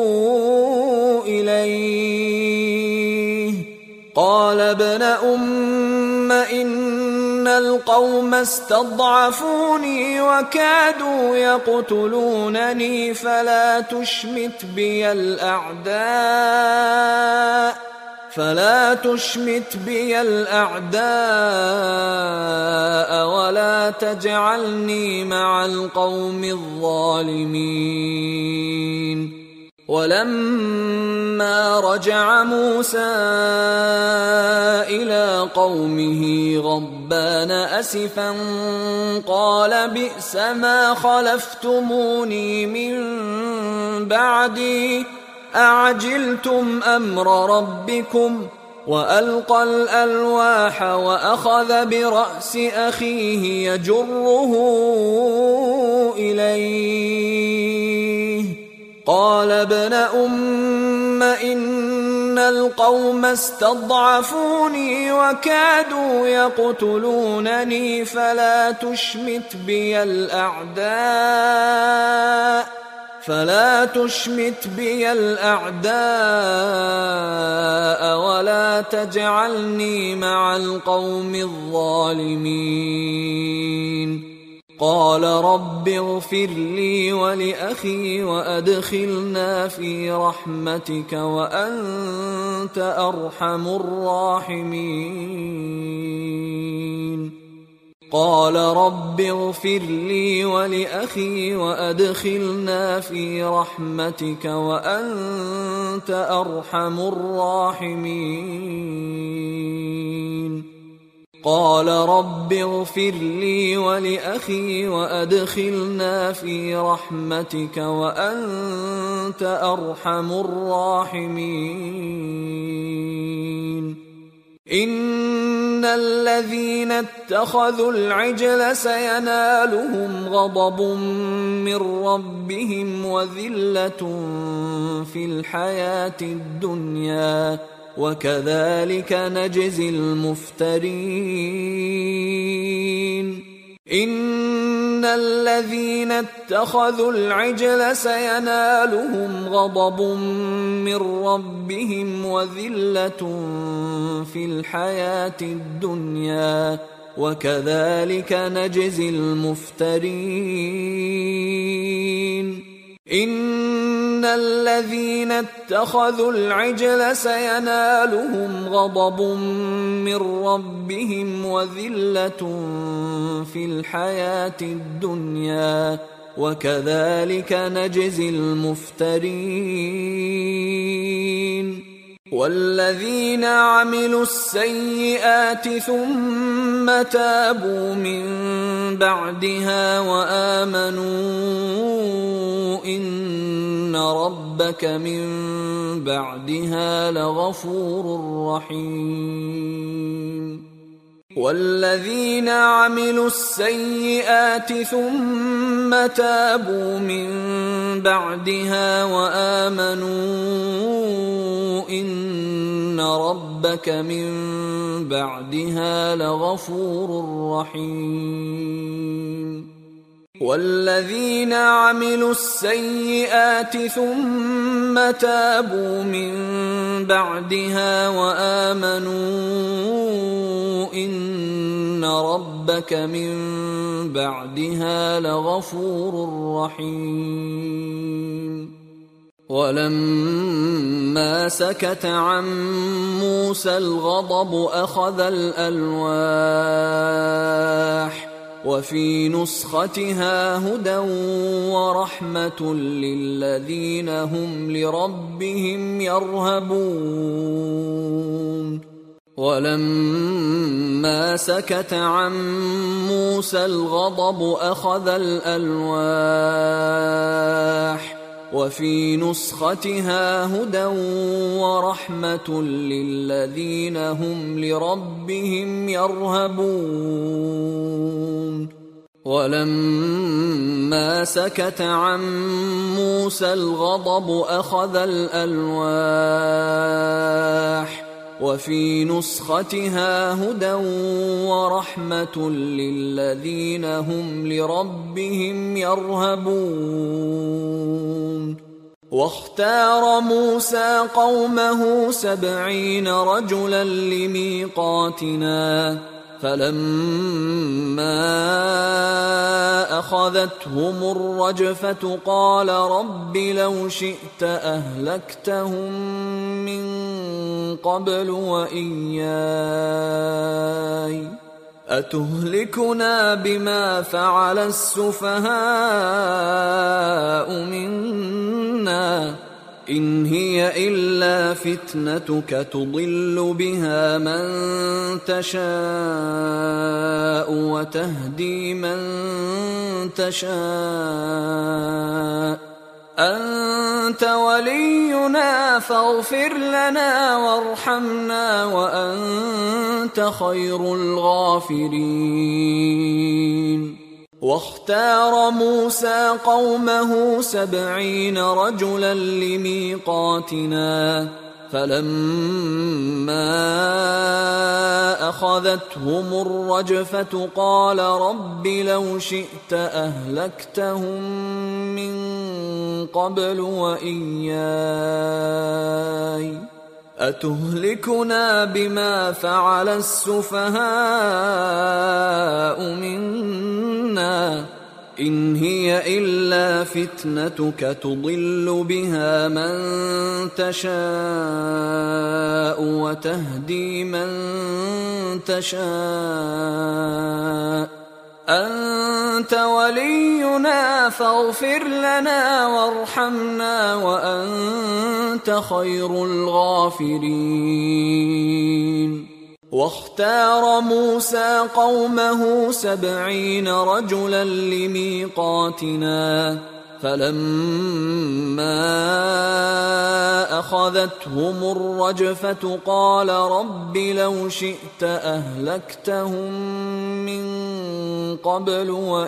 Speaker 1: إليه قال ابن أم إن القوم استضعفوني وكادوا يقتلونني فلا تشمت بي الأعداء فلا تشمت بي الأعداء ولا تجعلني مع القوم الظالمين. ولما رجع موسى إلى قومه غضبان أسفا قال بئس ما خلفتموني من بعدي أعجلتم أمر ربكم وألقى الألواح وأخذ برأس أخيه يجره إليه قال ابن أم إن القوم استضعفوني وكادوا يقتلونني فلا تشمت بي الأعداء فلا تشمت بي الأعداء ولا تجعلني مع القوم الظالمين. قال رب اغفر لي ولأخي وأدخلنا في رحمتك وأنت أرحم الراحمين. قال رب اغفر لي ولأخي وأدخلنا في رحمتك وأنت أرحم الراحمين. قال رب اغفر لي ولأخي وأدخلنا في رحمتك وأنت أرحم الراحمين. إن الذين اتخذوا العجل سينالهم غضب من ربهم وذلة في الحياة الدنيا وكذلك نجزي المفترين. إن الذين اتخذوا العجل سينالهم غضب من ربهم وذلة في الحياة الدنيا وكذلك نجزي المفترين. إن الذين اتخذوا العجل سينالهم غضب من ربهم وذلة في الحياة الدنيا وكذلك نجزي المفترين. والذين عملوا السيئات ثم تابوا من بعدها وآمنوا إن ربك من بعدها لغفور رحيم. والذين عملوا السيئات ثم تابوا من بعدها وآمنوا إن ربك من بعدها لغفور رحيم. والذين عملوا السيئات ثم تابوا من بعدها وآمنوا إن ربك من بعدها لغفور رحيم. ولما سكت عن موسى الغضب أخذ الألواح وفي نسختها هدى ورحمة للذين هم لربهم يرهبون. ولما سكت عن موسى الغضب أخذ الألواح وفي نسختها هدى ورحمة للذين هم لربهم يرهبون. ولما سكت عن موسى الغضب أخذ الألواح وفي نسختها هدى ورحمة للذين هم لربهم يرهبون. واختار موسى قومه سبعين رجلا لميقاتنا فلما أخذتهم الرجفة قال رب لو شئت أهلكتهم من قبل وإياي أتهلكنا بما فعل السفهاء منا إن هي إلا فتنتك تضل بها من تشاء وتهدي من تشاء أنت ولينا فاغفر لنا وارحمنا وأنت خير الغافرين. واختار موسى قومه سبعين رجلا لميقاتنا فلما أخذتهم الرجفة قال رب لو شئت أهلكتهم من قبل وإياي أتهلكنا بما فعل السفهاء منا إن هي إلا فتنتك تضل بها من تشاء وتهدي من تشاء أنت ولينا فاغفر لنا وارحمنا وأنت خير الغافرين. واختار موسى قومه سبعين رجلا لميقاتنا فلما أخذتهم الرجفة قال رب لو شئت أهلكتهم من قبل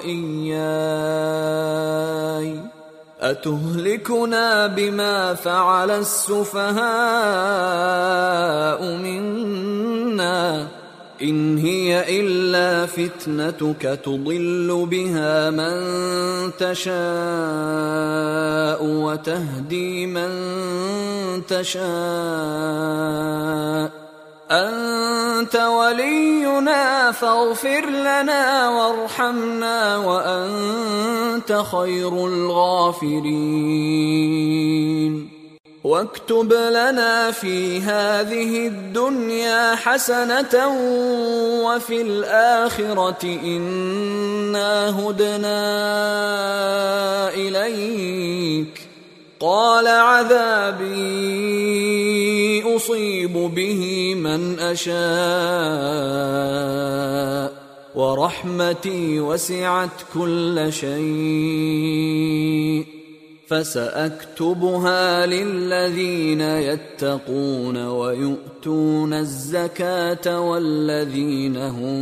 Speaker 1: وإياي أتهلكنا بما فعل السفهاء منا إن هي إلا فتنتك تضل بها من تشاء وتهدي من تشاء أنت ولينا فاغفر لنا وارحمنا وأنت خير الغافرين. واكتب لنا في هذه الدنيا حسنة وفي الآخرة إنا هدنا إليك قال عذابي أصيب به من أشاء ورحمتي وسعت كل شيء فسأكتبها للذين يتقون ويؤتون الزكاة والذين هم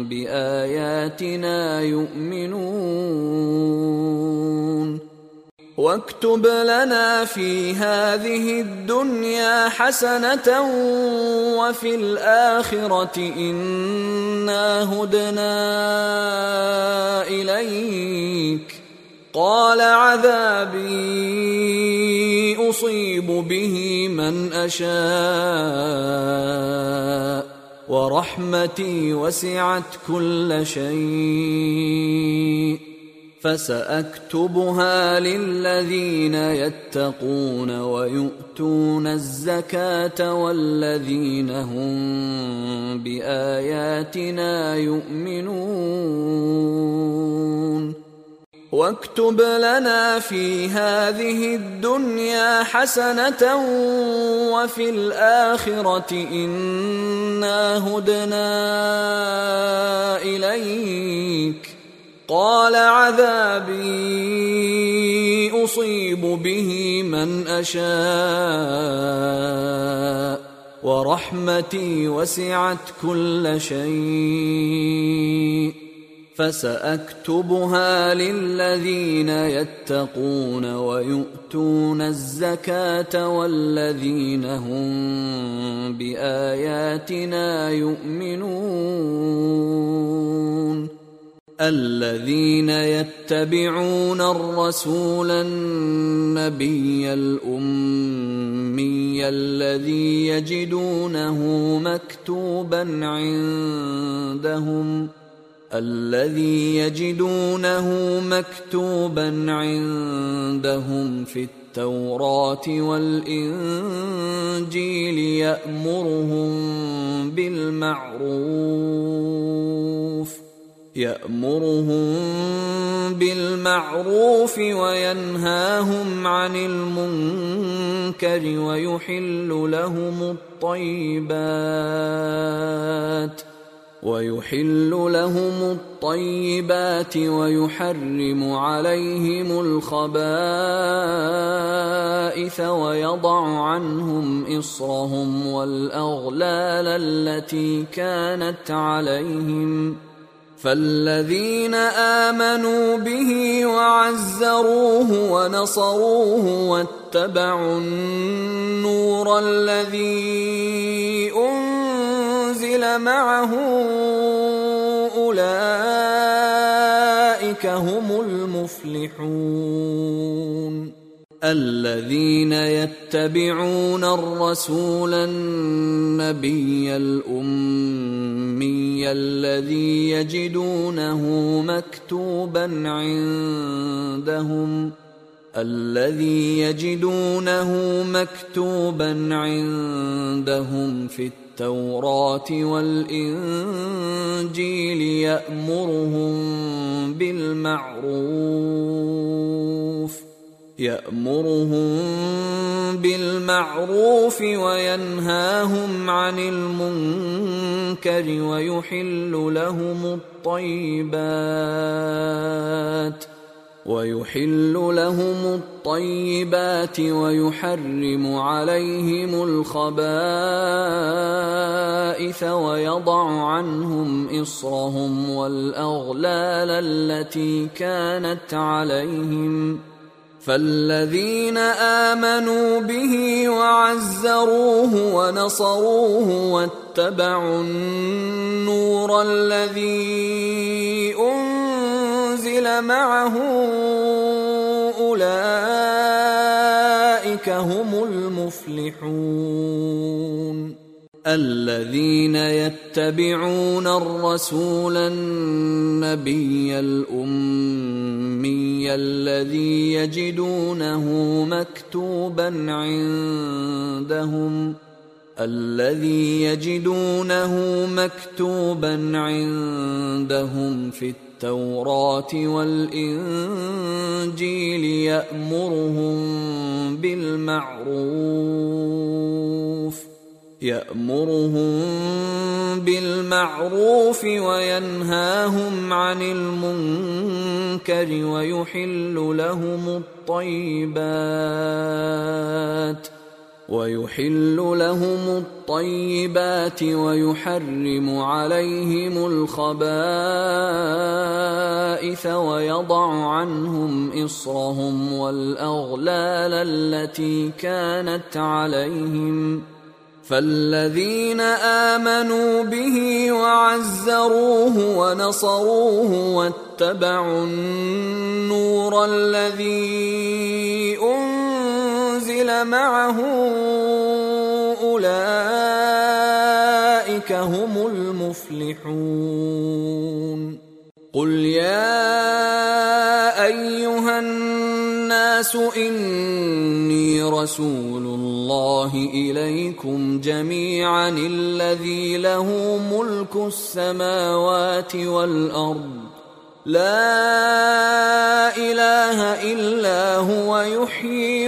Speaker 1: بآياتنا يؤمنون واكتب لنا في هذه الدنيا حسنة وفي الآخرة إنا هدنا إليك. قال عذابي أصيب به من أشاء ورحمتي وسعت كل شيء فسأكتبها للذين يتقون ويؤتون الزكاة والذين هم بآياتنا يؤمنون. واكتب لنا في هذه الدنيا حسنة وفي الآخرة إنا هدنا إليك. قال عذابي أصيب به من أشاء ورحمتي وسعت كل شيء فسأكتبها للذين يتقون ويؤتون الزكاة والذين هم بآياتنا يؤمنون. الذين يتبعون الرسول النبي الأمي الذي يجدونه مكتوبا عندهم الذي يجدونه مكتوبا عندهم في التوراة والإنجيل يأمرهم بالمعروف يأمرهم بالمعروف وينهاهم عن المنكر ويحل لهم الطيبات ويحل لهم الطيبات ويحرم عليهم الخبائث ويضع عنهم إصرهم والأغلال التي كانت عليهم. فالذين آمنوا به وعزروه ونصروه واتبعوا النور الذي أنزل معه أولئك هم المفلحون. الذين يتبعون الرسول النبي الأمي الذي يجدونه مكتوبا عندهم الذي يجدونه مكتوبا عندهم في التوراة والإنجيل يأمرهم بالمعروف يأمرهم بالمعروف وينهاهم عن المنكر ويحل لهم الطيبات ويحل لهم الطيبات ويحرم عليهم الخبائث ويضع عنهم إصرهم والأغلال التي كانت عليهم. فالذين آمنوا به وعزروه ونصروه واتبعوا النور الذي أنزل معه أولئك هم المفلحون. الذين يتبعون الرسول النبي الأمي الذي يجدونه مكتوبا عندهم الذي يجدونه مكتوبا عندهم في التوراة والإنجيل يأمرهم بالمعروف يأمرهم بالمعروف وينهاهم عن المنكر ويحل لهم الطيبات ويحل لهم الطيبات ويحرم عليهم الخبائث ويضع عنهم إصرهم والأغلال التي كانت عليهم فالذين آمنوا به وعزروه ونصروه واتبعوا النور الذي أنزل معه أولئك هم المفلحون. قل يا أيها الناس إني رسول الله إليكم جميعا الذي له ملك السماوات والأرض لا إله إلا هو يحيي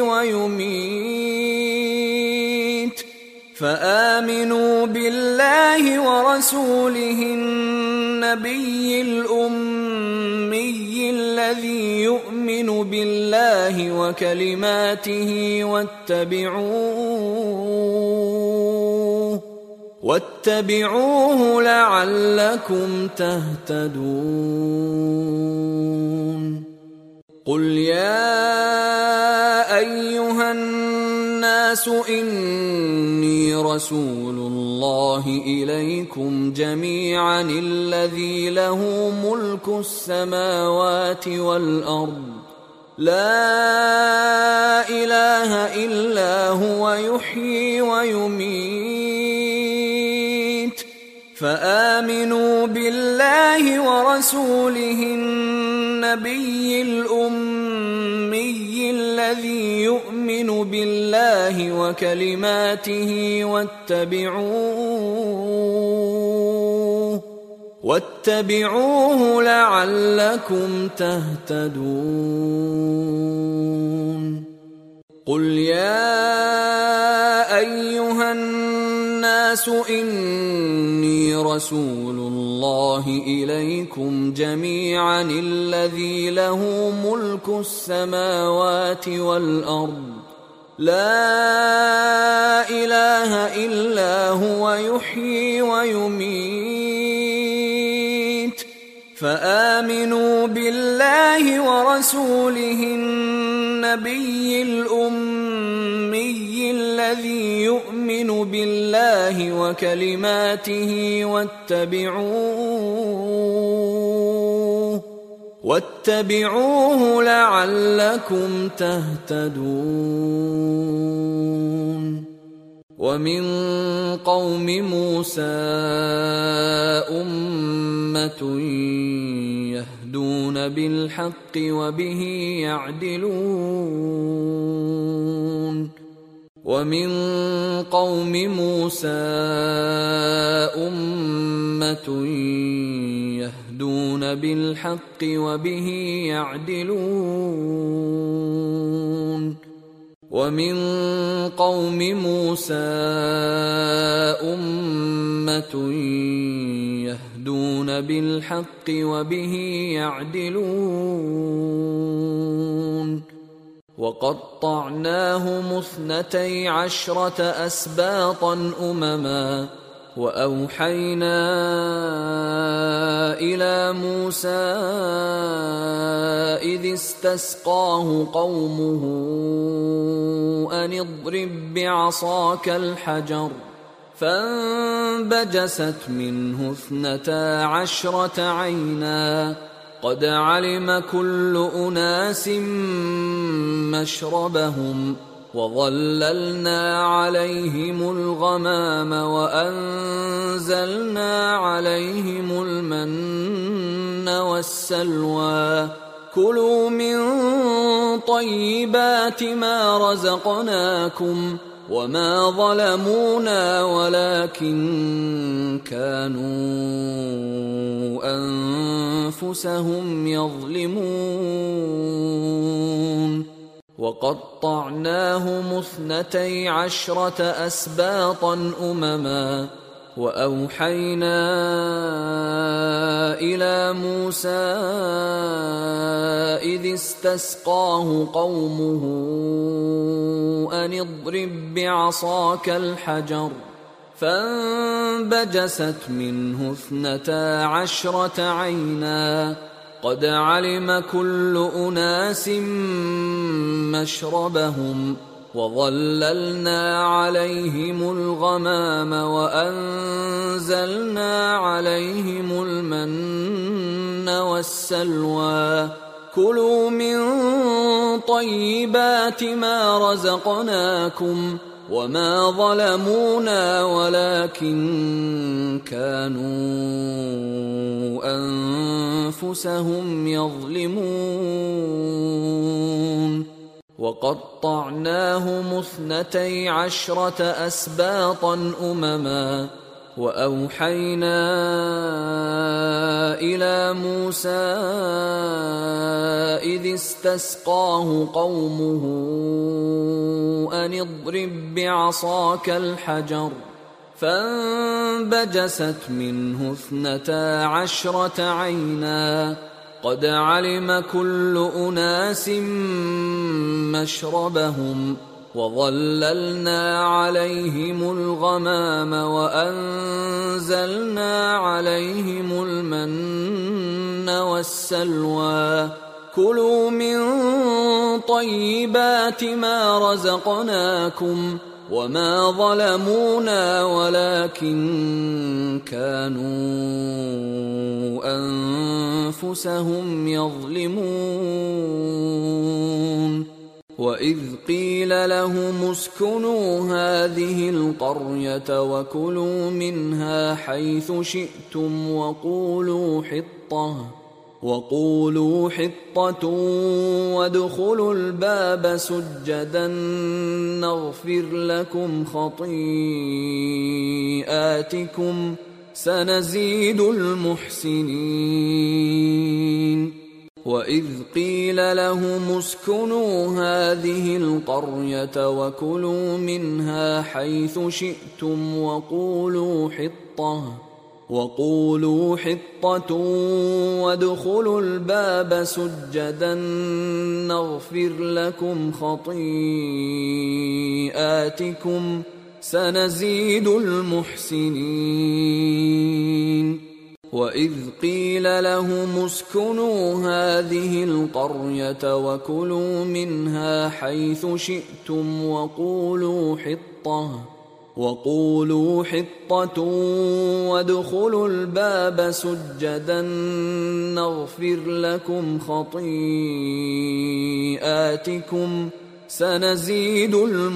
Speaker 1: ويميت فآمنوا بالله ورسوله النبي الأمي الذي يؤمن بالله وكلماته واتبعوه واتبعوه لعلكم تهتدون. قل يا أيها الناس إني رسول الله إليكم جميعا الذي له ملك السماوات والأرض لا إله إلا هو يحيي ويميت فآمنوا بالله ورسوله النبي الأمي الذي يؤمن بالله وكلماته واتبعوه واتبعوه لعلكم تهتدون. قل يا أيها الناس إني رسول الله إليكم جميعا الذي له ملك السماوات والأرض لا إله إلا هو يحيي ويميت فآمنوا بالله ورسوله النبي الأمي الذي يؤمن بالله وكلماته واتبعوه واتبعوه لعلكم تهتدون. ومن قوم موسى أمة يهدون بالحق وبه يعدلون. ومن قوم موسى أمة يهدون بالحق وبه يعدلون. ومن قوم موسى أمة يهدون بالحق وبه يعدلون. وقطعناهم اثنتي عشرة أسباطا أمما وأوحينا إلى موسى إذ استسقاه قومه أن اضرب بعصاك الحجر فانبجست منه اثنتا عشرة عينا قد علم كل أناس مشربهم وظللنا عليهم الغمام وأنزلنا عليهم المن والسلوى كلوا من طيبات ما رزقناكم وما ظلمونا ولكن كانوا أنفسهم يظلمون. وقطعناهم اثنتي عشرة أسباطا أمما وأوحينا إلى موسى إذ استسقاه قومه أن اضرب بعصاك الحجر فانبجست منه اثنتا عشرة عينا قد علم كل أناس مشربهم وظللنا عليهم الغمام وأنزلنا عليهم المن والسلوى كلوا من طيبات ما رزقناكم وما ظلمونا ولكن كانوا أنفسهم يظلمون وقطعناهم اثنتي عشرة أسباطا أمما وأوحينا إلى موسى إذ استسقاه قومه أن اضرب بعصاك الحجر فانبجست منه اثنتا عشرة عينا قد علم كل أناس مشربهم وظللنا عليهم الغمام وأنزلنا عليهم المن والسلوى كلوا من طيبات ما رزقناكم وما ظلمونا ولكن كانوا أنفسهم يظلمون وإذ قيل لهم اسكنوا هذه القرية وكلوا منها حيث شئتم وقولوا حطة وقولوا حطة وادخلوا الباب سجدا نغفر لكم خطيئاتكم سنزيد المحسنين وإذ قيل لهم اسكنوا هذه القرية وكلوا منها حيث شئتم وقولوا حطة وقولوا حطة وادخلوا الباب سجدا نغفر لكم خطيئاتكم سنزيد المحسنين وإذ قيل لهم اسكنوا هذه القرية وكلوا منها حيث شئتم وقولوا حطة وقولوا حطة وادخلوا الباب سجدا نغفر لكم خطيئاتكم سنزيد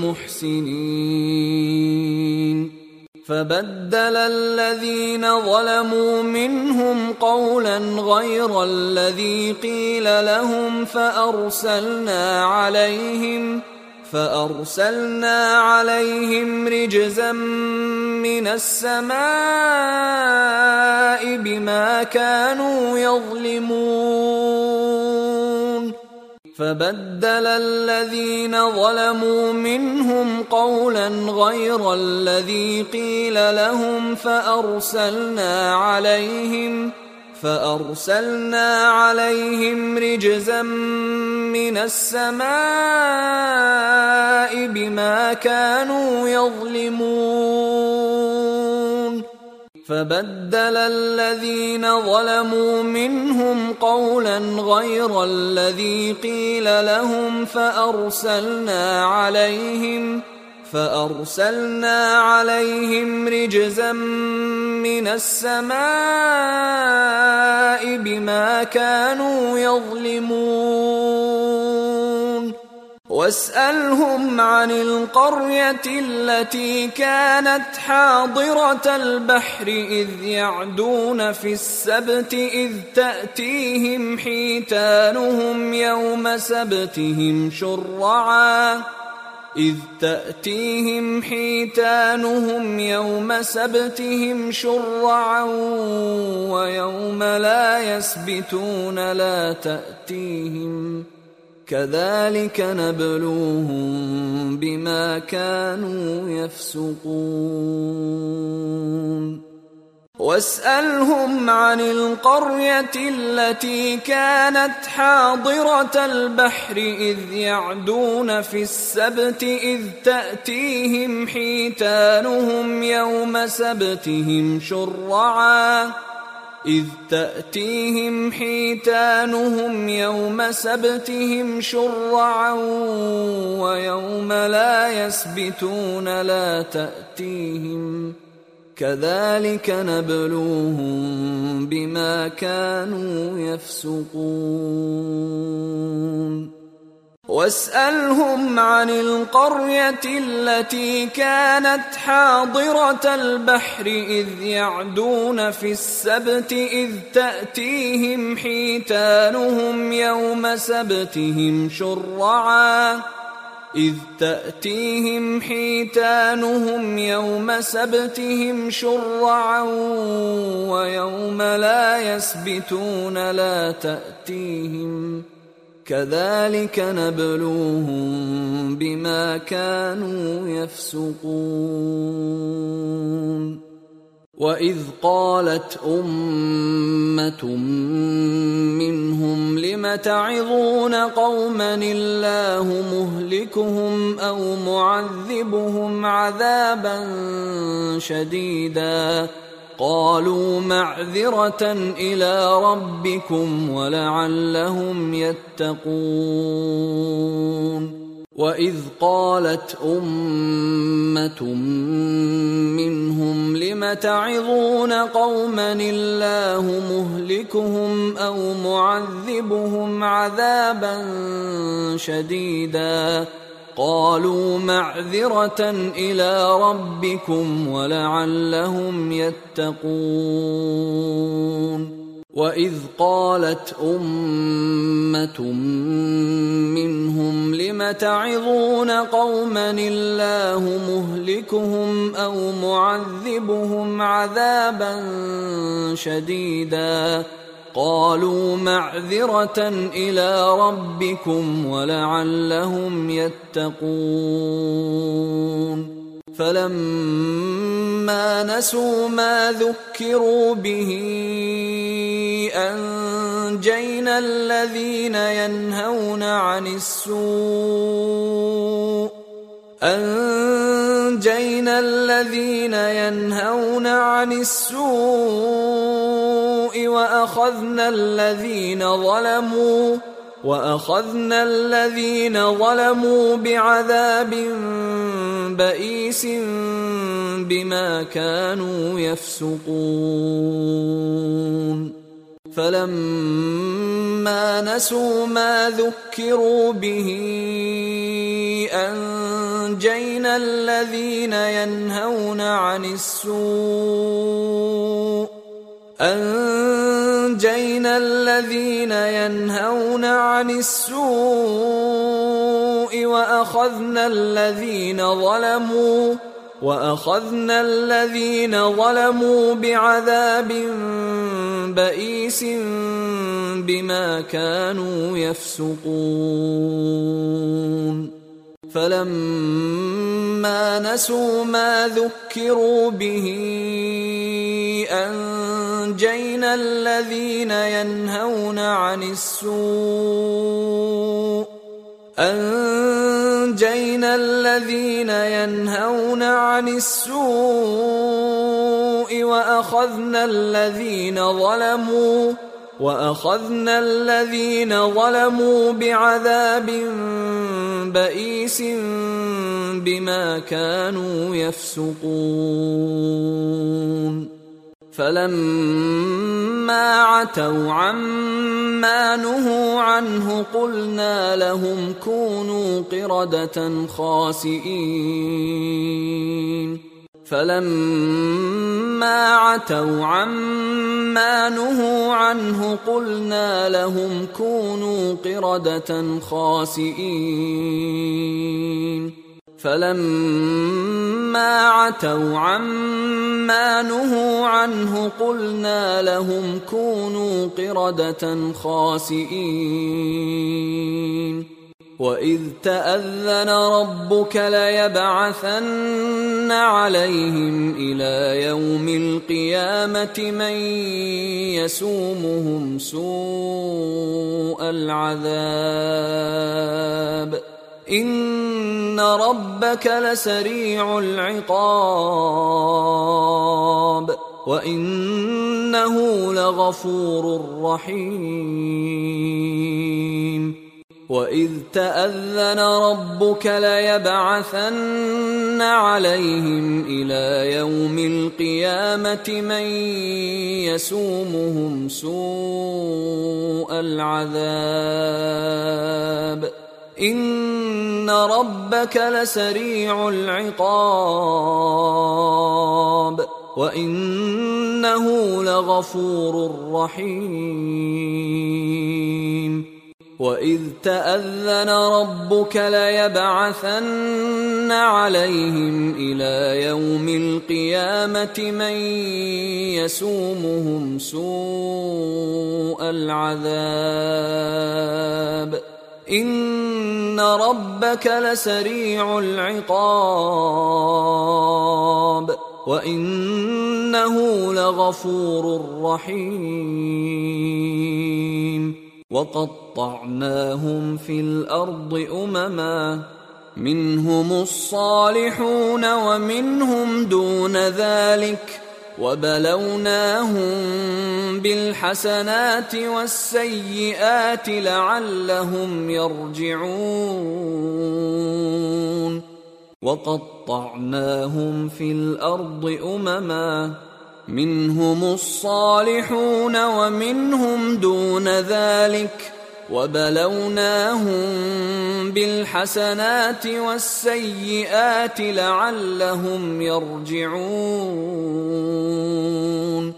Speaker 1: المحسنين فبدل الذين ظلموا منهم قولا غير الذي قيل لهم فأرسلنا عليهم فأرسلنا عليهم رجزا من السماء بما كانوا يظلمون فبدل الذين ظلموا منهم قولا غير الذي قيل لهم فأرسلنا عليهم فأرسلنا عليهم رجزا من السماء بما كانوا يظلمون فبدل الذين ظلموا منهم قولا غير الذي قيل لهم فأرسلنا عليهم فأرسلنا عليهم رجزا من السماء بما كانوا يظلمون واسألهم عن القرية التي كانت حاضرة البحر إذ يعدون في السبت إذ تأتيهم حيتانهم يوم سبتهم شرعا إذ تأتيهم حيتانهم يوم سبتهم شرعا ويوم لا يسبتون لا تأتيهم كذلك نبلوهم بما كانوا يفسقون واسألهم عن القرية التي كانت حاضرة البحر إذ يعدون في السبت إذ تأتيهم حيتانهم يوم سبتهم شرعا إذ تأتيهم حيتانهم يوم سبتهم شرعا ويوم لا يسبتون لا تأتيهم كذلك نبلوهم بما كانوا يفسقون واسألهم عن القرية التي كانت حاضرة البحر إذ يعدون في السبت إذ تأتيهم حيتانهم يوم سبتهم شرعا إذ تأتيهم حيتانهم يوم سبتهم شرعا ويوم لا يسبتون لا تأتيهم كذلك نبلوهم بما كانوا يفسقون وإذ قالت أمة منهم لم تعظون قوما الله مهلكهم أو معذبهم عذابا شديدا قالوا معذرة إلى ربكم ولعلهم يتقون وإذ قالت أمة منهم لم تعظون قوما الله مهلكهم أو معذبهم عذابا شديدا قالوا معذرة إلى ربكم ولعلهم يتقون وإذ قالت أمة منهم لم تعظون قوما الله مهلكهم أو معذبهم عذابا شديدا قالوا معذرة إلى ربكم ولعلهم يتقون فلما نسوا ما ذكروا به أنجينا الذين ينهون عن السوء أنجينا الذين ينهون عن السوء وأخذنا الذين ظلموا وأخذنا الذين ظلموا بعذاب بئيس بما كانوا يفسقون فلما نسوا ما ذكروا به أنجينا الذين ينهون عن السوء أنجينا الذين ينهون عن السوء وأخذنا الذين ظلموا وأخذنا الذين ظلموا بعذاب بئيس بما كانوا يفسقون فلما نسوا ما ذكروا به أنجينا الذين ينهون عن السوء أنجينا الذين ينهون عن السوء وأخذنا الذين ظلموا وأخذنا الذين ظلموا بعذاب بئيس بما كانوا يفسقون فلما عتوا عما نهوا عنه قلنا لهم كونوا قردة خاسئين فلما عتوا عما نهوا عنه قلنا لهم كونوا قردة خاسئين فلما عتوا عما نهوا عنه قلنا لهم كونوا قردة خاسئين وإذ تأذن ربك ليبعثن عليهم إلى يوم القيامة من يسومهم سوء العذاب إن ربك لسريع العقاب وإنه لغفور رحيم وإذ تأذن ربك ليبعثن عليهم إلى يوم القيامة من يسومهم سوء العذاب إن ربك لسريع العقاب وإنه لغفور رحيم وإذ تأذن ربك ليبعثن عليهم إلى يوم القيامة من يسومهم سوء العذاب إن ربك لسريع العقاب وإنه لغفور رحيم وقطعناهم في الأرض أمما منهم الصالحون ومنهم دون ذلك وبلوناهم بالحسنات والسيئات لعلهم يرجعون وقطعناهم في الأرض أمما منهم الصالحون ومنهم دون ذلك وبلوناهم بالحسنات والسيئات لعلهم يرجعون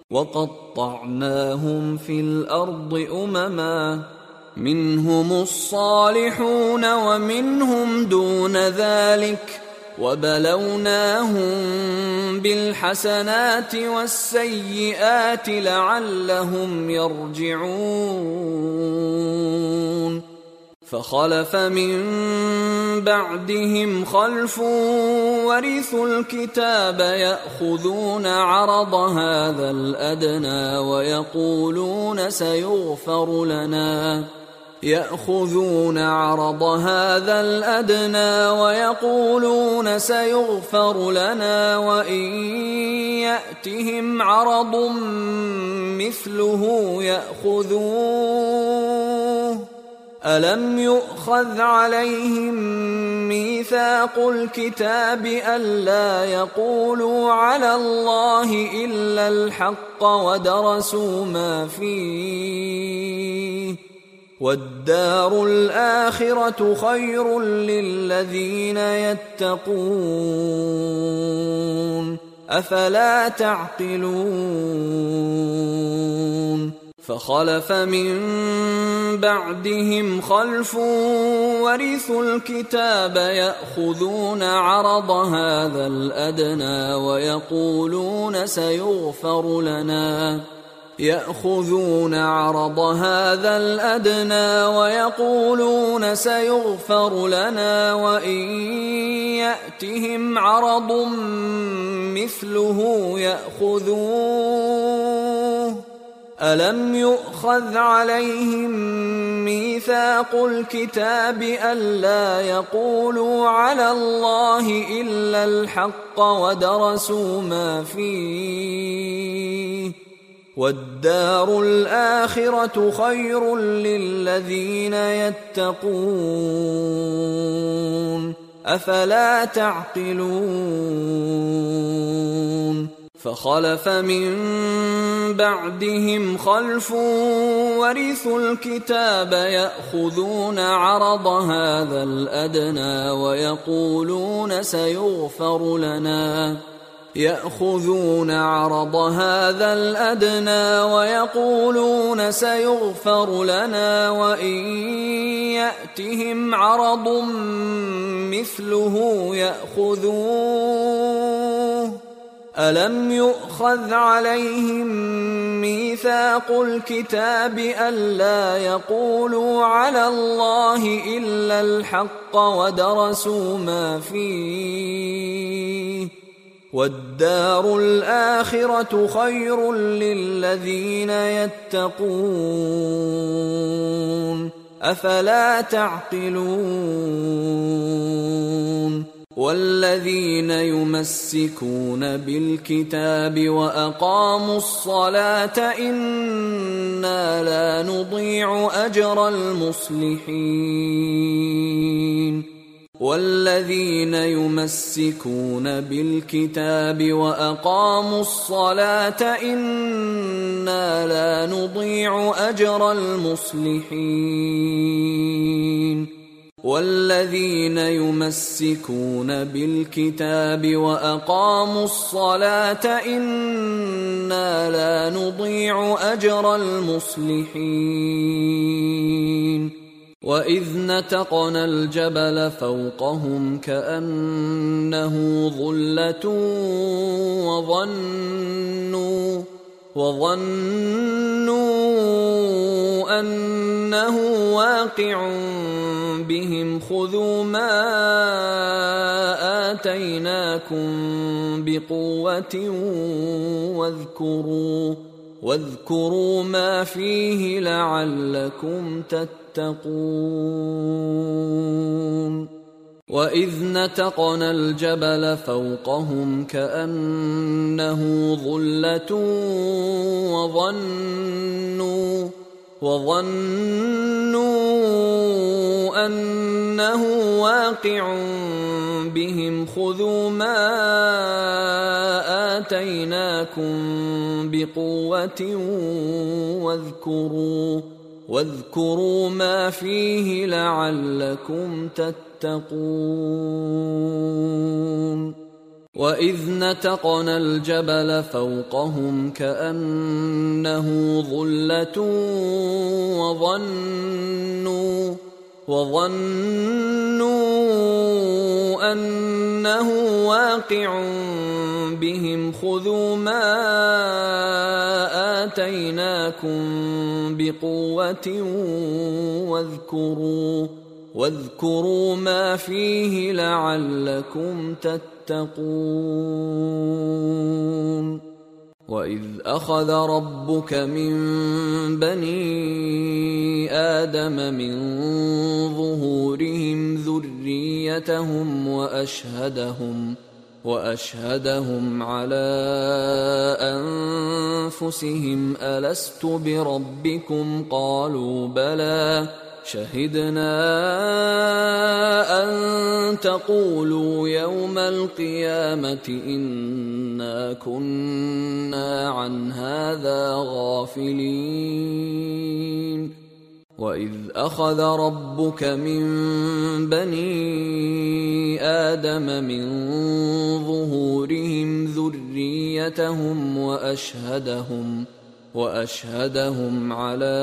Speaker 1: وقطعناهم في الأرض أمما منهم الصالحون ومنهم دون ذلك وبلوناهم بالحسنات والسيئات لعلهم يرجعون فخلف من بعدهم خلف ورثوا الكتاب يأخذون عرض هذا الأدنى ويقولون سيغفر لنا يأخذون عرض هذا الأدنى ويقولون سيغفر لنا وإن يأتهم عرض مثله يأخذوه ألم يؤخذ عليهم ميثاق الكتاب ألا يقولوا على الله إلا الحق ودرسوا ما فيه والدار الآخرة خير للذين يتقون أفلا تعقلون فخلف من بعدهم خلف ورثوا الكتاب يأخذون عرض هذا الأدنى ويقولون سيغفر لنا يأخذون عرض هذا الأدنى ويقولون سيغفر لنا وإن يأتهم عرض مثله يأخذوه ألم يؤخذ عليهم ميثاق الكتاب ألا يقولوا على الله إلا الحق ودرسوا ما فيه والدار الآخرة خير للذين يتقون أفلا تعقلون فخلف من بعدهم خلف ورثوا الكتاب يأخذون عرض هذا الأدنى ويقولون سيغفر لنا يأخذون عرض هذا الأدنى ويقولون سيغفر لنا وإن يأتهم عرض مثله يأخذوه ألم يؤخذ عليهم ميثاق الكتاب ألا يقولوا على الله إلا الحق ودرسوا ما فيه والدار الآخرة خير للذين يتقون أفلا تعقلون والذين يمسكون بالكتاب وأقاموا الصلاة إنا لا نضيع أجر المصلحين والذين يمسكون بالكتاب وأقاموا الصلاة إنا لا نضيع أجر المصلحين والذين يمسكون بالكتاب وأقاموا الصلاة إنا لا نضيع أجر المصلحين وإذ نتقنا الجبل فوقهم كأنه ظلة وظنوا وظنوا أنه واقع بهم خذوا ما آتيناكم بقوة واذكروا واذكروا ما فيه لعلكم تتقون وإذ نتقنا الجبل فوقهم كأنه ظلة وظنوا وظنوا أنه واقع بهم خذوا ما آتيناكم بقوة واذكروا واذكروا ما فيه لعلكم تتقون وإذ نتقنا الجبل فوقهم كأنه ظلة وظنوا وظنوا أنه واقع بهم خذوا ما آتيناكم بقوة واذكروا واذكروا ما فيه لعلكم تتقون وإذ أخذ ربك من بني آدم من ظهورهم ذريتهم وأشهدهم وأشهدهم على أنفسهم ألست بربكم قالوا بلى شهدنا أن تقولوا يوم القيامة إنا كنا عن هذا غافلين وإذ أخذ ربك من بني آدم من ظهورهم ذريتهم وأشهدهم وأشهدهم على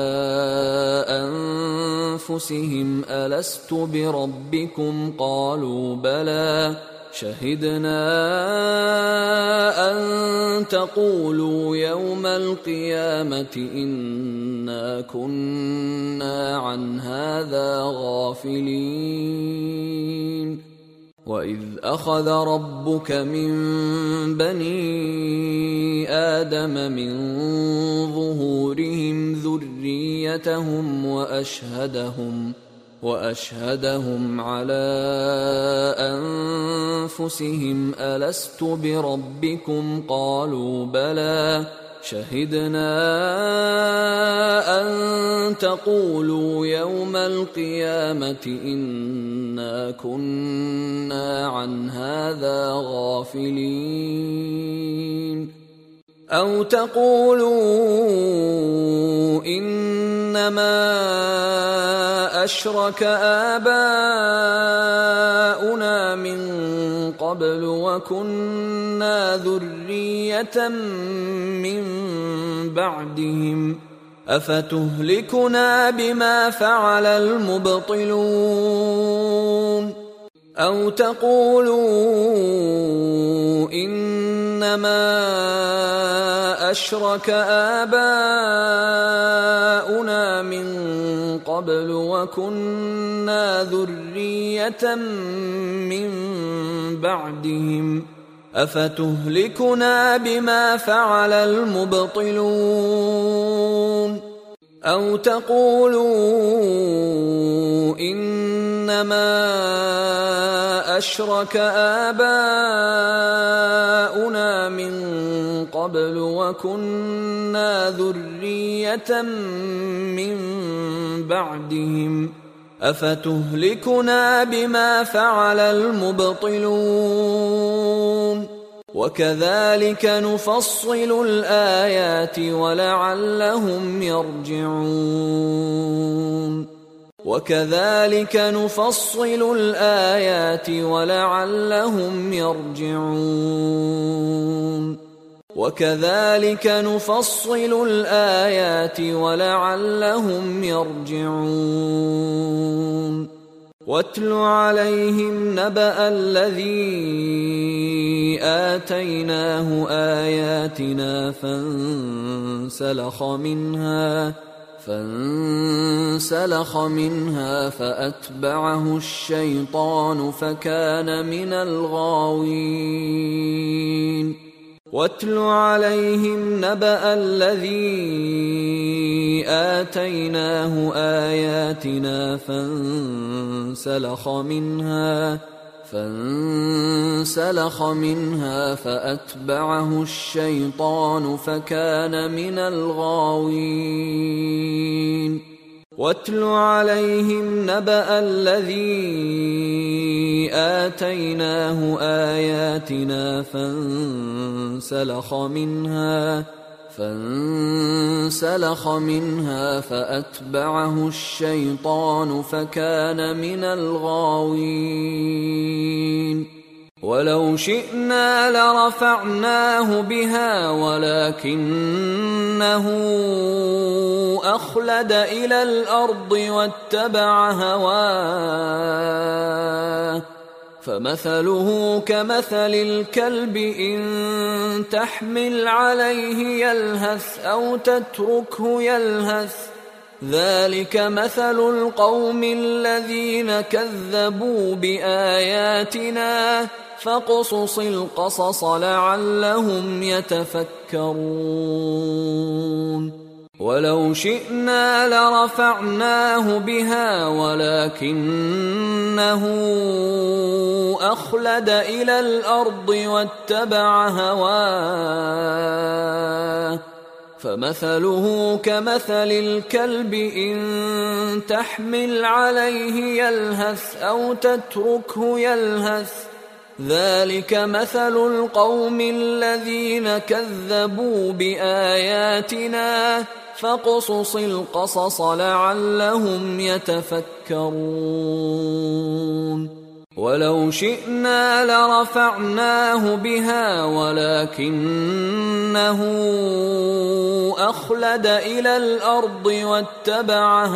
Speaker 1: أنفسهم ألست بربكم قالوا بلى شهدنا أن تقولوا يوم القيامة إنا كنا عن هذا غافلين وإذ أخذ ربك من بني آدم من ظهورهم ذريتهم وأشهدهم وأشهدهم على أنفسهم ألست بربكم قالوا بلى شهدنا أن تقولوا يوم القيامة إنا كنا عن هذا غافلين أو تقولوا إنما أشرك آباؤنا من قبل وكنا ذرية من بعدهم أفتهلكنا بما فعل المبطلون أو تقولوا إن إنما أشرك آباؤنا من قبل وكنا ذرية من بعدهم أفتهلكنا بما فعل المبطلون أو تقولوا إنما أشرك آباؤنا من قبل وكنا ذرية من بعدهم أفتهلكنا بما فعل المبطلون وكذلك نفصل الآيات ولعلهم يرجعون وكذلك نفصل الآيات ولعلهم يرجعون وكذلك نفصل الآيات ولعلهم يرجعون واتل عليهم نبأ الذي آتيناه آياتنا فانسلخ منها فانسلخ منها فأتبعه الشيطان فكان من الغاوين واتل عليهم نبأ الذي آتيناه آياتنا فانسلخ منها فانسلخ منها فأتبعه الشيطان فكان من الغاوين واتل عليهم نبأ الذي آتيناه آياتنا فانسلخ منها فانسلخ منها فأتبعه الشيطان فكان من الغاوين ولو شئنا لرفعناه بها ولكنه أخلد إلى الأرض واتبع هواه فمثله كمثل الكلب إن تحمل عليه يلهث أو تتركه يلهث ذلك مثل القوم الذين كذبوا بآياتنا فاقصص القصص لعلهم يتفكرون ولو شئنا لرفعناه بها ولكنه أخلد إلى الأرض واتبع هواه فمثله كمثل الكلب إن تحمل عليه يلهث أو تتركه يلهث ذلك مثل القوم الذين كذبوا بآياتنا فاقصص القصص لعلهم يتفكرون ولو شئنا لرفعناه بها ولكنه أخلد إلى الأرض واتبع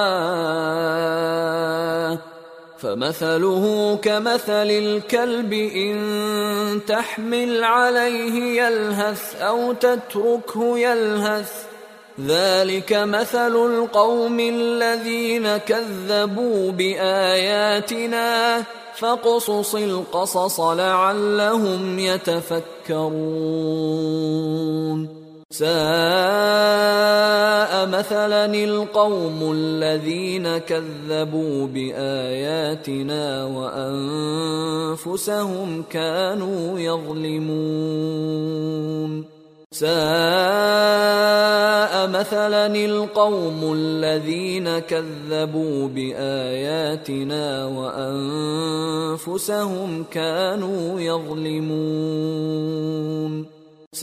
Speaker 1: هواه فمثله كمثل الكلب إن تحمل عليه يلهث أو تتركه يلهث ذلك مثل القوم الذين كذبوا بآياتنا فاقصص القصص لعلهم يتفكرون ساء مثلا القوم الذين كذبوا بآياتنا وأنفسهم كانوا يظلمون ساء مثلا القوم الذين كذبوا بآياتنا وأنفسهم كانوا يظلمون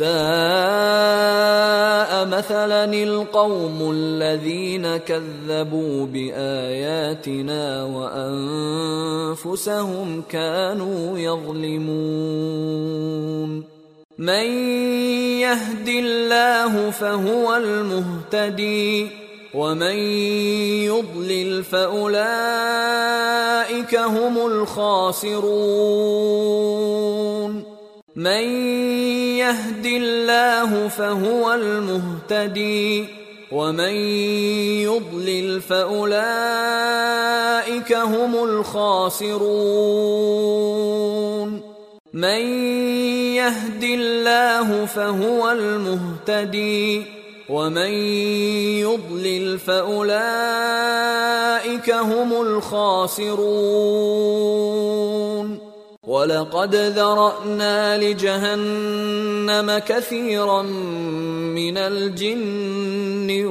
Speaker 1: ساء مثلا القوم الذين كذبوا بآياتنا وأنفسهم كانوا يظلمون من يهد الله فهو المهتدي ومن يضلل فأولئك هم الخاسرون من يهد الله فهو المهتدي ومن يضلل فأولئك هم الخاسرون من يهد الله فهو المهتدي ومن يضلل فأولئك هم الخاسرون ولقد ذرأنا لجهنم كثيرا من الجن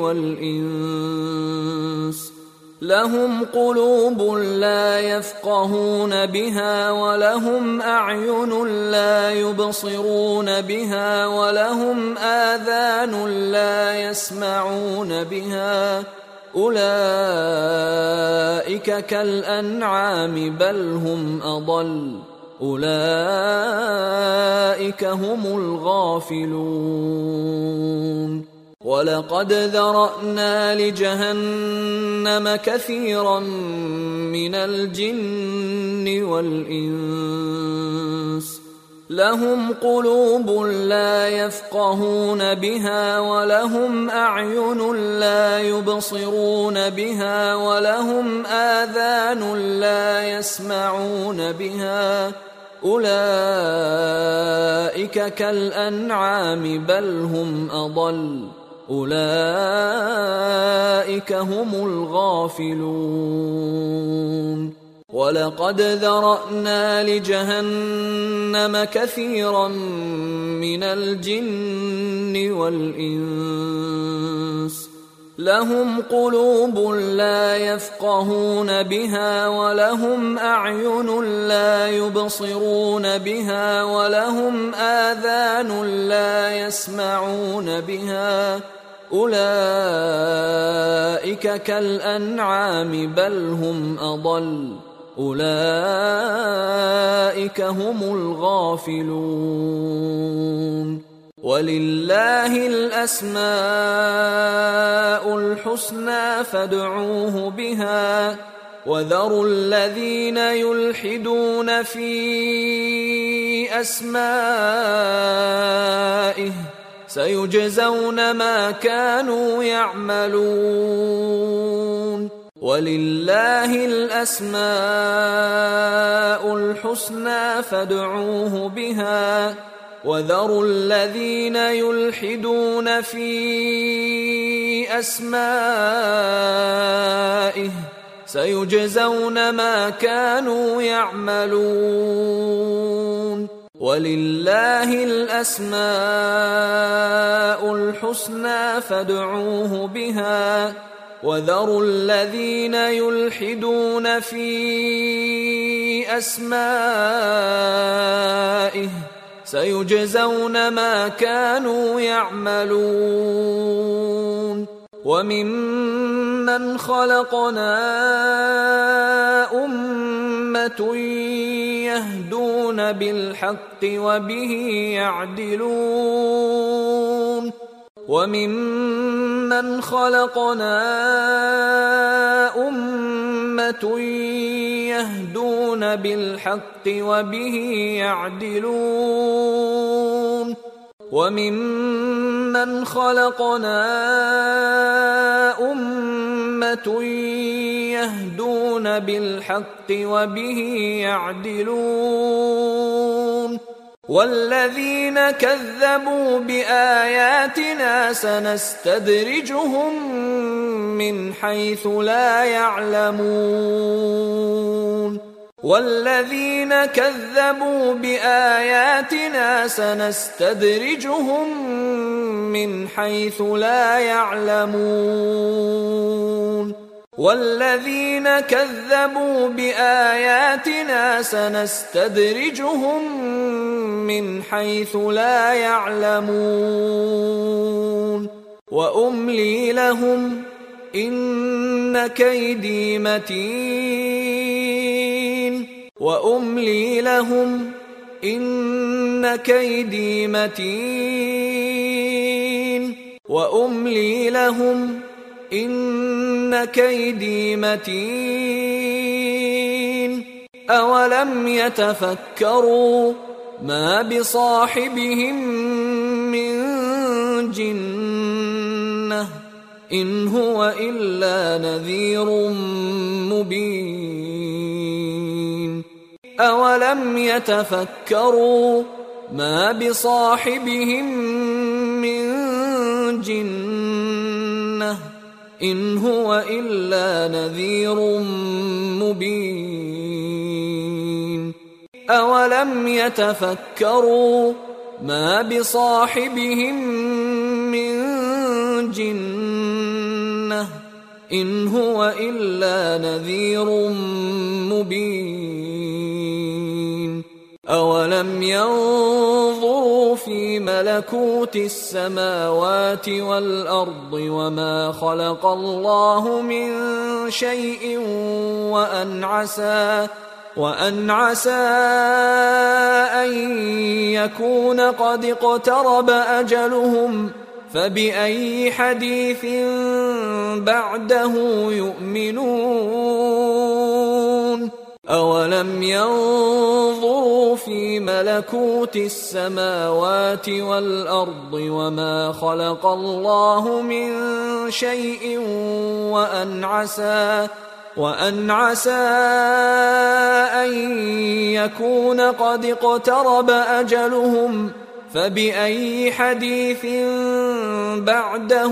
Speaker 1: والإنس لهم قلوب لا يفقهون بها ولهم أعين لا يبصرون بها ولهم آذان لا يسمعون بها أولئك كالأنعام بل هم أضل أولئك هم الغافلون ولقد ذرأنا لجهنم كثيرا من الجن والإنس لهم قلوب لا يفقهون بها ولهم أعين لا يبصرون بها ولهم آذان لا يسمعون بها أولئك كالأنعام بل هم أضل أولئك هم الغافلون ولقد ذرأنا لجهنم كثيرا من الجن والإنس لهم قلوب لا يفقهون بها ولهم أعين لا يبصرون بها ولهم آذان لا يسمعون بها أولئك كالأنعام بل هم أضل أولئك هم الغافلون ولله الأسماء الحسنى فادعوه بها وذروا الذين يلحدون في أسمائه سيجزون ما كانوا يعملون ولله الأسماء الحسنى فادعوه بها وذروا الذين يلحدون في أسمائه سيجزون ما كانوا يعملون ولله الأسماء الحسنى فادعوه بها وذروا الذين يلحدون في أسمائه سيجزون ما كانوا يعملون وممن خلقنا أمة يهدون بالحق وبه يعدلون وممن خلقنا أمة يهدون بالحق وبه يعدلون وممن خلقنا أمة يهدون بالحق وبه يعدلون والذين كذبوا بآياتنا سنستدرجهم من حيث لا يعلمون والذين كذبوا بآياتنا سنستدرجهم من حيث لا يعلمون والذين كذبوا بآياتنا سنستدرجهم من حيث لا يعلمون وأملي لهم إن كيدي متين وأملي لهم إن كيدي متين وأملي لهم إن كيدي متين أولم يتفكروا ما بصاحبهم من جنة إن هو إلا نذير مبين أولم يتفكروا ما بصاحبهم من جنة إن هو إلا نذير مبين أولم يتفكروا ما بصاحبهم من جنة إن هو إلا نذير مبين أولم ينظروا في ملكوت السماوات والأرض وما خلق الله من شيء وأن عسى وأن عسى أن يكون قد اقترب أجلهم فبأي حديث بعده يؤمنون أولم ينظروا في ملكوت السماوات والأرض وما خلق الله من شيء وأن عسى وأن عسى أن يكون قد اقترب أجلهم فبأي حديث بعده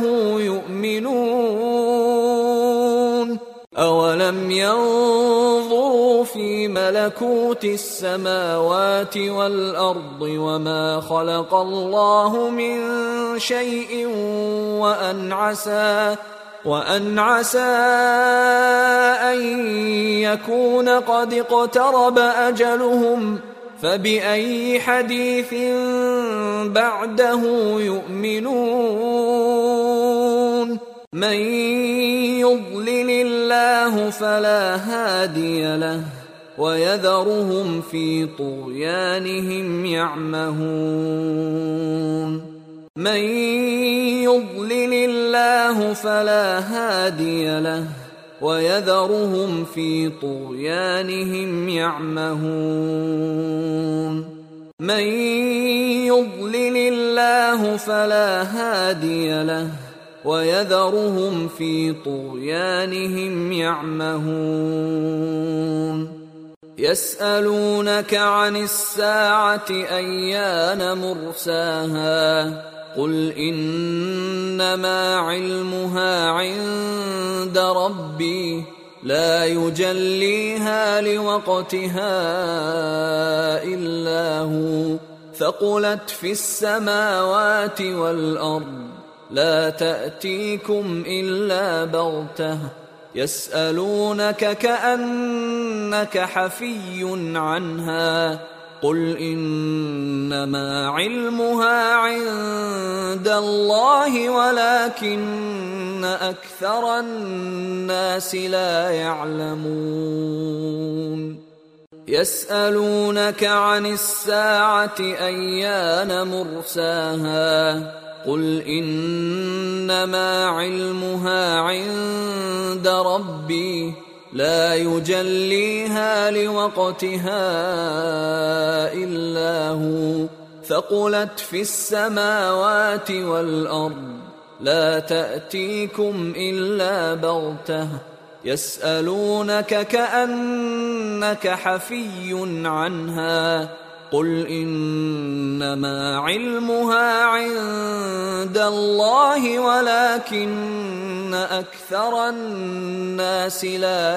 Speaker 1: يؤمنون أولم ينظروا في ملكوت السماوات والأرض وما خلق الله من شيء وأن عسى وأن عسى أن يكون قد اقترب أجلهم فبأي حديث بعده يؤمنون من يضلل الله فلا هادي له ويذرهم في طغيانهم يعمهون من يضلل الله فلا هادي له ويذرهم في طغيانهم يعمهون من يضلل الله فلا هادي له ويذرهم في طغيانهم يعمهون يسألونك عن الساعة أيان مرساها قل إنما علمها عند ربي لا يجليها لوقتها إلا هو ثقلت في السماوات والأرض لا تأتيكم إلا بغتة يسألونك كأنك حفي عنها قل إنما علمها عند الله ولكن أكثر الناس لا يعلمون يسألونك عن الساعة أيان مرساها قل إنما علمها عند ربي لا يجليها لوقتها إلا هو ثقلت في السماوات والأرض لا تأتيكم إلا بغتة يسألونك كأنك حفي عنها قل إنما علمها عند الله ولكن أكثر الناس لا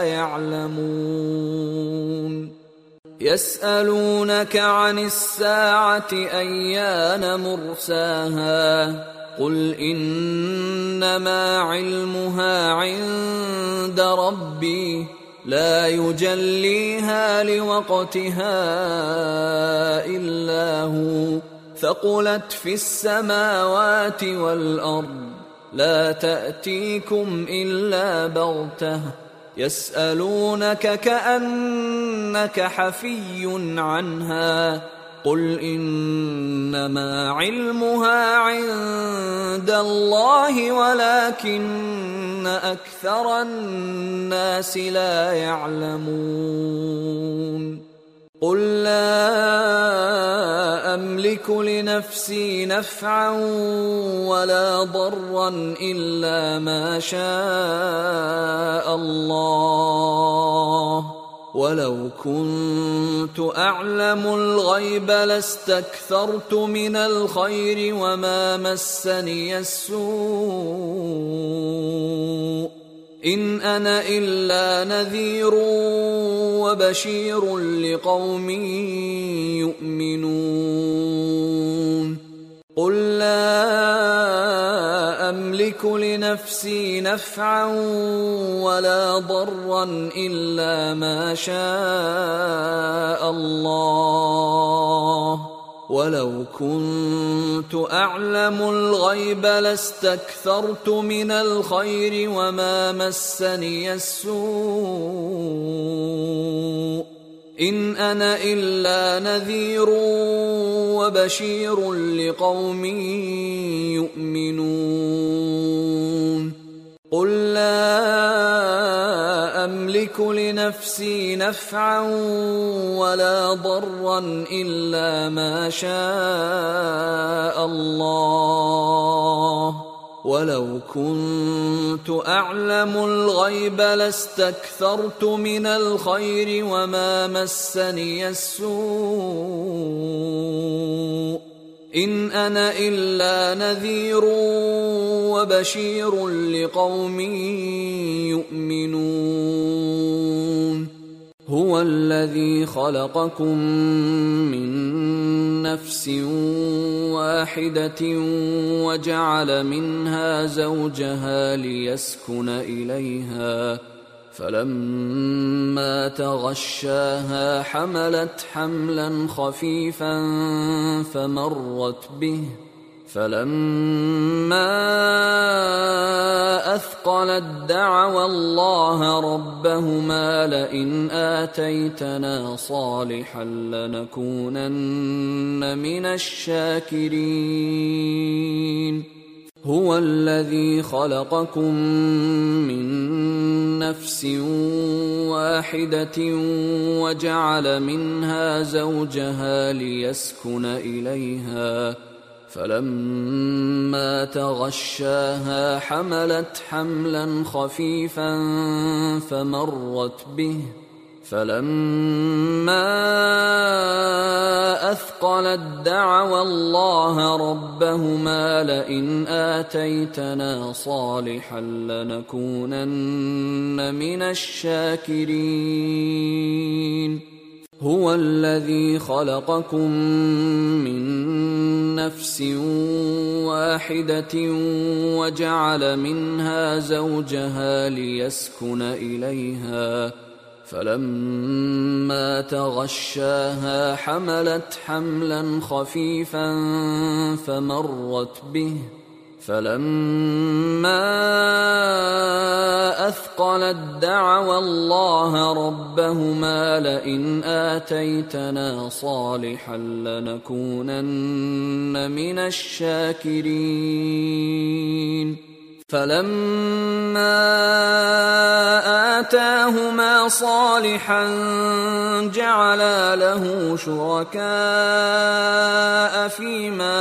Speaker 1: يعلمون يسألونك عن الساعة أيان مرساها قل إنما علمها عند ربي لا يجليها لوقتها إلا هو ثقلت في السماوات والأرض لا تأتيكم إلا بغتة يسألونك كأنك حفي عنها قل إنما علمها عند الله ولكن أكثر الناس لا يعلمون قل لا أملك لنفسي نفعا ولا ضرا إلا ما شاء الله ولو كنت أعلم الغيب لاستكثرت من الخير وما مسني السوء إن أنا إلا نذير وبشير لقوم يؤمنون قل لا أملك لنفسي نفعا ولا ضرا إلا ما شاء الله ولو كنت أعلم الغيب لاستكثرت من الخير وما مسني السوء إن أنا إلا نذير وبشير لقوم يؤمنون قل لا أملك لنفسي نفعا ولا ضرا إلا ما شاء الله ولو كنت أعلم الغيب لاستكثرت من الخير وما مسني السوء إن أنا إلا نذير وبشير لقوم يؤمنون هو الذي خلقكم من نفس واحدة وجعل منها زوجها ليسكن إليها فلما تغشاها حملت حملا خفيفا فمرت به فلما أثقلت دعوا الله ربهما لئن آتيتنا صالحا لنكونن من الشاكرين هو الذي خلقكم من نفس واحدة وجعل منها زوجها ليسكن إليها فلما تغشاها حملت حملا خفيفا فمرت به فلما أثقلت دعوا الله ربهما لئن آتيتنا صالحا لنكونن من الشاكرين هو الذي خلقكم من نفس واحدة وجعل منها زوجها ليسكن إليها فلما تغشاها حملت حملا خفيفا فمرت به فلما أثقلت دعوا الله ربهما لئن آتيتنا صالحا لنكونن من الشاكرين فلما آتاهما صالحا جعلا له شركاء فيما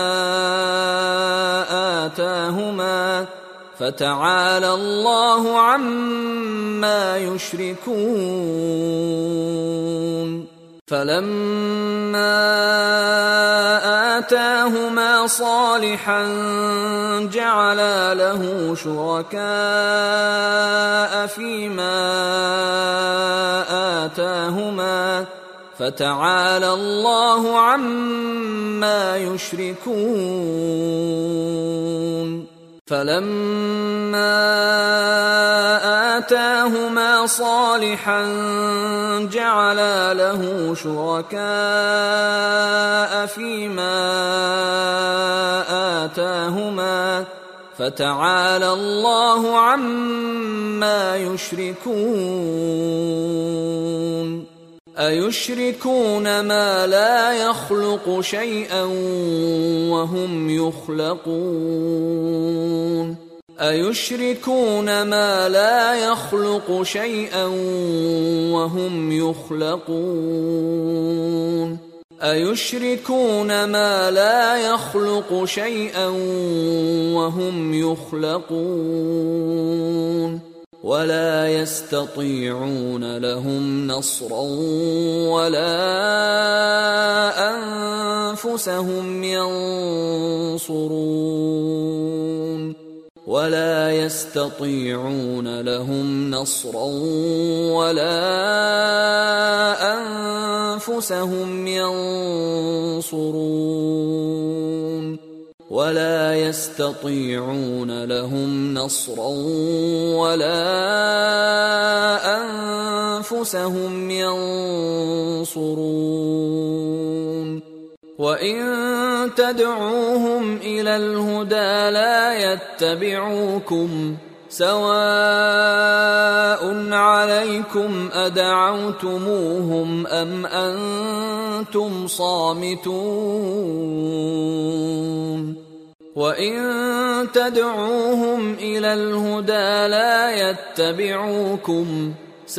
Speaker 1: آتاهما فتعالى الله عما يشركون فلما آتاهما صالحا جعلا له شركاء فيما آتاهما فتعالى الله عما يشركون فلما آتاهما صالحا جعلا له شركاء فيما آتاهما فتعالى الله عما يشركون أيشركون ما لا يخلق شيئا وهم يخلقون أيشركون ما لا يخلق شيئا وهم يخلقون أيشركون ما لا يخلق شيئا وهم يخلقون ولا يستطيعون لهم نصرا ولا أنفسهم ينصرون ولا يستطيعون لهم نصرا ولا أنفسهم ينصرون ولا يستطيعون لهم نصرا ولا أنفسهم ينصرون وإن تدعوهم إلى الهدى لا يتبعوكم سواء عليكم أدعوتموهم أم أنتم صامتون وإن تدعوهم إلى الهدى لا يتبعوكم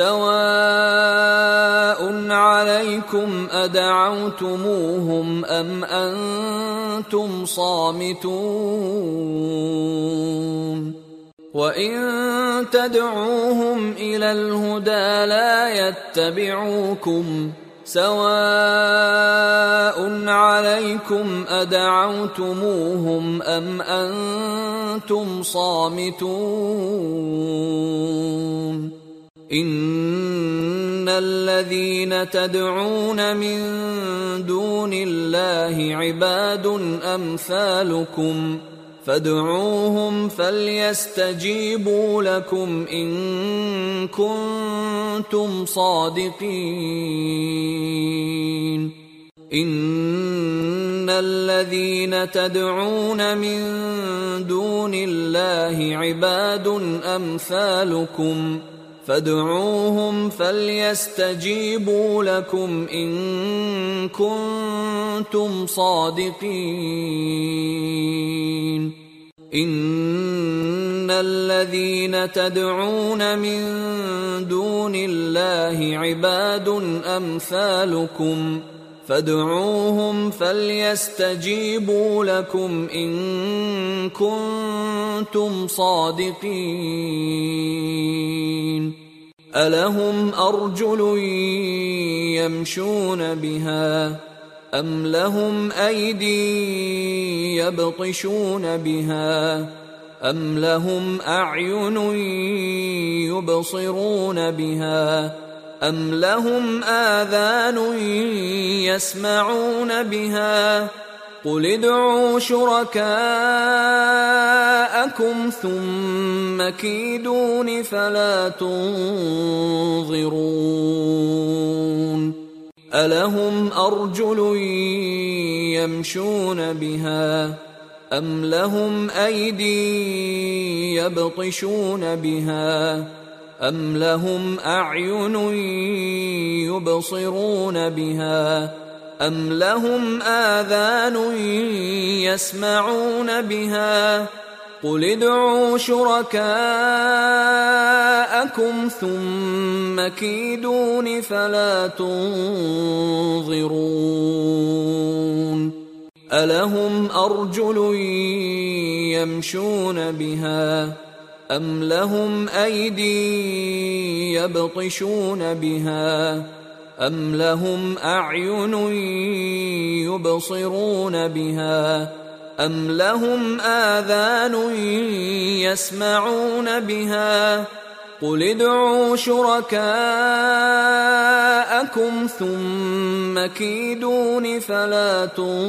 Speaker 1: سواء عليكم أدعوتموهم أم أنتم صامتون وإن تدعوهم إلى الهدى لا يتبعوكم سواء عليكم أدعوتموهم أم أنتم صامتون إن الذين تدعون من دون الله عباد أمثالكم فادعوهم فليستجيبوا لكم إن كنتم صادقين إن الذين تدعون من دون الله عباد أمثالكم فادعوهم فليستجيبوا لكم إن كنتم صادقين إن الذين تدعون من دون الله عباد أمثالكم فادعوهم فليستجيبوا لكم إن كنتم صادقين ألهم أرجل يمشون بها أم لهم أيدي يبطشون بها أم لهم أعين يبصرون بها أم لهم آذان يسمعون بها قل ادعوا شركاءكم ثم كيدون فلا تنظرون ألهم أرجل يمشون بها أم لهم أيدي يبطشون بها أم لهم أعين يبصرون بها أم لهم آذان يسمعون بها قل ادعوا شركاءكم ثم كيدون فلا تنظرون ألهم أرجل يمشون بها أم لهم أيدي يبطشون بها أم لهم أعين يبصرون بها أم لهم آذان يسمعون بها قل ادعوا شركاءكم ثم كيدون فلا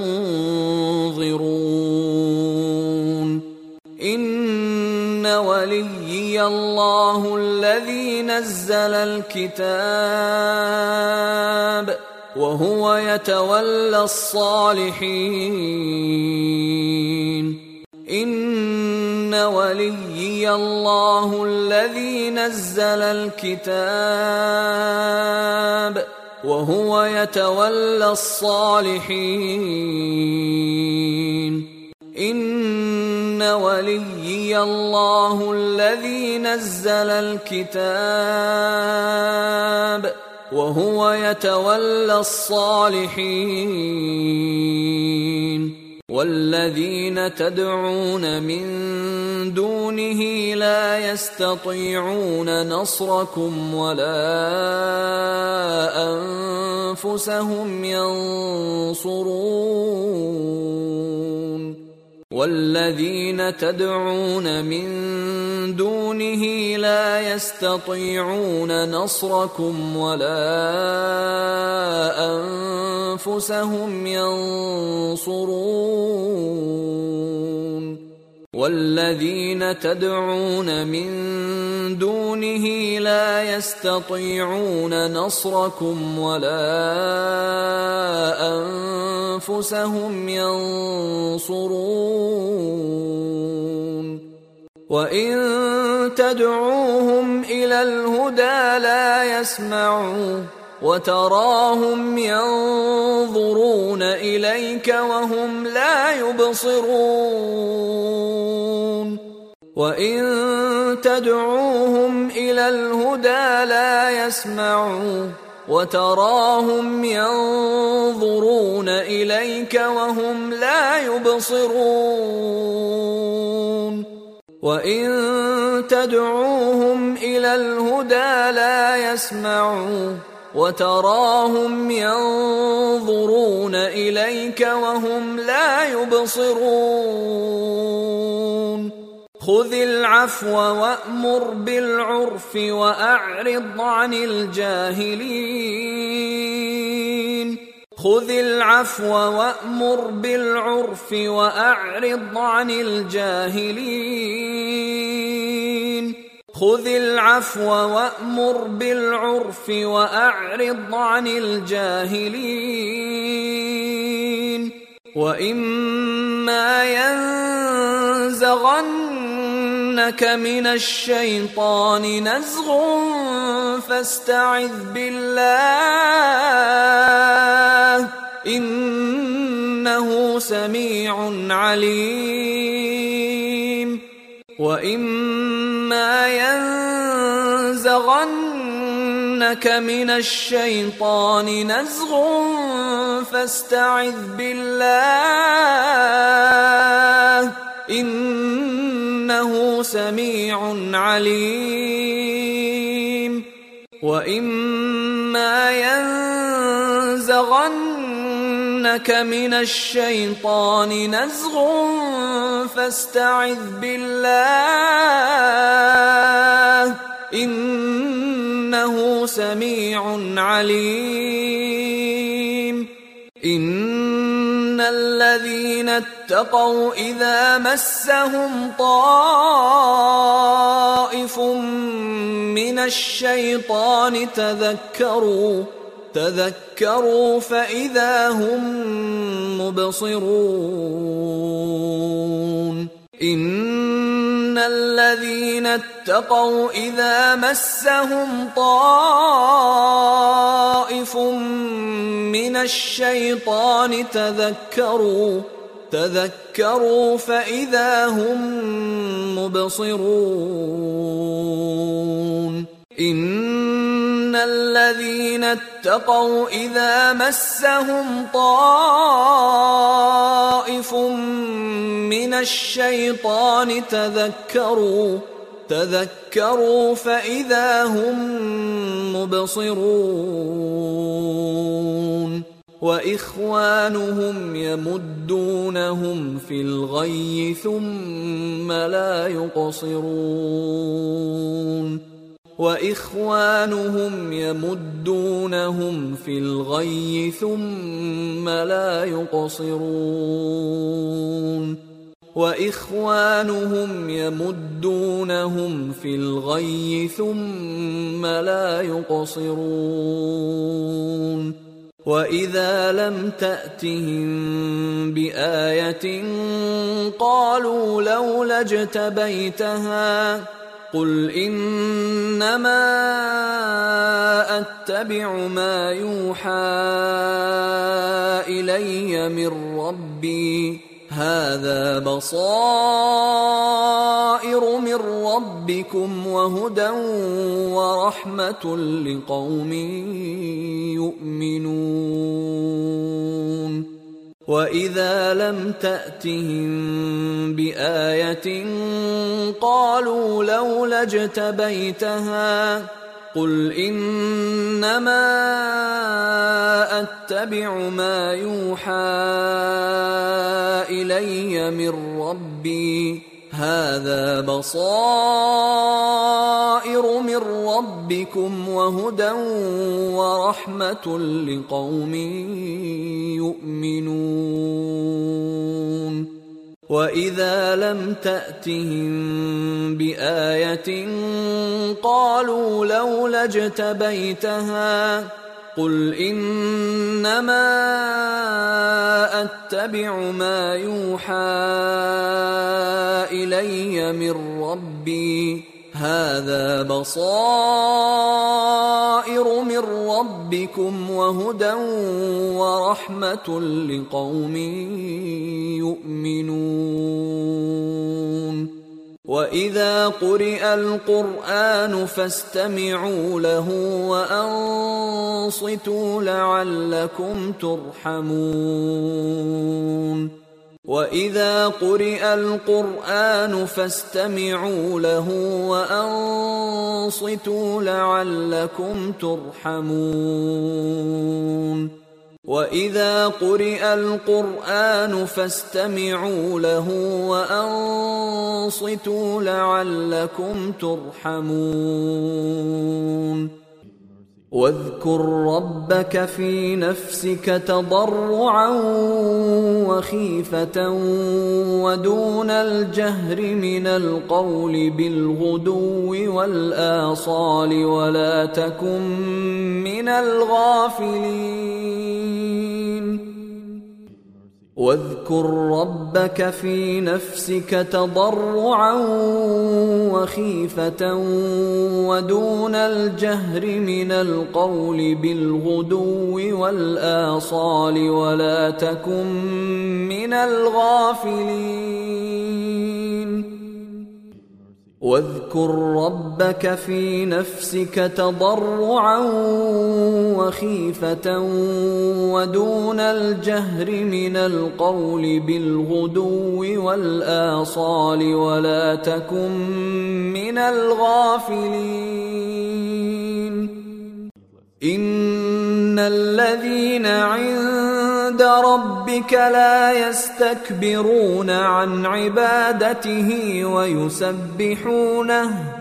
Speaker 1: تنظرون إن وليي الله الذي نزل الكتاب وهو يتولى الصالحين إن وليي الله الذي نزل الكتاب وهو يتولى الصالحين إن وليي الله الذي نزل الكتاب وهو يتولى الصالحين والذين تدعون من دونه لا يستطيعون نصركم ولا أنفسهم ينصرون والذين تدعون من دونه لا يستطيعون نصركم ولا أنفسهم ينصرون والذين تدعون من دونه لا يستطيعون نصركم ولا أنفسهم ينصرون وإن تدعوهم إلى الهدى لا يسمعوا وتراهم ينظرون إليك وهم لا يبصرون وإن تدعوهم إلى الهدى لا يسمعوا وتراهم ينظرون إليك وهم لا يبصرون وإن تدعوهم إلى الهدى لا يسمعوا وتراهم ينظرون إليك وهم لا يبصرون خذ العفو وأمر بالعرف وأعرض عن الجاهلين خذ العفو وأمر بالعرف وأعرض عن الجاهلين خذ العفو وأمر بالعرف وأعرض عن الجاهلين وإما ينزغنك من الشيطان نزغ فاستعذ بالله إنه سميع عليم وإما ينزغنك من الشيطان نزغ فاستعذ بالله إنه سميع عليم وإما ينزغنك من الشيطان نزغ فاستعذ بالله إنه سميع عليم إن الذين اتقوا إذا مسهم طائف من الشيطان تذكروا تذكروا فإذا هم مبصرون إن الذين اتقوا إذا مسهم طائف من الشيطان تذكروا تذكروا فإذا هم مبصرون إن الذين اتقوا إذا مسهم طائف من الشيطان تذكروا تذكروا فإذا هم مبصرون وإخوانهم يمدونهم في الغي ثم لا يقصرون وإخوانهم يمدونهم في الغي ثم لا يقصرون وإخوانهم يمدونهم في الغي ثم لا يقصرون وإذا لم تأتهم بآية قالوا لولا اجتبيتها قل إنما أتبع ما يوحى إلي من ربي هذا بصائر من ربكم وهدى ورحمة لقوم يؤمنون وإذا لم تأتهم بآية قالوا لولا اجتبيتها قل إنما أتبع ما يوحى إلي من ربي هذا بصائر من ربكم وهدى ورحمة لقوم يؤمنون وإذا لم تأتهم بآية قالوا لولا اجتبيتها قل إنما أتبع ما يوحى إلي من ربي هذا بصائر من ربكم وهدى ورحمة لقوم يؤمنون وإذا قرئ القرآن فاستمعوا له وأنصتوا لعلكم ترحمون وإذا قرئ القرآن فاستمعوا له وأنصتوا لعلكم ترحمون وإذا قرئ القرآن فاستمعوا له وأنصتوا لعلكم ترحمون واذكر ربك في نفسك تضرعا وخيفة ودون الجهر من القول بالغدو والآصال ولا تكن من الغافلين واذكر ربك في نفسك تضرعا وخيفة ودون الجهر من القول بالغدو والآصال ولا تكن من الغافلين واذكر ربك في نفسك تضرعا وخيفة ودون الجهر من القول بالغدو والآصال ولا تكن من الغافلين إن الذين عند ربك لا يستكبرون عن عبادته ويسبحونه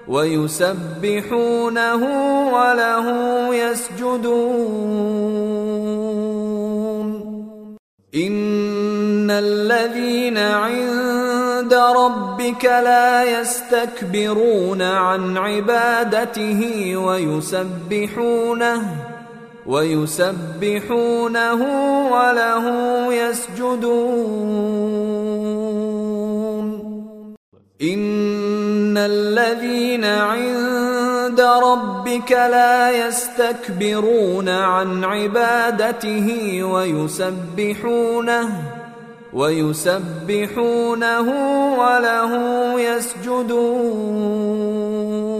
Speaker 1: ويسبحونه وله يسجدون إن الذين عند ربك لا يستكبرون عن عبادته ويسبحونه ويسبحونه وله يسجدون إن الذين عند ربك لا يستكبرون عن عبادته ويسبحونه ويسبحونه وله يسجدون